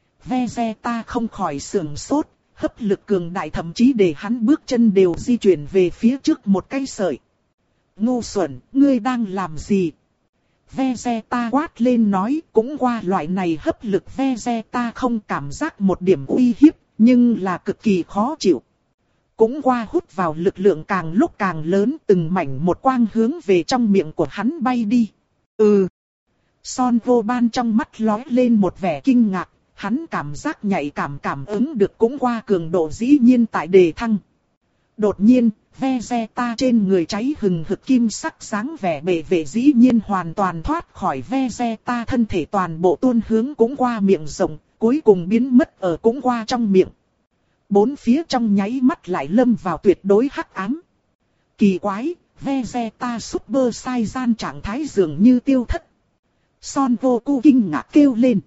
Vegeta không khỏi sườn sốt, hấp lực cường đại thậm chí để hắn bước chân đều di chuyển về phía trước một cái sợi. Ngu xuẩn, ngươi đang làm gì? Vegeta quát lên nói, cũng qua loại này hấp lực Vegeta không cảm giác một điểm uy hiếp, nhưng là cực kỳ khó chịu. Cũng qua hút vào lực lượng càng lúc càng lớn, từng mảnh một quang hướng về trong miệng của hắn bay đi. Ừ. Son Gohan trong mắt lóe lên một vẻ kinh ngạc, hắn cảm giác nhạy cảm cảm ứng được cũng qua cường độ dĩ nhiên tại đề thăng. Đột nhiên, Vegeta trên người cháy hừng hực kim sắc sáng vẻ bề vệ dĩ nhiên hoàn toàn thoát khỏi Vegeta, thân thể toàn bộ tuôn hướng cũng qua miệng rộng, cuối cùng biến mất ở cũng qua trong miệng. Bốn phía trong nháy mắt lại lâm vào tuyệt đối hắc ám. Kỳ quái, Vegeta Super Saiyan trạng thái dường như tiêu thất. Son Goku kinh ngạc kêu lên.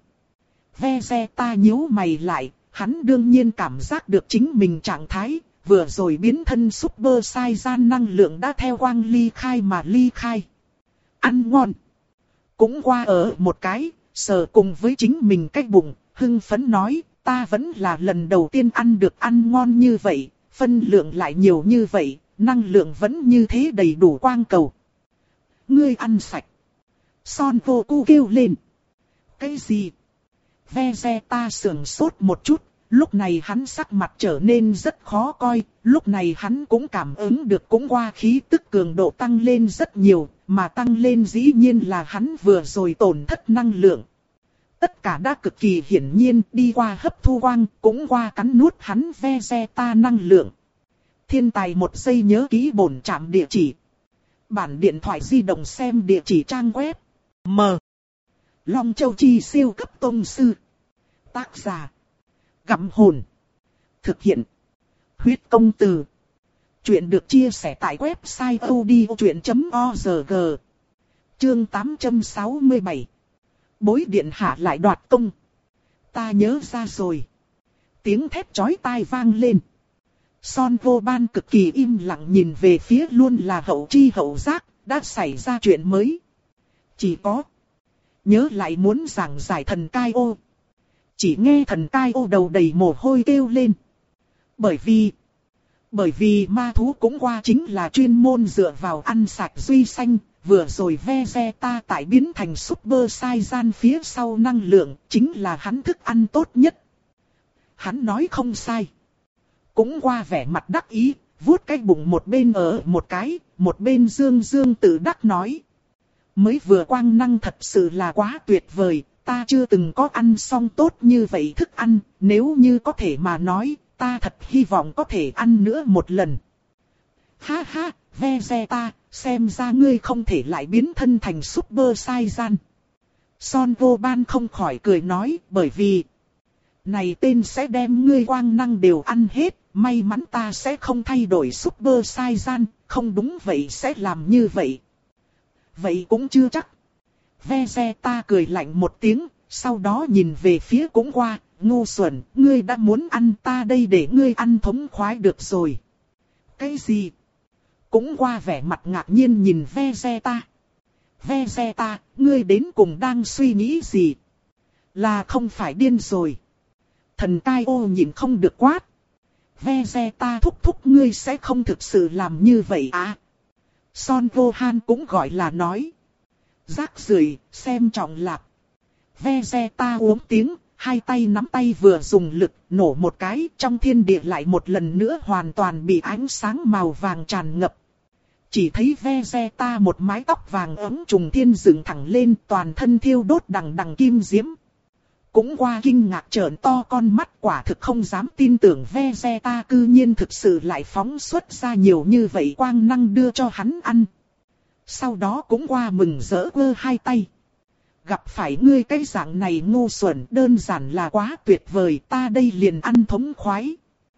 Vegeta nhíu mày lại, hắn đương nhiên cảm giác được chính mình trạng thái, vừa rồi biến thân Super Saiyan năng lượng đã theo quang ly khai mà ly khai. Ăn ngon. Cũng qua ở một cái, sờ cùng với chính mình cái bụng, hưng phấn nói, ta vẫn là lần đầu tiên ăn được ăn ngon như vậy, phân lượng lại nhiều như vậy, năng lượng vẫn như thế đầy đủ quang cầu. Ngươi ăn sạch. Son Goku kêu lên. Cái gì? Vegeta sườn sốt một chút, lúc này hắn sắc mặt trở nên rất khó coi, lúc này hắn cũng cảm ứng được cũng qua khí tức cường độ tăng lên rất nhiều, mà tăng lên dĩ nhiên là hắn vừa rồi tổn thất năng lượng. Tất cả đã cực kỳ hiển nhiên đi qua hấp thu quang, cũng qua cắn nuốt hắn Vegeta năng lượng. Thiên tài một giây nhớ ký bổn trạm địa chỉ. Bản điện thoại di động xem địa chỉ trang web. M. Long Châu Chi siêu cấp tông sư. Tác giả. Gặm hồn. Thực hiện. Huyết công từ. Chuyện được chia sẻ tại website odchuyện chấm org. Chương tám trăm sáu mươi bảy. Bối điện hạ lại đoạt công. Ta nhớ ra rồi. Tiếng thét chói tai vang lên. Son Goban cực kỳ im lặng nhìn về phía luôn là hậu chi hậu giác, đã xảy ra chuyện mới. Chỉ có. Nhớ lại muốn giảng giải thần cai ô. Chỉ nghe thần cai ô đầu đầy mồ hôi kêu lên. Bởi vì. Bởi vì ma thú cũng qua chính là chuyên môn dựa vào ăn sạch duy xanh. Vừa rồi Vegeta tại biến thành Super Saiyan phía sau năng lượng chính là hắn thức ăn tốt nhất. Hắn nói không sai. Cũng qua vẻ mặt đắc ý, vuốt cái bụng một bên ở một cái, một bên dương dương tự đắc nói. Mới vừa quang năng thật sự là quá tuyệt vời, ta chưa từng có ăn xong tốt như vậy thức ăn, nếu như có thể mà nói, ta thật hy vọng có thể ăn nữa một lần. Ha ha, Vegeta, xem ra ngươi không thể lại biến thân thành Super Saiyan. Son Goban không khỏi cười nói, bởi vì này tên sẽ đem ngươi quang năng đều ăn hết, may mắn ta sẽ không thay đổi Super Saiyan, không đúng vậy sẽ làm như vậy. Vậy cũng chưa chắc. Vegeta cười lạnh một tiếng, sau đó nhìn về phía cũng qua, ngu xuẩn, ngươi đã muốn ăn ta đây để ngươi ăn thống khoái được rồi. Cái gì? Cũng qua vẻ mặt ngạc nhiên nhìn Vegeta. Vegeta, ngươi đến cùng đang suy nghĩ gì? Là không phải điên rồi. Thần cai ô nhìn không được quát. Vegeta thúc thúc ngươi sẽ không thực sự làm như vậy à? Son Gohan cũng gọi là nói. Rác rưởi, xem trọng lạc. Vegeta uống tiếng, hai tay nắm tay vừa dùng lực, nổ một cái, trong thiên địa lại một lần nữa hoàn toàn bị ánh sáng màu vàng tràn ngập. Chỉ thấy Vegeta một mái tóc vàng ấm trùng thiên dựng thẳng lên, toàn thân thiêu đốt đằng đằng kim diễm. Cũng qua kinh ngạc trợn to con mắt, quả thực không dám tin tưởng Vegeta cư nhiên thực sự lại phóng xuất ra nhiều như vậy quang năng đưa cho hắn ăn. Sau đó cũng qua mừng rỡ vơ hai tay. Gặp phải ngươi cái dạng này ngu xuẩn đơn giản là quá tuyệt vời, ta đây liền ăn thống khoái.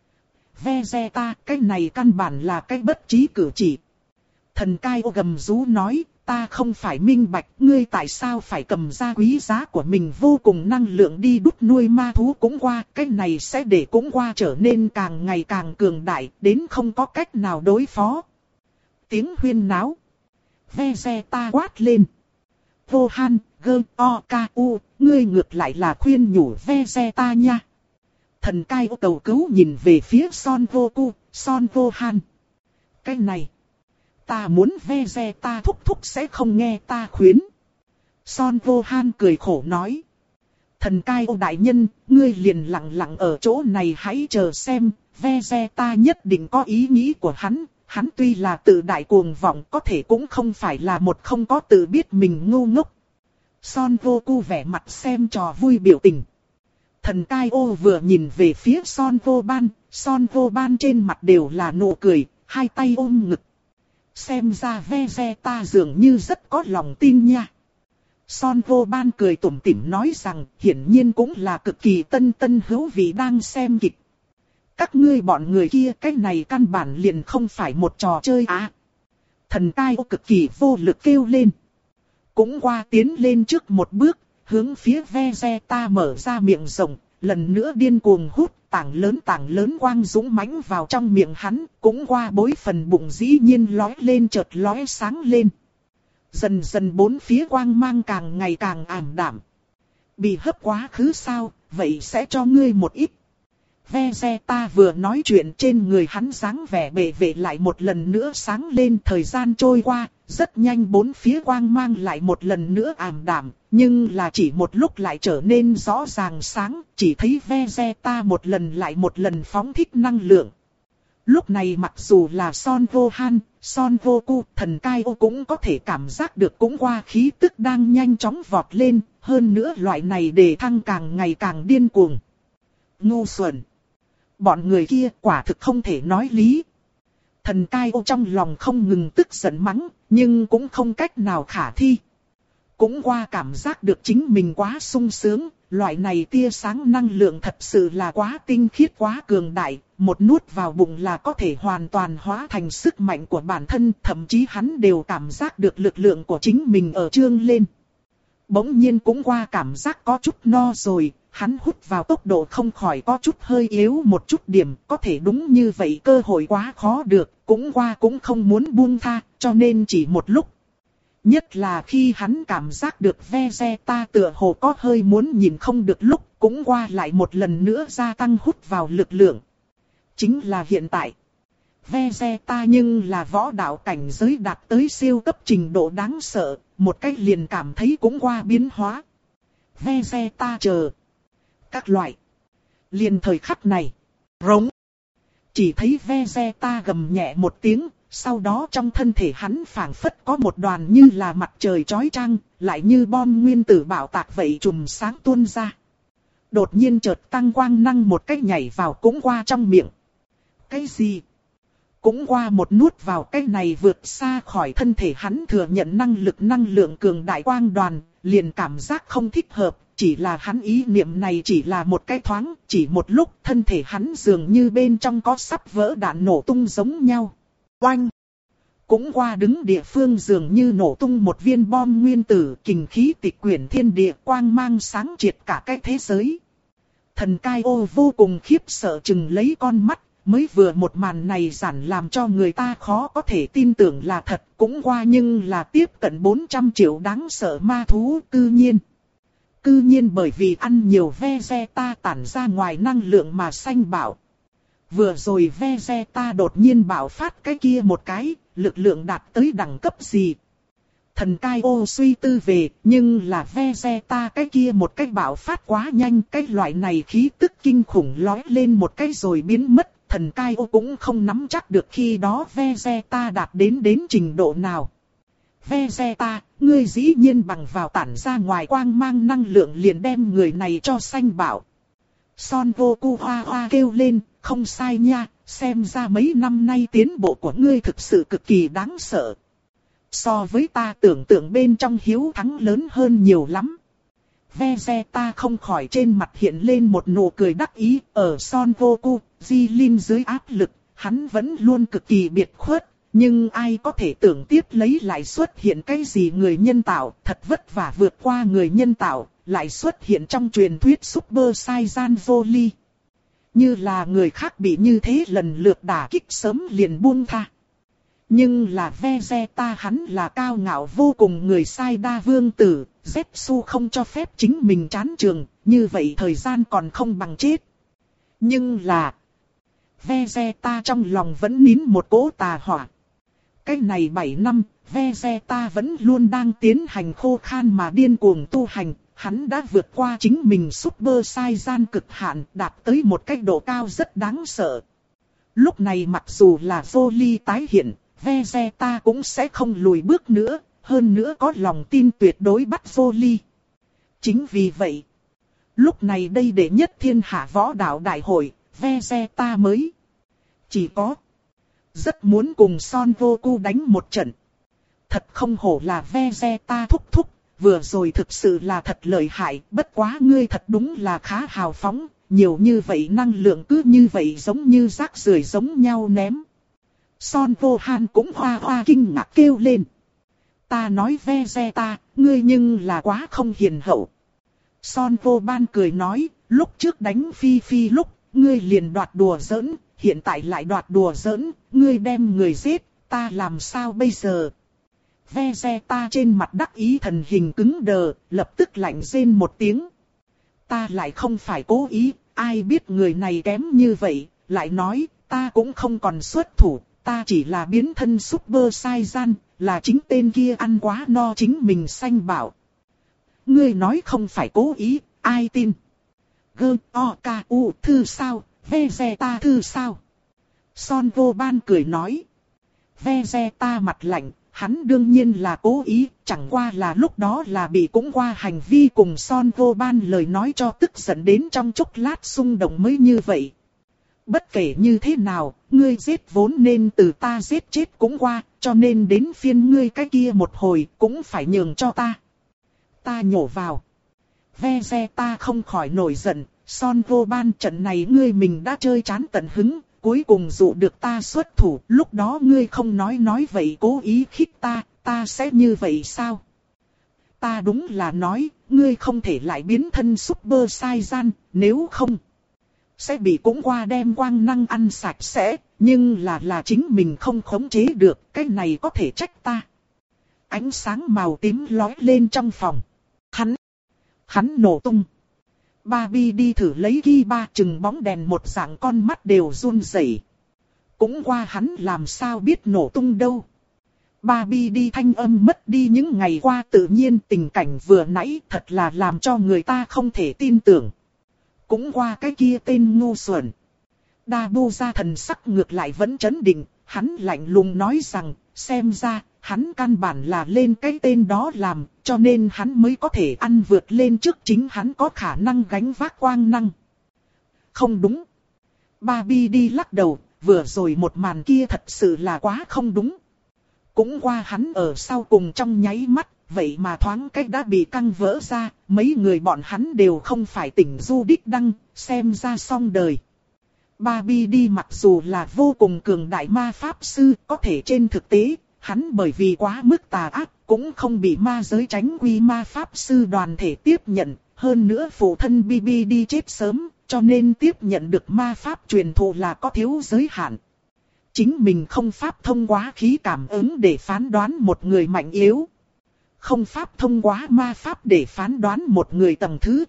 Vegeta, cái này căn bản là cái bất trí cử chỉ. Thần cai ô gầm rú nói, ta không phải minh bạch, ngươi tại sao phải cầm ra quý giá của mình vô cùng năng lượng đi đút nuôi ma thú cũng qua, cái này sẽ để cũng qua trở nên càng ngày càng cường đại, đến không có cách nào đối phó. Tiếng huyên náo. Vegeta quát lên. Gohan, Gơ, O, K, U, ngươi ngược lại là khuyên nhủ Vegeta nha. Thần cai ô cầu cứu nhìn về phía Son Goku, Son Gohan. Cái này. Ta muốn Vegeta thúc thúc sẽ không nghe ta khuyến. Son Gohan cười khổ nói. Thần cai ô đại nhân, ngươi liền lặng lặng ở chỗ này hãy chờ xem, Vegeta nhất định có ý nghĩ của hắn. Hắn tuy là tự đại cuồng vọng có thể cũng không phải là một không có tự biết mình ngu ngốc. Son Goku vẻ mặt xem trò vui biểu tình. Thần cai ô vừa nhìn về phía Son Goban, Son Goban trên mặt đều là nụ cười, hai tay ôm ngực. Xem ra Vegeta dường như rất có lòng tin nha. Son Goban cười tủm tỉm nói rằng hiển nhiên cũng là cực kỳ tân tân hữu vị đang xem kịch. Các ngươi bọn người kia cái này căn bản liền không phải một trò chơi á. Thần cai ô cực kỳ vô lực kêu lên. Cũng qua tiến lên trước một bước, hướng phía Vegeta mở ra miệng rộng, lần nữa điên cuồng hút tảng lớn tảng lớn quang dũng mãnh vào trong miệng hắn, cũng qua bối phần bụng dĩ nhiên lói lên chợt lóe sáng lên. Dần dần bốn phía quang mang càng ngày càng ảm đạm. Bị hấp quá khứ sao, vậy sẽ cho ngươi một ít. Vegeta vừa nói chuyện trên người hắn dáng vẻ bệ vệ lại một lần nữa sáng lên. Thời gian trôi qua, rất nhanh bốn phía quang mang lại một lần nữa ảm đạm, nhưng là chỉ một lúc lại trở nên rõ ràng sáng, chỉ thấy Vegeta một lần lại một lần phóng thích năng lượng. Lúc này mặc dù là Son Gohan, Son Goku, thần Kaio cũng có thể cảm giác được cũng qua khí tức đang nhanh chóng vọt lên, hơn nữa loại này đề thăng càng ngày càng điên cuồng. Ngu xuẩn! Bọn người kia quả thực không thể nói lý. Thần Kaio trong lòng không ngừng tức giận mắng, nhưng cũng không cách nào khả thi. Cũng qua cảm giác được chính mình quá sung sướng, loại này tia sáng năng lượng thật sự là quá tinh khiết quá cường đại, một nuốt vào bụng là có thể hoàn toàn hóa thành sức mạnh của bản thân, thậm chí hắn đều cảm giác được lực lượng của chính mình ở trương lên. Bỗng nhiên cũng qua cảm giác có chút no rồi, hắn hút vào tốc độ không khỏi có chút hơi yếu một chút điểm, có thể đúng như vậy cơ hội quá khó được, cũng qua cũng không muốn buông tha, cho nên chỉ một lúc. Nhất là khi hắn cảm giác được Vegeta tựa hồ có hơi muốn nhìn không được lúc, cũng qua lại một lần nữa gia tăng hút vào lực lượng. Chính là hiện tại. Vegeta nhưng là võ đạo cảnh giới đạt tới siêu cấp trình độ đáng sợ, một cách liền cảm thấy cũng qua biến hóa. Vegeta chờ. Các loại. Liền thời khắc này. Rống. Chỉ thấy Vegeta gầm nhẹ một tiếng. Sau đó trong thân thể hắn phảng phất có một đoàn như là mặt trời chói chang, lại như bom nguyên tử bạo tạc vậy chùm sáng tuôn ra. Đột nhiên chợt tăng quang năng một cái nhảy vào cũng qua trong miệng. Cái gì? Cũng qua một nuốt vào cái này vượt xa khỏi thân thể hắn thừa nhận năng lực năng lượng cường đại quang đoàn, liền cảm giác không thích hợp, chỉ là hắn ý niệm này chỉ là một cái thoáng, chỉ một lúc thân thể hắn dường như bên trong có sắp vỡ đạn nổ tung giống nhau. Oanh! Cũng qua đứng địa phương dường như nổ tung một viên bom nguyên tử, kình khí tịch quyển thiên địa, quang mang sáng triệt cả cái thế giới. Thần Kaio vô cùng khiếp sợ chừng lấy con mắt, mới vừa một màn này giản làm cho người ta khó có thể tin tưởng là thật, cũng qua nhưng là tiếp cận bốn trăm triệu đáng sợ ma thú cư nhiên. Cư nhiên bởi vì ăn nhiều Vegeta tản ra ngoài năng lượng mà sanh bảo. Vừa rồi Vegeta đột nhiên bạo phát cái kia một cái, lực lượng đạt tới đẳng cấp gì? Thần Kaio suy tư về, nhưng là Vegeta cái kia một cái bạo phát quá nhanh, cái loại này khí tức kinh khủng lói lên một cái rồi biến mất. Thần Kaio cũng không nắm chắc được khi đó Vegeta đạt đến đến trình độ nào. Vegeta, ngươi dĩ nhiên bằng vào tản ra ngoài quang mang năng lượng liền đem người này cho sanh bảo. Son Goku hoa hoa kêu lên, không sai nha, xem ra mấy năm nay tiến bộ của ngươi thực sự cực kỳ đáng sợ. So với ta tưởng tượng bên trong hiếu thắng lớn hơn nhiều lắm. Vegeta không khỏi trên mặt hiện lên một nụ cười đắc ý, ở Son Goku, Jilin dưới áp lực, hắn vẫn luôn cực kỳ biệt khuất. Nhưng ai có thể tưởng tiếp lấy lại xuất hiện cái gì người nhân tạo, thật vất vả vượt qua người nhân tạo, lại xuất hiện trong truyền thuyết Super Saiyan Broly. Như là người khác bị như thế lần lượt đả kích sớm liền buông tha. Nhưng là Vegeta hắn là cao ngạo vô cùng người sai đa vương tử, Zetsu không cho phép chính mình chán trường, như vậy thời gian còn không bằng chết. Nhưng là Vegeta trong lòng vẫn nín một cỗ tà hỏa. Cái này bảy năm, Vegeta vẫn luôn đang tiến hành khô khan mà điên cuồng tu hành, hắn đã vượt qua chính mình Super Saiyan cực hạn, đạt tới một cái độ cao rất đáng sợ. Lúc này mặc dù là Broly tái hiện, Vegeta cũng sẽ không lùi bước nữa, hơn nữa có lòng tin tuyệt đối bắt Broly. Chính vì vậy, lúc này đây đệ nhất thiên hạ võ đạo đại hội, Vegeta mới chỉ có rất muốn cùng Son Goku đánh một trận. Thật không hổ là Vegeta thúc thúc, vừa rồi thực sự là thật lợi hại, bất quá ngươi thật đúng là khá hào phóng, nhiều như vậy năng lượng cứ như vậy giống như rác rưởi giống nhau ném. Son Vô Han cũng hoa hoa kinh ngạc kêu lên. Ta nói Vegeta, ngươi nhưng là quá không hiền hậu. Son Vô Ban cười nói, lúc trước đánh Phi Phi lúc, ngươi liền đoạt đùa giỡn, hiện tại lại đoạt đùa giỡn, ngươi đem người giết, ta làm sao bây giờ? Vegeta trên mặt đắc ý thần hình cứng đờ, lập tức lạnh rên một tiếng. Ta lại không phải cố ý, ai biết người này kém như vậy, lại nói, ta cũng không còn xuất thủ, ta chỉ là biến thân Super Saiyan, là chính tên kia ăn quá no chính mình sanh bảo. Ngươi nói không phải cố ý, ai tin? Gơ, o, ca, u, thư sao, Vegeta thư sao? Son Vô Ban cười nói. Vegeta mặt lạnh, hắn đương nhiên là cố ý, chẳng qua là lúc đó là bị cũng qua hành vi cùng Son Vô Ban lời nói cho tức giận đến trong chốc lát xung động mới như vậy. Bất kể như thế nào, ngươi giết vốn nên từ ta giết chết cũng qua, cho nên đến phiên ngươi cái kia một hồi cũng phải nhường cho ta. Ta nhổ vào. Vegeta không khỏi nổi giận, Son Vô Ban trận này ngươi mình đã chơi chán tận hứng, cuối cùng dụ được ta xuất thủ, lúc đó ngươi không nói nói vậy cố ý khích ta, ta sẽ như vậy sao? Ta đúng là nói, ngươi không thể lại biến thân Super Saiyan, nếu không sẽ bị cũng qua đem quang năng ăn sạch sẽ, nhưng là là chính mình không khống chế được, cái này có thể trách ta. Ánh sáng màu tím lóe lên trong phòng. Hắn, hắn nổ tung. Barbie đi thử lấy ghi ba chừng bóng đèn một dạng con mắt đều run rẩy. Cũng qua hắn làm sao biết nổ tung đâu. Barbie đi thanh âm mất đi những ngày qua tự nhiên tình cảnh vừa nãy thật là làm cho người ta không thể tin tưởng. Cũng qua cái kia tên ngu xuẩn. Dabu ra thần sắc ngược lại vẫn chấn định, hắn lạnh lùng nói rằng, xem ra, hắn căn bản là lên cái tên đó làm, cho nên hắn mới có thể ăn vượt lên trước chính hắn có khả năng gánh vác quang năng. Không đúng. Barbie đi lắc đầu, vừa rồi một màn kia thật sự là quá không đúng. Cũng qua hắn ở sau cùng trong nháy mắt, vậy mà thoáng cách đã bị căng vỡ ra, mấy người bọn hắn đều không phải tỉnh du đích đăng, xem ra xong đời. Barbie đi mặc dù là vô cùng cường đại ma pháp sư, có thể trên thực tế, hắn bởi vì quá mức tà ác, cũng không bị ma giới tránh quy ma pháp sư đoàn thể tiếp nhận, hơn nữa phụ thân bê bê đi chết sớm, cho nên tiếp nhận được ma pháp truyền thụ là có thiếu giới hạn. Chính mình không pháp thông qua khí cảm ứng để phán đoán một người mạnh yếu. Không pháp thông qua ma pháp để phán đoán một người tầng thứ.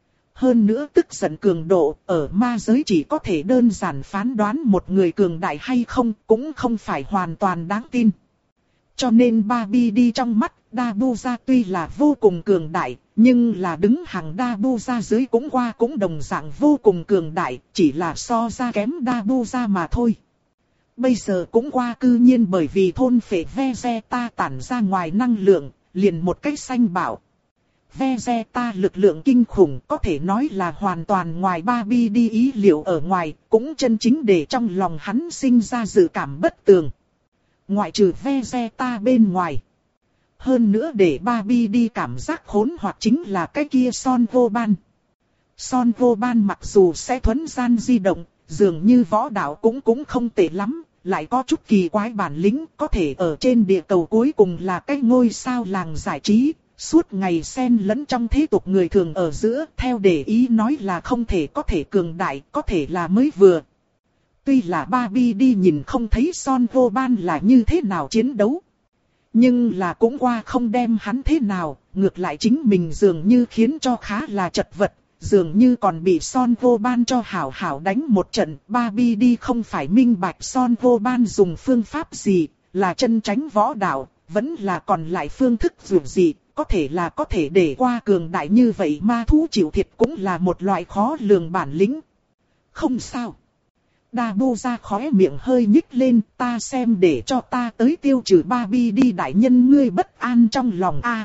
Hơn nữa tức giận cường độ ở ma giới chỉ có thể đơn giản phán đoán một người cường đại hay không cũng không phải hoàn toàn đáng tin. Cho nên Barbie đi trong mắt Dabuza tuy là vô cùng cường đại, nhưng là đứng hàng Dabuza dưới cũng qua cũng đồng dạng vô cùng cường đại, chỉ là so ra kém Dabuza mà thôi. Bây giờ cũng qua cư nhiên bởi vì thôn phệ Vegeta tản ra ngoài năng lượng, liền một cách xanh bảo. Vegeta lực lượng kinh khủng có thể nói là hoàn toàn ngoài Barbie đi ý liệu ở ngoài, cũng chân chính để trong lòng hắn sinh ra dự cảm bất tường. Ngoại trừ Vegeta bên ngoài. Hơn nữa để Barbie đi cảm giác hỗn hoặc chính là cái kia Son Vô Ban. Son Vô Ban mặc dù sẽ thuấn gian di động, dường như võ đạo cũng cũng không tệ lắm, lại có chút kỳ quái bản lĩnh, có thể ở trên địa cầu cuối cùng là cái ngôi sao làng giải trí, suốt ngày xen lẫn trong thế tục người thường ở giữa, theo để ý nói là không thể có thể cường đại, có thể là mới vừa. Tuy là Barbie đi nhìn không thấy Son Vô Ban là như thế nào chiến đấu, nhưng là cũng qua không đem hắn thế nào, ngược lại chính mình dường như khiến cho khá là chật vật. Dường như còn bị Son Vô Ban cho hảo hảo đánh một trận, Barbie đi không phải minh bạch Son Vô Ban dùng phương pháp gì, là chân tránh võ đạo, vẫn là còn lại phương thức dù gì, có thể là có thể để qua cường đại như vậy ma thú chịu thiệt cũng là một loại khó lường bản lĩnh. Không sao. Dabu ra khóe miệng hơi nhích lên, ta xem để cho ta tới tiêu trừ Barbie đi đại nhân ngươi bất an trong lòng a.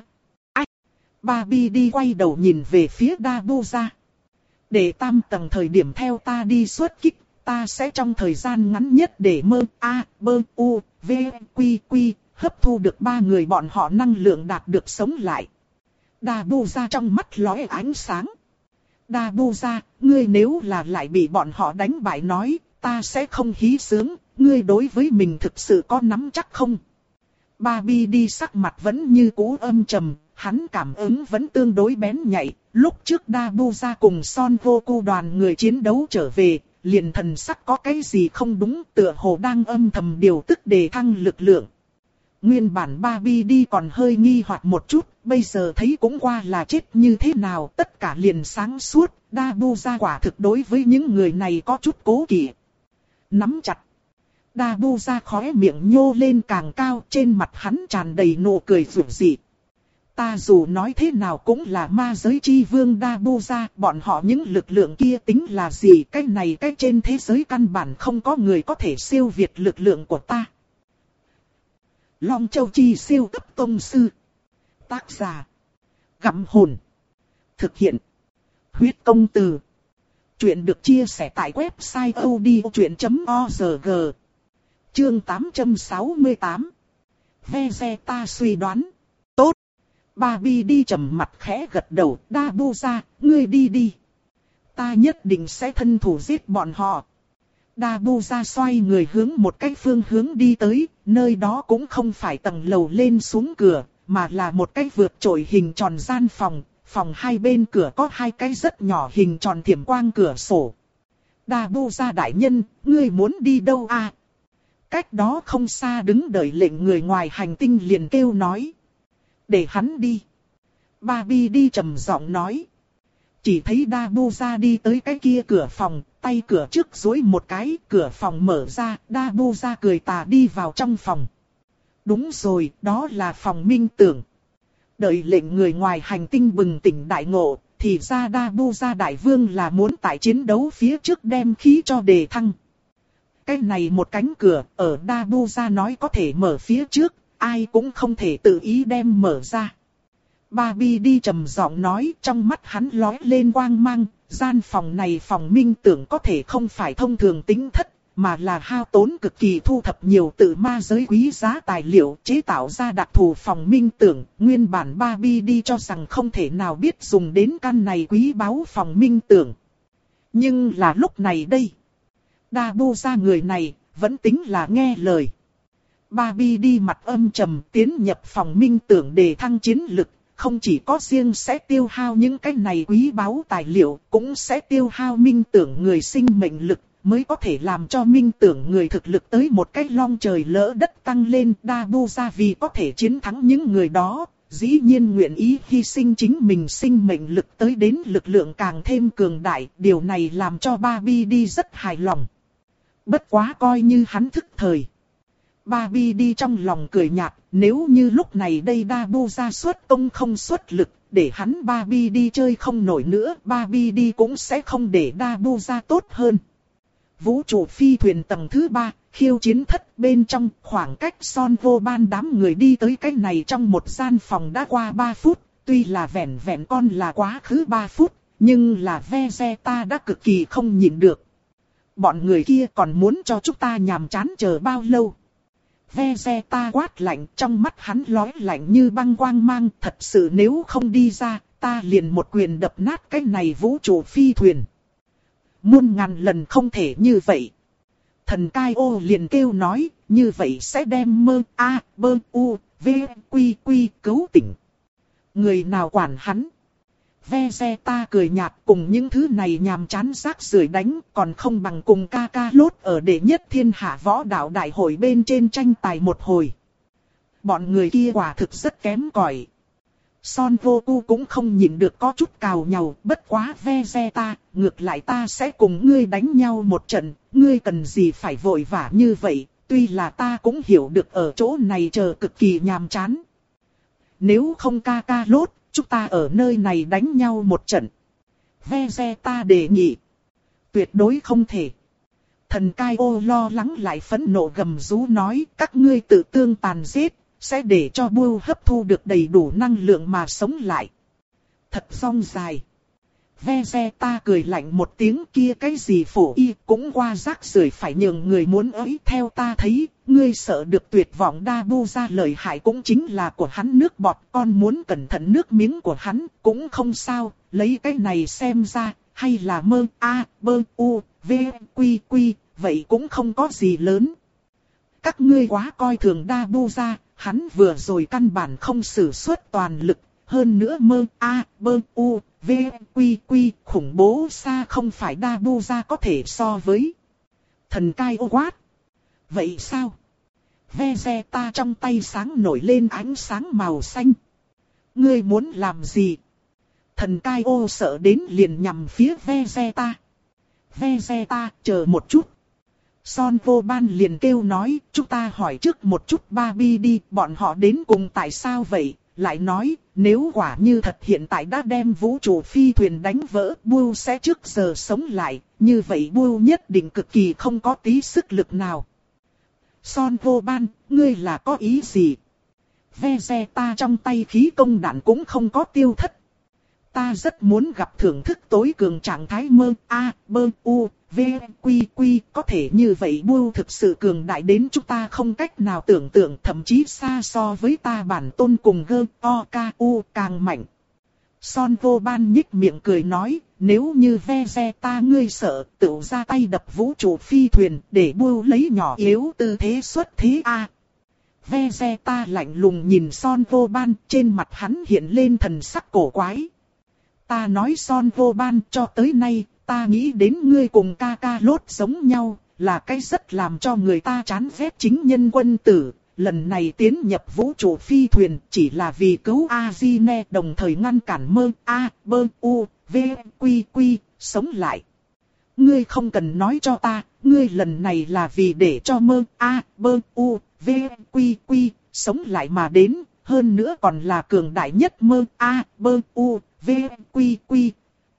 Barbie đi quay đầu nhìn về phía Dabuza. Để tam tầng thời điểm theo ta đi xuất kích, ta sẽ trong thời gian ngắn nhất để mơ A, bơ, u, v, quy, quy, hấp thu được ba người bọn họ năng lượng đạt được sống lại. Dabuza trong mắt lóe ánh sáng. Dabuza, ngươi nếu là lại bị bọn họ đánh bại nói, ta sẽ không hí sướng, ngươi đối với mình thực sự có nắm chắc không? Barbie đi sắc mặt vẫn như cũ âm trầm, hắn cảm ứng vẫn tương đối bén nhạy. Lúc trước Dabuza cùng Son Goku đoàn người chiến đấu trở về, liền thần sắc có cái gì không đúng, tựa hồ đang âm thầm điều tức đề thăng lực lượng. Nguyên bản Barbie đi còn hơi nghi hoặc một chút, bây giờ thấy cũng qua là chết như thế nào, tất cả liền sáng suốt. Dabuza quả thực đối với những người này có chút cố kỵ. Nắm chặt. Dabuza khóe miệng nhô lên càng cao, trên mặt hắn tràn đầy nụ cười rực rỡ. Ta dù nói thế nào cũng là ma giới chi vương Dabuza, bọn họ những lực lượng kia tính là gì, cái này cái trên thế giới căn bản không có người có thể siêu việt lực lượng của ta. Long Châu Chi siêu cấp tông sư. Tác giả. Gặm hồn. Thực hiện. Huyết công từ. Chuyện được chia sẻ tại website odchuyện chấm org. Chương tám trăm sáu mươi tám. Vegeta suy đoán. Tốt. Barbie đi trầm mặt khẽ gật đầu. Dabuza, ngươi đi đi. Ta nhất định sẽ thân thủ giết bọn họ. Dabuza xoay người hướng một cái phương hướng đi tới, nơi đó cũng không phải tầng lầu lên xuống cửa, mà là một cái vượt trội hình tròn gian phòng, phòng hai bên cửa có hai cái rất nhỏ hình tròn thiểm quang cửa sổ. Dabuza đại nhân, ngươi muốn đi đâu à? Cách đó không xa đứng đợi lệnh người ngoài hành tinh liền kêu nói. Để hắn đi. Barbie đi trầm giọng nói. Chỉ thấy Dabuza đi tới cái kia cửa phòng, tay cửa trước duỗi một cái, cửa phòng mở ra, Dabuza cười tà đi vào trong phòng. Đúng rồi, đó là phòng minh tưởng. Đợi lệnh người ngoài hành tinh bừng tỉnh đại ngộ, thì ra Dabuza đại vương là muốn tại chiến đấu phía trước đem khí cho đề thăng. Cái này một cánh cửa, ở Dabuza nói có thể mở phía trước, ai cũng không thể tự ý đem mở ra. Barbie đi trầm giọng nói, trong mắt hắn lóe lên quang mang, gian phòng này phòng minh tưởng có thể không phải thông thường tính thất, mà là hao tốn cực kỳ thu thập nhiều tự ma giới quý giá tài liệu chế tạo ra đặc thù phòng minh tưởng. Nguyên bản Barbie đi cho rằng không thể nào biết dùng đến căn này quý báu phòng minh tưởng. Nhưng là lúc này đây, Dabuza người này vẫn tính là nghe lời. Barbie đi mặt âm trầm tiến nhập phòng minh tưởng để thăng chiến lực. Không chỉ có riêng sẽ tiêu hao những cái này quý báu tài liệu, cũng sẽ tiêu hao minh tưởng người sinh mệnh lực, mới có thể làm cho minh tưởng người thực lực tới một cái long trời lỡ đất tăng lên. Dabuza vì có thể chiến thắng những người đó, dĩ nhiên nguyện ý hy sinh chính mình sinh mệnh lực tới đến lực lượng càng thêm cường đại, điều này làm cho Barbie đi rất hài lòng. Bất quá coi như hắn thức thời. Barbie đi trong lòng cười nhạt, nếu như lúc này đây Dabuza xuất công không xuất lực, để hắn Barbie đi chơi không nổi nữa, Barbie đi cũng sẽ không để Dabuza tốt hơn. Vũ trụ phi thuyền tầng thứ ba, khiêu chiến thất bên trong, khoảng cách Son Vô Ban đám người đi tới cái này trong một gian phòng đã qua ba phút, tuy là vẹn vẹn con là quá khứ ba phút, nhưng là Vegeta đã cực kỳ không nhịn được. Bọn người kia còn muốn cho chúng ta nhàm chán chờ bao lâu? Vegeta quát lạnh, trong mắt hắn lóe lạnh như băng quang mang, thật sự nếu không đi ra, ta liền một quyền đập nát cái này vũ trụ phi thuyền. Muôn ngàn lần không thể như vậy. Thần Cai Ô liền kêu nói, như vậy sẽ đem mơ a bơ u v quy quy cứu tỉnh. Người nào quản hắn? Vegeta cười nhạt, cùng những thứ này nhàm chán rác rưởi đánh, còn không bằng cùng Kakarot ở đệ nhất thiên hạ võ đạo đại hội bên trên tranh tài một hồi. Bọn người kia quả thực rất kém cỏi. Son Goku cũng không nhịn được có chút cào nhàu, bất quá Vegeta, ngược lại ta sẽ cùng ngươi đánh nhau một trận, ngươi cần gì phải vội vã như vậy, tuy là ta cũng hiểu được ở chỗ này chờ cực kỳ nhàm chán. Nếu không Kakarot, chúng ta ở nơi này đánh nhau một trận. Vegeta đề nghị. Tuyệt đối không thể. Thần Cai Ô lo lắng lại phẫn nộ gầm rú nói, các ngươi tự tương tàn giết, sẽ để cho Buu hấp thu được đầy đủ năng lượng mà sống lại. Thật rong dài. Vegeta cười lạnh một tiếng, kia cái gì phổ y cũng qua rác rưởi phải nhường người muốn ấy. Theo ta thấy, ngươi sợ được tuyệt vọng Dabu ra lợi hại cũng chính là của hắn nước bọt, con muốn cẩn thận nước miếng của hắn cũng không sao, lấy cái này xem ra, hay là mơ a bơ u v quy quy, vậy cũng không có gì lớn. Các ngươi quá coi thường Dabu ra, hắn vừa rồi căn bản không sử xuất toàn lực. Hơn nữa mơ a bơ u v quy quy khủng bố xa không phải Dabu ra có thể so với. Thần cai ô quát. Vậy sao? Vegeta trong tay sáng nổi lên ánh sáng màu xanh. Ngươi muốn làm gì? Thần cai ô sợ đến liền nhằm phía Vegeta. Vegeta chờ một chút. Son vô ban liền kêu nói, chúng ta hỏi trước một chút Barbie đi, bọn họ đến cùng tại sao vậy? Lại nói, nếu quả như thật hiện tại đã đem vũ trụ phi thuyền đánh vỡ, Buu sẽ trước giờ sống lại, như vậy Buu nhất định cực kỳ không có tí sức lực nào. Son vô ban, ngươi là có ý gì? Vegeta trong tay khí công đạn cũng không có tiêu thất. Ta rất muốn gặp thưởng thức tối cường trạng thái mơ a bơ u v quy quy, có thể như vậy Buu thực sự cường đại đến chúng ta không cách nào tưởng tượng, thậm chí xa so với ta bản tôn cùng gơ o ca u càng mạnh. Son vô ban nhích miệng cười nói, nếu như Vegeta ngươi sợ, tự ra tay đập vũ trụ phi thuyền để Buu lấy nhỏ yếu tư thế xuất thế a. À. Vegeta lạnh lùng nhìn Son vô ban, trên mặt hắn hiện lên thần sắc cổ quái. Ta nói Son vô ban, cho tới nay, ta nghĩ đến ngươi cùng ca ca lốt giống nhau, là cái rất làm cho người ta chán ghét chính nhân quân tử. Lần này tiến nhập vũ trụ phi thuyền chỉ là vì cứu Azine, đồng thời ngăn cản mơ a bơ u v quy quy sống lại. Ngươi không cần nói cho ta, ngươi lần này là vì để cho mơ a bơ u v quy quy sống lại mà đến, hơn nữa còn là cường đại nhất mơ a bơ u v quy quy.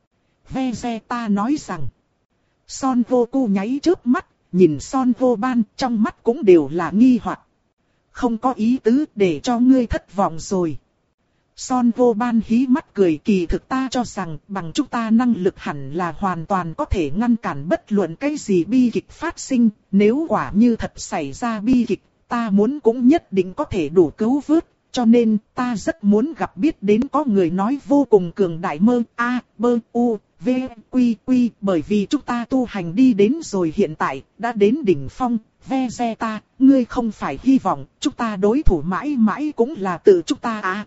Vegeta nói rằng. Son Goku nháy chớp mắt, nhìn Son vô ban, trong mắt cũng đều là nghi hoặc. Không có ý tứ để cho ngươi thất vọng rồi. Son vô ban hí mắt cười, kỳ thực ta cho rằng bằng chúng ta năng lực hẳn là hoàn toàn có thể ngăn cản bất luận cái gì bi kịch phát sinh. Nếu quả như thật xảy ra bi kịch, ta muốn cũng nhất định có thể đủ cứu vớt. Cho nên ta rất muốn gặp biết đến có người nói vô cùng cường đại mơ a bơ u v quy quy, bởi vì chúng ta tu hành đi đến rồi hiện tại, đã đến đỉnh phong. Vegeta, ngươi không phải hy vọng chúng ta đối thủ mãi mãi cũng là tự chúng ta à?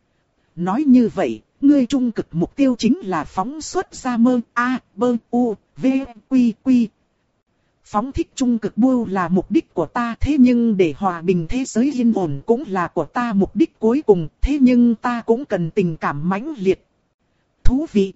Nói như vậy, ngươi trung cực mục tiêu chính là phóng xuất ra mơ a bơ u v quy quy. Phóng thích trung cực Buu là mục đích của ta, thế nhưng để hòa bình thế giới yên ổn cũng là của ta mục đích cuối cùng, thế nhưng ta cũng cần tình cảm mãnh liệt. Thú vị.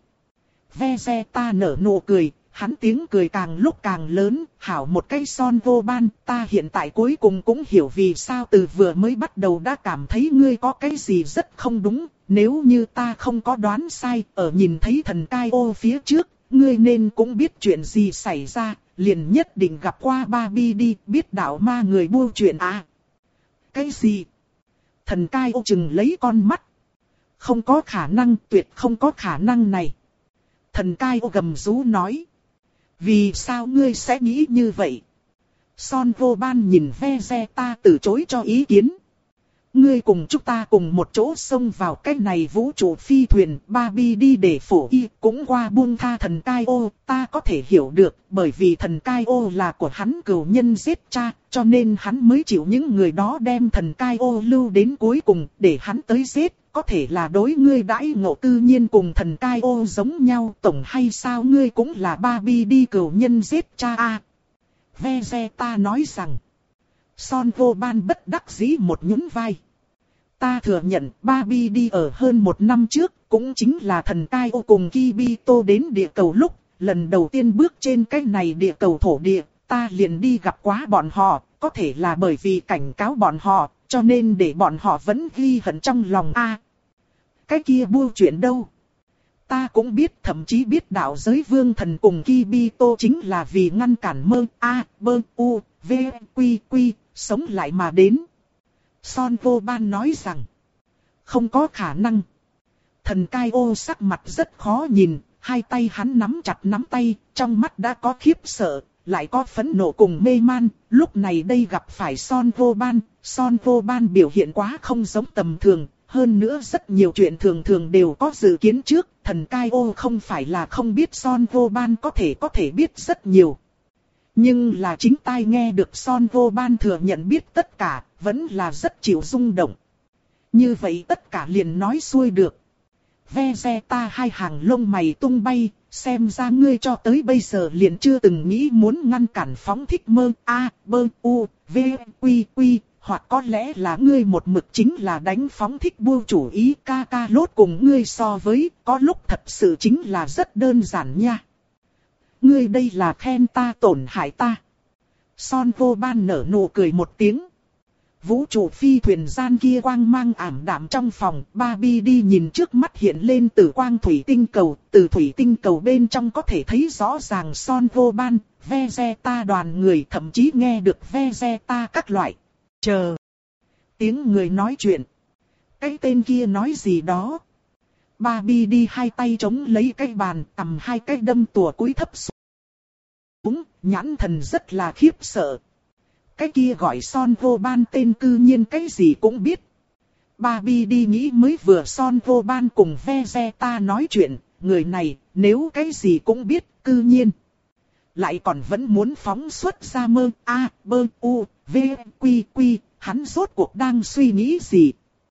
Vegeta nở nụ cười, hắn tiếng cười càng lúc càng lớn, hảo một cái Son vô ban, ta hiện tại cuối cùng cũng hiểu vì sao từ vừa mới bắt đầu đã cảm thấy ngươi có cái gì rất không đúng. Nếu như ta không có đoán sai, ở nhìn thấy thần cai ô phía trước, ngươi nên cũng biết chuyện gì xảy ra, liền nhất định gặp qua Barbie đi, biết đạo ma người Buu chuyện à. Cái gì? Thần cai ô chừng lấy con mắt. Không có khả năng, tuyệt không có khả năng này. Thần cai ô gầm rú nói. Vì sao ngươi sẽ nghĩ như vậy? Son vô ban nhìn Vegeta từ chối cho ý kiến. Ngươi cùng chúng ta cùng một chỗ xông vào cái này vũ trụ phi thuyền, Barbie đi để phổ y cũng qua buông tha thần cai ô, ta có thể hiểu được, bởi vì thần cai ô là của hắn cừu nhân giết cha, cho nên hắn mới chịu những người đó đem thần cai ô lưu đến cuối cùng, để hắn tới giết, có thể là đối ngươi đãi ngộ tự nhiên cùng thần cai ô giống nhau, tổng hay sao ngươi cũng là Barbie đi cừu nhân giết cha à. Vegeta nói rằng. Son vô ban bất đắc dĩ một nhún vai. Ta thừa nhận Barbie đi ở hơn một năm trước, cũng chính là thần cai ô cùng Kibito đến địa cầu lúc, lần đầu tiên bước trên cái này địa cầu thổ địa, ta liền đi gặp quá bọn họ, có thể là bởi vì cảnh cáo bọn họ, cho nên để bọn họ vẫn ghi hận trong lòng a. À, cái kia Buu chuyện đâu? Ta cũng biết, thậm chí biết đạo giới vương thần cùng Kibito chính là vì ngăn cản mơ a bơ u v quy quy sống lại mà đến. Son vô ban nói rằng. Không có khả năng. Thần cai ô sắc mặt rất khó nhìn. hai tay hắn nắm chặt nắm tay, trong mắt đã có khiếp sợ, lại có phẫn nộ cùng mê man. Lúc này đây gặp phải Son Vô Ban, Son Vô Ban biểu hiện quá không giống tầm thường. Hơn nữa rất nhiều chuyện thường thường đều có dự kiến trước, thần cai ô không phải là không biết Son Vô Ban có thể có thể biết rất nhiều. Nhưng là chính tai nghe được Son Vô Ban thừa nhận biết tất cả, vẫn là rất chịu rung động. Như vậy tất cả liền nói xuôi được. Vegeta hai hàng lông mày tung bay, xem ra ngươi cho tới bây giờ liền chưa từng nghĩ muốn ngăn cản phóng thích mơ A, bơ, u, v, quy, quy, hoặc có lẽ là ngươi một mực chính là đánh phóng thích buông chủ ý. Ca ca lốt cùng ngươi so với, có lúc thật sự chính là rất đơn giản nha. Ngươi đây là khen ta tổn hại ta. Son Vô Ban nở nụ cười một tiếng. Vũ trụ phi thuyền gian kia quang mang ảm đạm trong phòng, Barbie đi nhìn trước mắt hiện lên từ quang thủy tinh cầu, từ thủy tinh cầu bên trong có thể thấy rõ ràng Son Vô Ban, Vegeta đoàn người, thậm chí nghe được Vegeta các loại. Chờ. Tiếng người nói chuyện. Cái tên kia nói gì đó. Barbie đi hai tay chống lấy cái bàn, cầm hai cái đâm tùa cúi thấp xuống. Nhãn thần rất là khiếp sợ. Cái kia gọi Son Vô Ban tên cư nhiên cái gì cũng biết. Barbie đi nghĩ mới vừa Son Vô Ban cùng Vegeta nói chuyện, người này nếu cái gì cũng biết cư nhiên. Lại còn vẫn muốn phóng xuất ra mơ A, bơ, u, v, quy, quy, hắn rốt cuộc đang suy nghĩ gì?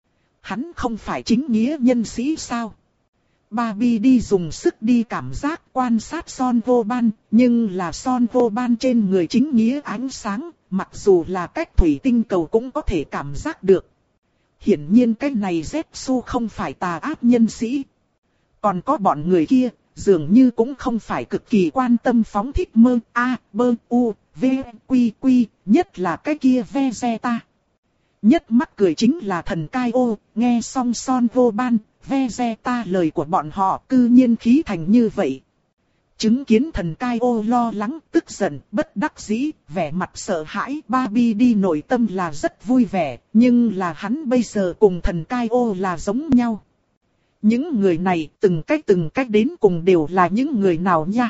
Hắn không phải chính nghĩa nhân sĩ sao? Barbie đi dùng sức đi cảm giác quan sát Son Vô Ban, nhưng là Son Vô Ban trên người chính nghĩa ánh sáng, mặc dù là cách thủy tinh cầu cũng có thể cảm giác được. Hiển nhiên cái này Zetsu không phải tà ác nhân sĩ. Còn có bọn người kia, dường như cũng không phải cực kỳ quan tâm phóng thích mơ A, bơ, u, v, quy, quy, nhất là cái kia Vegeta. Nhất mắt cười chính là thần cai ô, nghe xong Son Vô Ban, Vegeta lời của bọn họ cư nhiên khí thành như vậy. Chứng kiến thần cai ô lo lắng, tức giận, bất đắc dĩ, vẻ mặt sợ hãi, Barbie đi nội tâm là rất vui vẻ, nhưng là hắn bây giờ cùng thần cai ô là giống nhau. Những người này từng cách từng cách đến cùng đều là những người nào nha.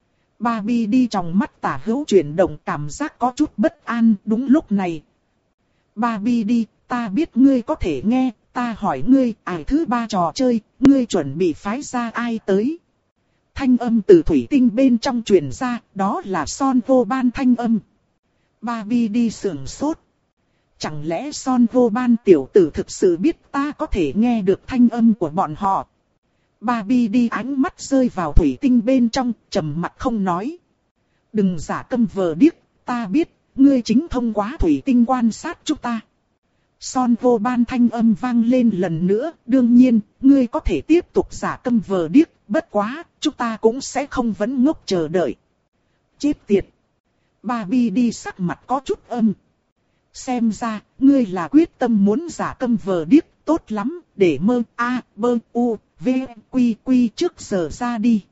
Barbie đi trong mắt tả hữu chuyển động, cảm giác có chút bất an. Đúng lúc này, Barbie đi, ta biết ngươi có thể nghe, ta hỏi ngươi, ai thứ ba trò chơi, ngươi chuẩn bị phái ra ai tới? Thanh âm từ thủy tinh bên trong truyền ra, đó là Son Vô Ban thanh âm. Barbie đi sườn sốt. Chẳng lẽ Son Vô Ban tiểu tử thực sự biết ta có thể nghe được thanh âm của bọn họ? Barbie đi ánh mắt rơi vào thủy tinh bên trong, trầm mặt không nói. Đừng giả câm vờ điếc, ta biết, ngươi chính thông qua thủy tinh quan sát chúng ta. Son Vô Ban thanh âm vang lên lần nữa, đương nhiên, ngươi có thể tiếp tục giả câm vờ điếc, bất quá, chúng ta cũng sẽ không vấn ngốc chờ đợi. Chết tiệt! Barbie đi sắc mặt có chút âm. Xem ra, ngươi là quyết tâm muốn giả câm vờ điếc, tốt lắm, để mơ A, bơ, u, v, quy, quy trước giờ ra đi.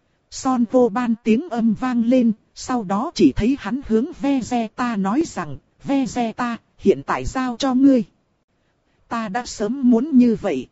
Son Vô Ban tiếng âm vang lên, sau đó chỉ thấy hắn hướng Vegeta nói rằng, Vegeta, hiện tại giao cho ngươi. Ta đã sớm muốn như vậy.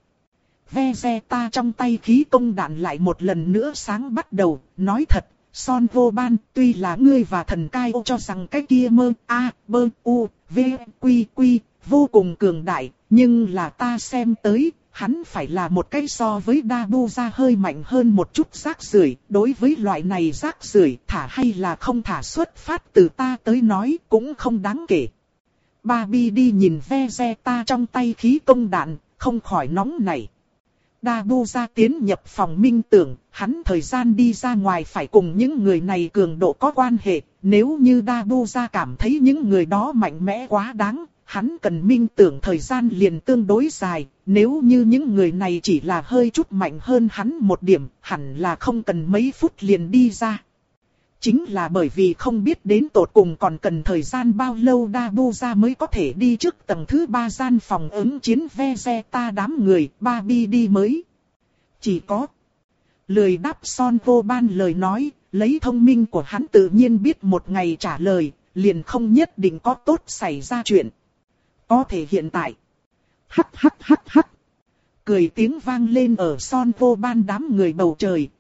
Vegeta trong tay khí công đạn lại một lần nữa sáng bắt đầu, nói thật, Son Vô Ban, tuy là ngươi và thần cai ô cho rằng cái kia mơ A, bơ, u, v, quy, quy, vô cùng cường đại, nhưng là ta xem tới, hắn phải là một cái so với Dabuza hơi mạnh hơn một chút rác rưởi. Đối với loại này rác rưởi, thả hay là không thả xuất phát từ ta tới nói cũng không đáng kể. Barbie đi nhìn Vegeta trong tay khí công đạn, không khỏi nóng nảy. Dabuza tiến nhập phòng minh tưởng, hắn thời gian đi ra ngoài phải cùng những người này cường độ có quan hệ. Nếu như Dabuza cảm thấy những người đó mạnh mẽ quá đáng, hắn cần minh tưởng thời gian liền tương đối dài. Nếu như những người này chỉ là hơi chút mạnh hơn hắn một điểm, hẳn là không cần mấy phút liền đi ra. Chính là bởi vì không biết đến tột cùng còn cần thời gian bao lâu Dabuza mới có thể đi trước tầng thứ ba gian phòng ứng chiến Vegeta đám người, Barbie đi mới. Chỉ có lười đáp Son Vô Ban lời nói, lấy thông minh của hắn tự nhiên biết một ngày trả lời, liền không nhất định có tốt xảy ra chuyện. Có thể hiện tại. Hắc hắc hắc hắc. Cười tiếng vang lên ở Son Vô Ban đám người bầu trời,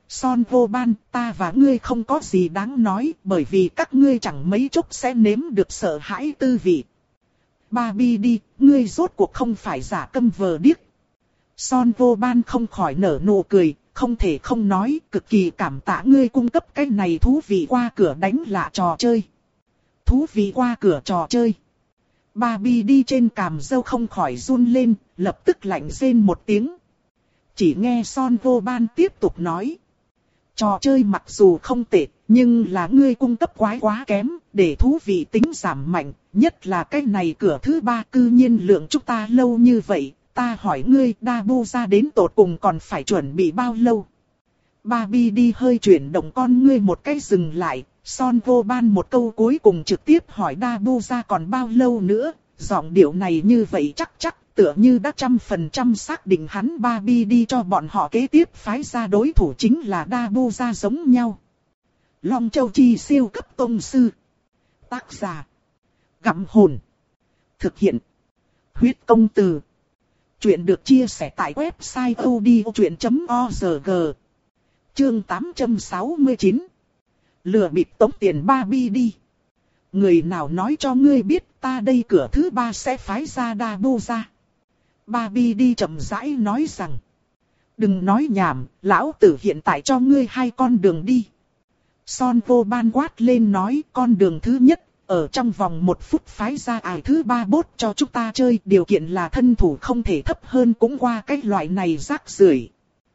Son vô ban, ta và ngươi không có gì đáng nói, bởi vì các ngươi chẳng mấy chốc sẽ nếm được sợ hãi tư vị. Barbie đi, ngươi rốt cuộc không phải giả câm vờ điếc. Son vô ban không khỏi nở nụ cười, không thể không nói, cực kỳ cảm tạ ngươi cung cấp cái này thú vị qua cửa đánh lạ trò chơi. Thú vị qua cửa trò chơi. Barbie đi trên càm râu không khỏi run lên, lập tức lạnh rên một tiếng. Chỉ nghe Son vô ban tiếp tục nói. Trò chơi mặc dù không tệ, nhưng là ngươi cung cấp quái quá kém, để thú vị tính giảm mạnh, nhất là cái này cửa thứ ba cư nhiên lượng chúng ta lâu như vậy, ta hỏi ngươi Dabu ra đến tột cùng còn phải chuẩn bị bao lâu? Barbie đi hơi chuyển động con ngươi một cái dừng lại, Son vô ban một câu cuối cùng trực tiếp hỏi Dabu ra còn bao lâu nữa, giọng điệu này như vậy chắc chắc, tựa như đã trăm phần trăm xác định hắn Barbie đi cho bọn họ kế tiếp phái ra đối thủ chính là Dabu ra giống nhau. Long Châu Chi siêu cấp tông sư. Tác giả. Gặm hồn. Thực hiện. Huyết công từ. Chuyện được chia sẻ tại website odchuyện chấm org. Chương tám trăm sáu mươi chín. Lừa bịp tống tiền Barbie đi. Người nào nói cho ngươi biết ta đây cửa thứ ba sẽ phái ra Dabu ra. Barbie đi chậm rãi nói rằng. Đừng nói nhảm, lão tử hiện tại cho ngươi hai con đường đi. Son vô ban quát lên nói con đường thứ nhất, ở trong vòng một phút phái ra ải thứ ba bốt cho chúng ta chơi. Điều kiện là thân thủ không thể thấp hơn cũng qua cái loại này rác rưởi.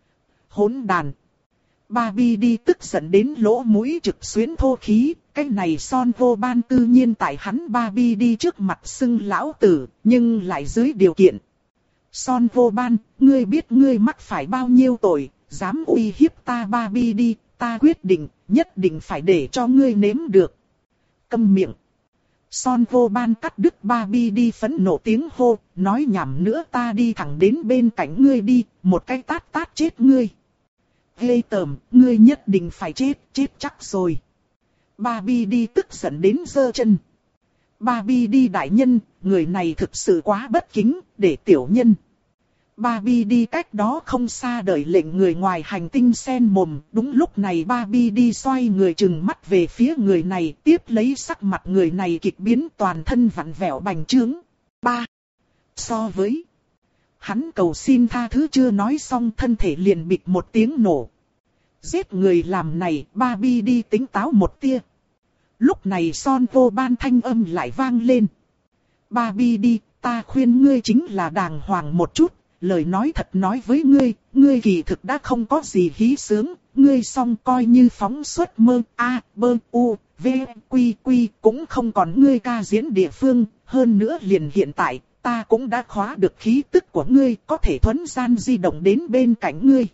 Hỗn đàn. Barbie đi tức giận đến lỗ mũi trực xuyến thô khí. Cái này Son vô ban tự nhiên tại hắn Barbie đi trước mặt xưng lão tử, nhưng lại dưới điều kiện. Son vô ban, ngươi biết ngươi mắc phải bao nhiêu tội, dám uy hiếp ta Barbie đi, ta quyết định, nhất định phải để cho ngươi nếm được. Câm miệng. Son vô ban cắt đứt Barbie đi phẫn nộ tiếng hô, nói nhảm nữa ta đi thẳng đến bên cạnh ngươi đi, một cái tát tát chết ngươi. Ghê tởm, ngươi nhất định phải chết, chết chắc rồi. Barbie đi tức giận đến giơ chân. Barbie đi đại nhân, người này thực sự quá bất kính, để tiểu nhân. Barbie đi cách đó không xa đợi lệnh người ngoài hành tinh sen mồm. Đúng lúc này Barbie đi xoay người chừng mắt về phía người này, tiếp lấy sắc mặt người này kịch biến toàn thân vặn vẹo bành trướng. Ba. So với. Hắn cầu xin tha thứ chưa nói xong thân thể liền bịch một tiếng nổ. Giết người làm này, Barbie đi tính táo một tia. Lúc này Son vô ban thanh âm lại vang lên. Barbie đi, ta khuyên ngươi chính là đàng hoàng một chút, lời nói thật nói với ngươi, ngươi kỳ thực đã không có gì hí sướng, ngươi xong coi như phóng suất mơ, a, bơ, u, v, quy, quy, cũng không còn ngươi ca diễn địa phương, hơn nữa liền hiện tại, ta cũng đã khóa được khí tức của ngươi, có thể thuấn gian di động đến bên cạnh ngươi.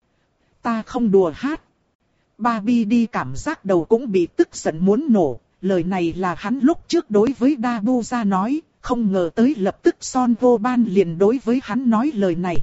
Ta không đùa hát. Barbie đi cảm giác đầu cũng bị tức giận muốn nổ, lời này là hắn lúc trước đối với Dabu ra nói, không ngờ tới lập tức Son vô ban liền đối với hắn nói lời này.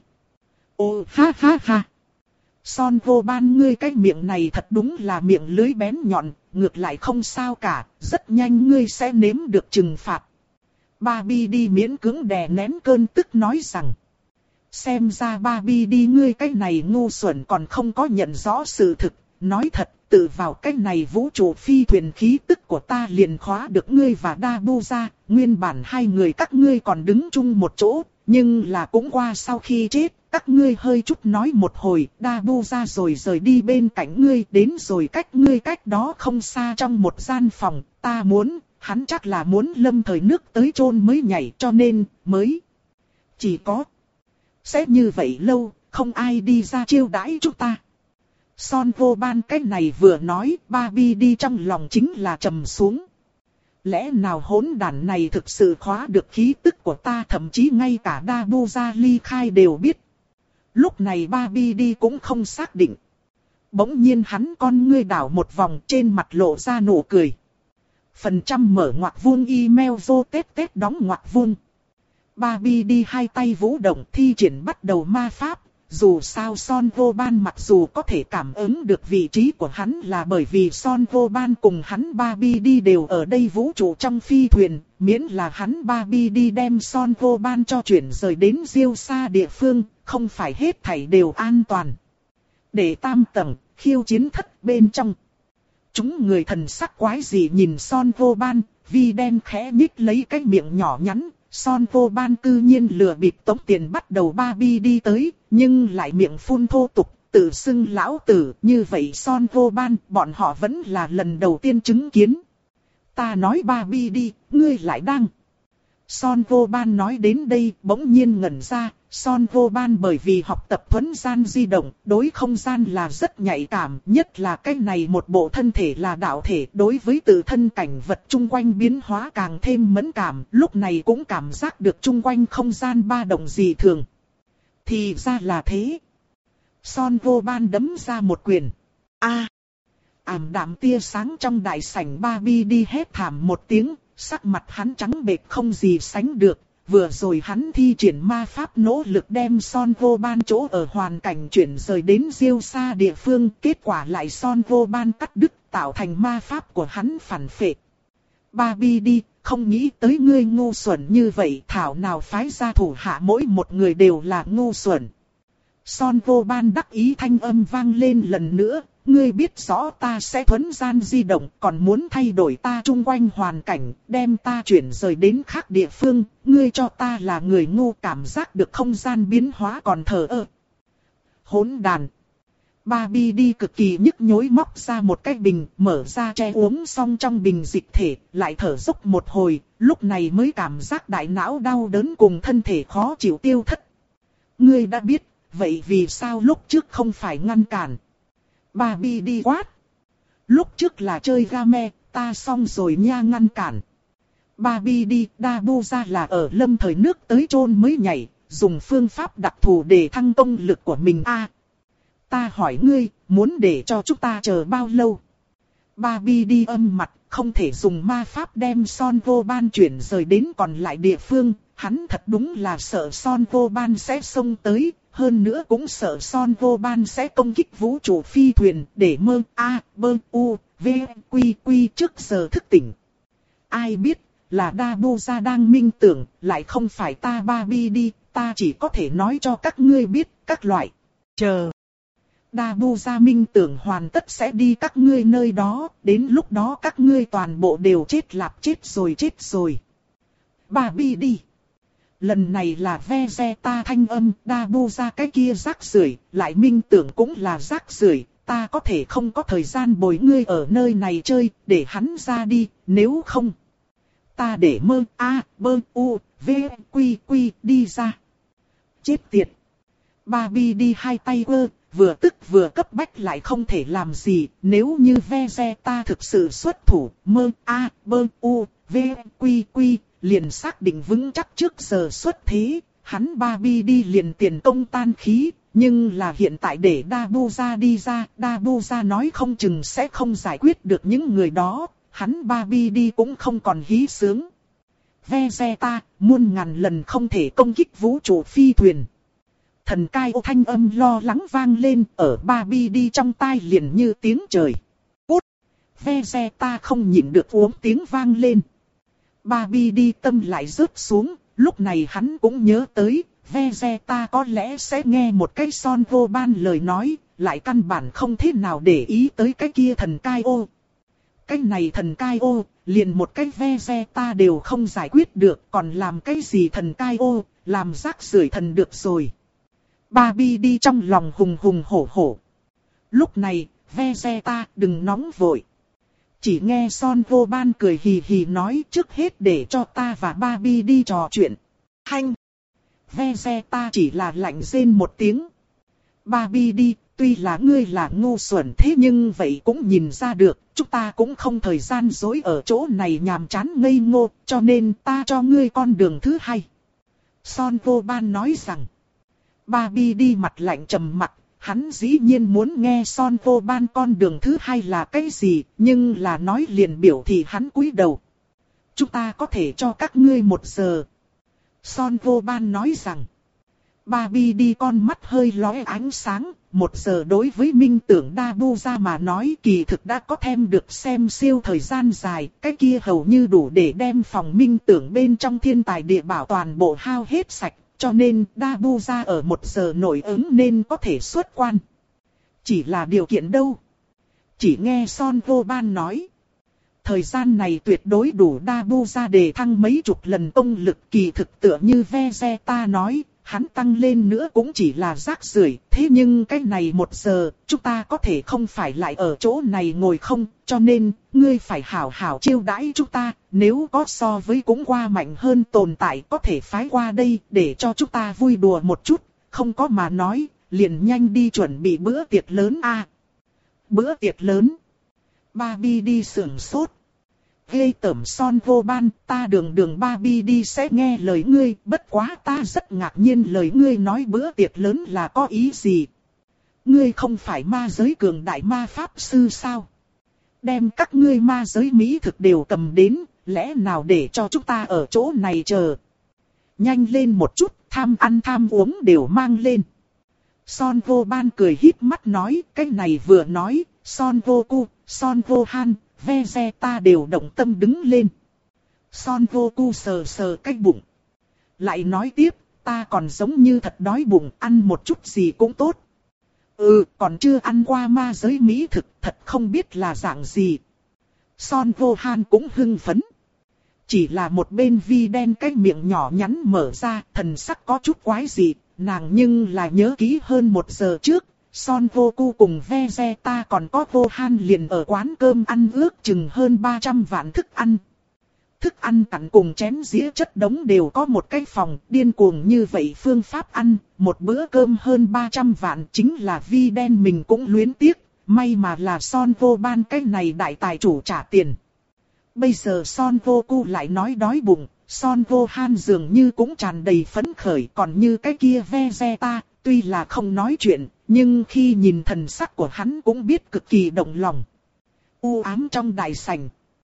Ô ha ha ha. Son vô ban ngươi cái miệng này thật đúng là miệng lưới bén nhọn, ngược lại không sao cả, rất nhanh ngươi sẽ nếm được trừng phạt. Barbie đi miễn cưỡng đè nén cơn tức nói rằng. Xem ra Barbie đi ngươi cái này ngu xuẩn còn không có nhận rõ sự thực, nói thật, tự vào cái này vũ trụ phi thuyền khí tức của ta liền khóa được ngươi và Dabu ra, nguyên bản hai người các ngươi còn đứng chung một chỗ, nhưng là cũng qua sau khi chết, các ngươi hơi chút nói một hồi, Dabu ra rồi rời đi bên cạnh ngươi, đến rồi cách ngươi cách đó không xa trong một gian phòng, ta muốn, hắn chắc là muốn lâm thời nước tới chôn mới nhảy cho nên, mới. Chỉ có, sẽ như vậy lâu, không ai đi ra chiêu đãi chúng ta. Son vô ban cái này vừa nói, Barbie đi trong lòng chính là trầm xuống. Lẽ nào hỗn đản này thực sự khóa được khí tức của ta, thậm chí ngay cả Dabu ra ly khai đều biết. Lúc này Barbie đi cũng không xác định. Bỗng nhiên hắn con ngươi đảo một vòng trên mặt lộ ra nụ cười. Phần trăm mở ngoặc vuông email vô tết tết đóng ngoặc vuông. Barbie đi hai tay vũ động thi triển bắt đầu ma pháp. Dù sao Son vô ban mặc dù có thể cảm ứng được vị trí của hắn là bởi vì Son vô ban cùng hắn Barbie đi đều ở đây vũ trụ trong phi thuyền, miễn là hắn Barbie đi đem Son vô ban cho chuyển rời đến diêu xa địa phương, không phải hết thảy đều an toàn. Để tam tầng, khiêu chiến thất bên trong. Chúng người thần sắc quái dị nhìn Son Vô Ban, Vi đen khẽ nhích lấy cái miệng nhỏ nhắn. Son Vô Ban cư nhiên lừa bịp tống tiền bắt đầu Barbie đi tới, nhưng lại miệng phun thô tục, tự xưng lão tử. Như vậy Son Vô Ban, bọn họ vẫn là lần đầu tiên chứng kiến. Ta nói Barbie đi, ngươi lại đang. Son Vô Ban nói đến đây, bỗng nhiên ngẩn ra. Son Vô Ban bởi vì học tập thuấn gian di động, đối không gian là rất nhạy cảm, nhất là cái này một bộ thân thể là đạo thể, đối với tự thân cảnh vật chung quanh biến hóa càng thêm mẫn cảm, lúc này cũng cảm giác được chung quanh không gian ba động dị thường. Thì ra là thế. Son Vô Ban đấm ra một quyền. A, ảm đạm tia sáng trong đại sảnh Barbie đi hét thảm một tiếng, sắc mặt hắn trắng bệch không gì sánh được. Vừa rồi hắn thi triển ma pháp nỗ lực đem Son Vô Ban chỗ ở hoàn cảnh chuyển rời đến Diêu xa địa phương. Kết quả lại Son Vô Ban cắt đứt tạo thành ma pháp của hắn phản phệ. Barbie đi, không nghĩ tới ngươi ngu xuẩn như vậy, thảo nào phái ra thủ hạ mỗi một người đều là ngu xuẩn. Son Vô Ban đắc ý thanh âm vang lên lần nữa. Ngươi biết rõ ta sẽ thuấn gian di động, còn muốn thay đổi ta chung quanh hoàn cảnh, đem ta chuyển rời đến khác địa phương. Ngươi cho ta là người ngu, cảm giác được không gian biến hóa còn thờ ơ. Hỗn đàn. Barbie đi cực kỳ nhức nhối móc ra một cái bình, mở ra che uống xong trong bình dịch thể, lại thở dốc một hồi, lúc này mới cảm giác đại não đau đớn cùng thân thể khó chịu tiêu thất. Ngươi đã biết, vậy vì sao lúc trước không phải ngăn cản? Barbie đi quát. Lúc trước là chơi game, ta xong rồi nha ngăn cản. Barbie đi, Dabu ra là ở lâm thời nước tới chôn mới nhảy, dùng phương pháp đặc thù để thăng công lực của mình a. À, ta hỏi ngươi, muốn để cho chúng ta chờ bao lâu? Barbie đi âm mặt, không thể dùng ma pháp đem Son Vô Ban chuyển rời đến còn lại địa phương. Hắn thật đúng là sợ Son Vô Ban sẽ xông tới. Hơn nữa cũng sợ Son Vô Ban sẽ công kích vũ trụ phi thuyền để mơ A, bơ, u, v, quy, quy trước giờ thức tỉnh. Ai biết là Dabu ra đang minh tưởng, lại không phải ta Barbie đi, ta chỉ có thể nói cho các ngươi biết các loại. Chờ. Dabu ra minh tưởng hoàn tất sẽ đi các ngươi nơi đó, đến lúc đó các ngươi toàn bộ đều chết lạp chết rồi chết rồi. Barbie đi. Lần này là Vegeta thanh âm, Dabu ra cái kia rác rưởi, lại minh tưởng cũng là rác rưởi, ta có thể không có thời gian bồi ngươi ở nơi này chơi, để hắn ra đi, nếu không. Ta để mơ A, bơ, u, v, quy, quy, đi ra. Chết tiệt. Barbie đi hai tay quơ, vừa tức vừa cấp bách lại không thể làm gì, nếu như Vegeta thực sự xuất thủ, mơ A, bơ, u, v, quy, quy. Liền xác định vững chắc trước giờ xuất thế, hắn Barbie đi liền tiền công tan khí, nhưng là hiện tại để Dabu ra đi ra, Dabu ra nói không chừng sẽ không giải quyết được những người đó, hắn Barbie đi cũng không còn hí sướng. Vegeta, muôn ngàn lần không thể công kích vũ trụ phi thuyền. Thần cai ô thanh âm lo lắng vang lên, ở Barbie đi trong tai liền như tiếng trời. Cút! Vegeta không nhịn được uống tiếng vang lên. Barbie đi tâm lại rớt xuống, lúc này hắn cũng nhớ tới, Vegeta có lẽ sẽ nghe một cái Son Vô Ban lời nói, lại căn bản không thế nào để ý tới cái kia thần cai ô. Cái này thần cai ô, liền một cái Vegeta đều không giải quyết được, còn làm cái gì thần cai ô, làm rác rưởi thần được rồi. Barbie đi trong lòng hùng hùng hổ hổ. Lúc này, Vegeta đừng nóng vội. Chỉ nghe Son Vô Ban cười hì hì nói trước hết để cho ta và Barbie đi trò chuyện. Hanh! Vegeta chỉ là lạnh rên một tiếng. Barbie đi, tuy là ngươi là ngu xuẩn thế nhưng vậy cũng nhìn ra được, chúng ta cũng không thời gian dối ở chỗ này nhàm chán ngây ngô, cho nên ta cho ngươi con đường thứ hai. Son Vô Ban nói rằng, Barbie đi mặt lạnh trầm mặt. Hắn dĩ nhiên muốn nghe Son Vô Ban con đường thứ hai là cái gì, nhưng là nói liền biểu thì hắn cúi đầu. Chúng ta có thể cho các ngươi một giờ. Son Vô Ban nói rằng, Barbie đi con mắt hơi lóe ánh sáng, một giờ đối với minh tưởng Dabu ra mà nói kỳ thực đã có thêm được xem siêu thời gian dài, cái kia hầu như đủ để đem phòng minh tưởng bên trong thiên tài địa bảo toàn bộ hao hết sạch. Cho nên Dabu ra ở một giờ nổi ứng nên có thể xuất quan. Chỉ là điều kiện đâu? Chỉ nghe Son Vô Ban nói. Thời gian này tuyệt đối đủ Dabuza để thăng mấy chục lần công lực, kỳ thực tựa như Vegeta nói, hắn tăng lên nữa cũng chỉ là rác rưởi. Thế nhưng cái này một giờ, chúng ta có thể không phải lại ở chỗ này ngồi không, cho nên, ngươi phải hảo hảo chiêu đãi chúng ta, nếu có so với cũng qua mạnh hơn tồn tại có thể phái qua đây để cho chúng ta vui đùa một chút, không có mà nói, liền nhanh đi chuẩn bị bữa tiệc lớn a. Bữa tiệc lớn. Barbie đi sưởng sốt. Ghê tởm Son Vô Ban, ta đường đường Barbie đi sẽ nghe lời ngươi, bất quá ta rất ngạc nhiên lời ngươi nói bữa tiệc lớn là có ý gì. Ngươi không phải ma giới cường đại ma pháp sư sao? Đem các ngươi ma giới mỹ thực đều cầm đến, lẽ nào để cho chúng ta ở chỗ này chờ. Nhanh lên một chút, tham ăn tham uống đều mang lên. Son Vô Ban cười híp mắt nói, cái này vừa nói, Son Vô Cu, Son Vô Han, Vegeta đều động tâm đứng lên. Son Vô Cu sờ sờ cái bụng. Lại nói tiếp, ta còn giống như thật đói bụng, ăn một chút gì cũng tốt. Ừ, còn chưa ăn qua ma giới mỹ thực, thật không biết là dạng gì. Son Vô Han cũng hưng phấn. Chỉ là một bên vi đen cái miệng nhỏ nhắn mở ra, thần sắc có chút quái dị, nàng nhưng là nhớ kỹ hơn một giờ trước. Son Vô Cu cùng Vegeta còn có Vô Han liền ở quán cơm ăn ước chừng hơn ba trăm vạn thức ăn. Thức ăn cặn cùng chén dĩa chất đống đều có một cái phòng, điên cuồng như vậy phương pháp ăn, một bữa cơm hơn ba trăm vạn chính là vi đen mình cũng luyến tiếc, may mà là Son Vô Ban cái này đại tài chủ trả tiền. Bây giờ Son Vô Cu lại nói đói bụng, Son Vô Han dường như cũng tràn đầy phấn khởi, còn như cái kia Vegeta, tuy là không nói chuyện, nhưng khi nhìn thần sắc của hắn cũng biết cực kỳ động lòng. U ám trong đại sảnh.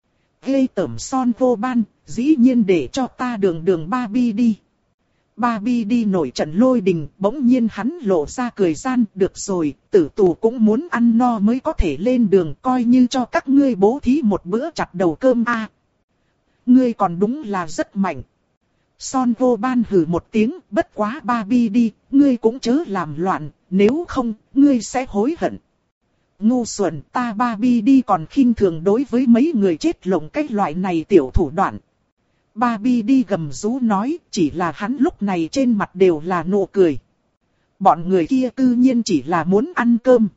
Ghê tởm Son Vô Ban, dĩ nhiên để cho ta đường đường Barbie đi. Barbie đi nổi trận lôi đình, bỗng nhiên hắn lộ ra cười gian, được rồi, tử tù cũng muốn ăn no mới có thể lên đường, coi như cho các ngươi bố thí một bữa chặt đầu cơm a. À, ngươi còn đúng là rất mạnh. Son Vô Ban hừ một tiếng, bất quá Barbie đi, ngươi cũng chớ làm loạn, nếu không, ngươi sẽ hối hận. Ngu xuẩn, ta Barbie đi còn khinh thường đối với mấy người chết lồng cái loại này tiểu thủ đoạn. Barbie đi gầm rú nói, chỉ là hắn lúc này trên mặt đều là nụ cười. Bọn người kia tự nhiên chỉ là muốn ăn cơm.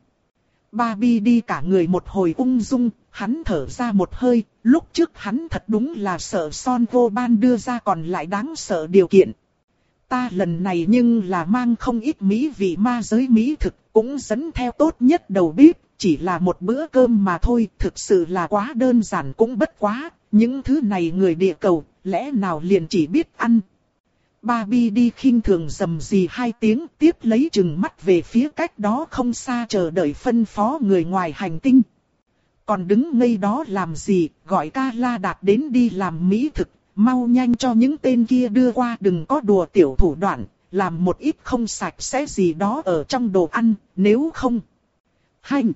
Barbie đi cả người một hồi ung dung, hắn thở ra một hơi, lúc trước hắn thật đúng là sợ Son Vô Ban đưa ra còn lại đáng sợ điều kiện. Ta lần này nhưng là mang không ít mỹ vị ma giới mỹ thực, cũng dẫn theo tốt nhất đầu bếp, chỉ là một bữa cơm mà thôi, thực sự là quá đơn giản cũng bất quá, những thứ này người địa cầu, lẽ nào liền chỉ biết ăn. Barbie đi khinh thường rầm rì hai tiếng, tiếp lấy chừng mắt về phía cách đó không xa chờ đợi phân phó người ngoài hành tinh. Còn đứng ngây đó làm gì, gọi ca la đạt đến đi làm mỹ thực, mau nhanh cho những tên kia đưa qua, đừng có đùa tiểu thủ đoạn, làm một ít không sạch sẽ gì đó ở trong đồ ăn, nếu không. Hành!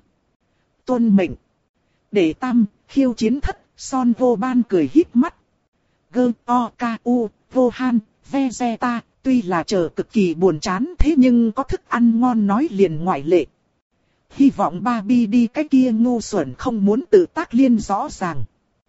Tuân mệnh! Để tam, khiêu chiến thất, Son Vô Ban cười híp mắt. Gơ, o, ca, u, Vô Han, Vegeta, tuy là chờ cực kỳ buồn chán thế nhưng có thức ăn ngon nói liền ngoại lệ. Hy vọng Barbie đi cái kia ngu xuẩn không muốn tự tác liên rõ ràng.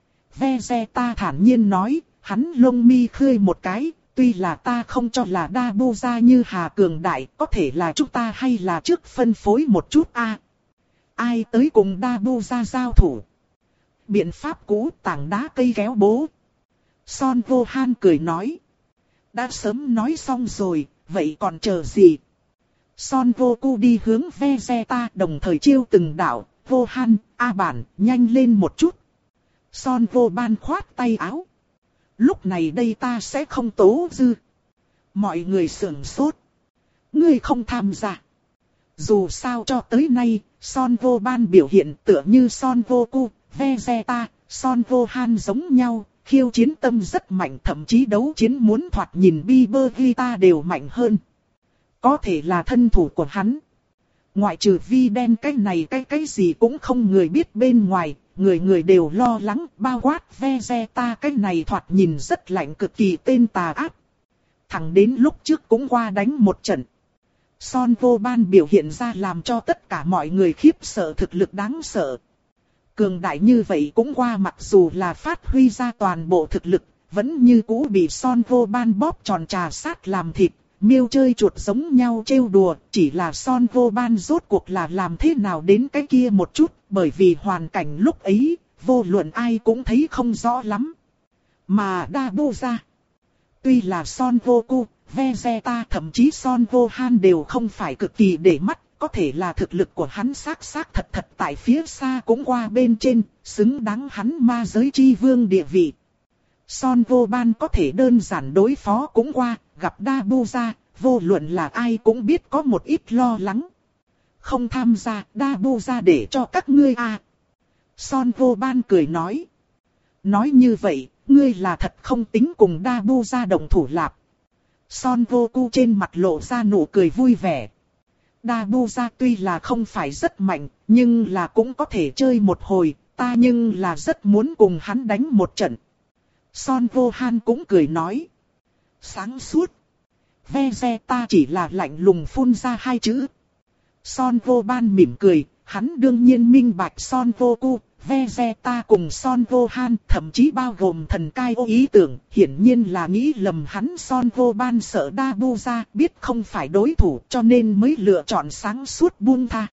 Vegeta thản nhiên nói, hắn lông mi khơi một cái, tuy là ta không cho là Dabuza như Hà Cường Đại, có thể là chúng ta hay là trước phân phối một chút a. À, ai tới cùng Dabuza giao thủ? Biện pháp cũ tảng đá cây kéo bố. Son Vô Han cười nói. Đã sớm nói xong rồi, vậy còn chờ gì? Son Vô Cu đi hướng Vegeta đồng thời chiêu từng đạo, Vô Han, A Bản, nhanh lên một chút. Son Vô Ban khoát tay áo. Lúc này đây ta sẽ không tố dư. Mọi người sửng sốt. Ngươi không tham gia. Dù sao cho tới nay, Son Vô Ban biểu hiện tựa như Son Vô Cu, Vegeta, Son Vô Han giống nhau. Khiêu chiến tâm rất mạnh, thậm chí đấu chiến muốn thoạt nhìn Bibegita đều mạnh hơn. Có thể là thân thủ của hắn. Ngoại trừ vi đen cái này cái cái gì cũng không người biết bên ngoài, người người đều lo lắng, bao quát Vegeta cái này thoạt nhìn rất lạnh cực kỳ tên tà ác. Thẳng đến lúc trước cũng qua đánh một trận. Son Vô Ban biểu hiện ra làm cho tất cả mọi người khiếp sợ thực lực đáng sợ. Cường đại như vậy cũng qua, mặc dù là phát huy ra toàn bộ thực lực, vẫn như cũ bị Son Vô Ban bóp tròn trà sát làm thịt, miêu chơi chuột giống nhau trêu đùa. Chỉ là Son Vô Ban rốt cuộc là làm thế nào đến cái kia một chút, bởi vì hoàn cảnh lúc ấy, vô luận ai cũng thấy không rõ lắm. Mà Đa Bu ra, tuy là Son Vô Cu, Vegeta thậm chí Son Vô Han đều không phải cực kỳ để mắt, có thể là thực lực của hắn xác xác thật thật tại phía xa cũng qua bên trên, xứng đáng hắn ma giới chi vương địa vị. Son Vô Ban có thể đơn giản đối phó cũng qua, gặp Đa Bu ra, vô luận là ai cũng biết có một ít lo lắng. Không tham gia, Đa Bu ra để cho các ngươi à. Son Vô Ban cười nói. Nói như vậy, ngươi là thật không tính cùng Đa Bu ra đồng thủ lạp. Son Vô Cu trên mặt lộ ra nụ cười vui vẻ. Đa Bu ra tuy là không phải rất mạnh, nhưng là cũng có thể chơi một hồi, ta nhưng là rất muốn cùng hắn đánh một trận. Son Vô Han cũng cười nói. Sáng suốt. Vegeta chỉ là lạnh lùng phun ra hai chữ. Son Vô Ban mỉm cười, hắn đương nhiên minh bạch Son Vô Cu, Vegeta cùng Son Vô Han, thậm chí bao gồm thần cai ô ý tưởng, hiển nhiên là nghĩ lầm hắn Son Vô Ban sợ Đa Bu ra, biết không phải đối thủ cho nên mới lựa chọn sáng suốt buông tha.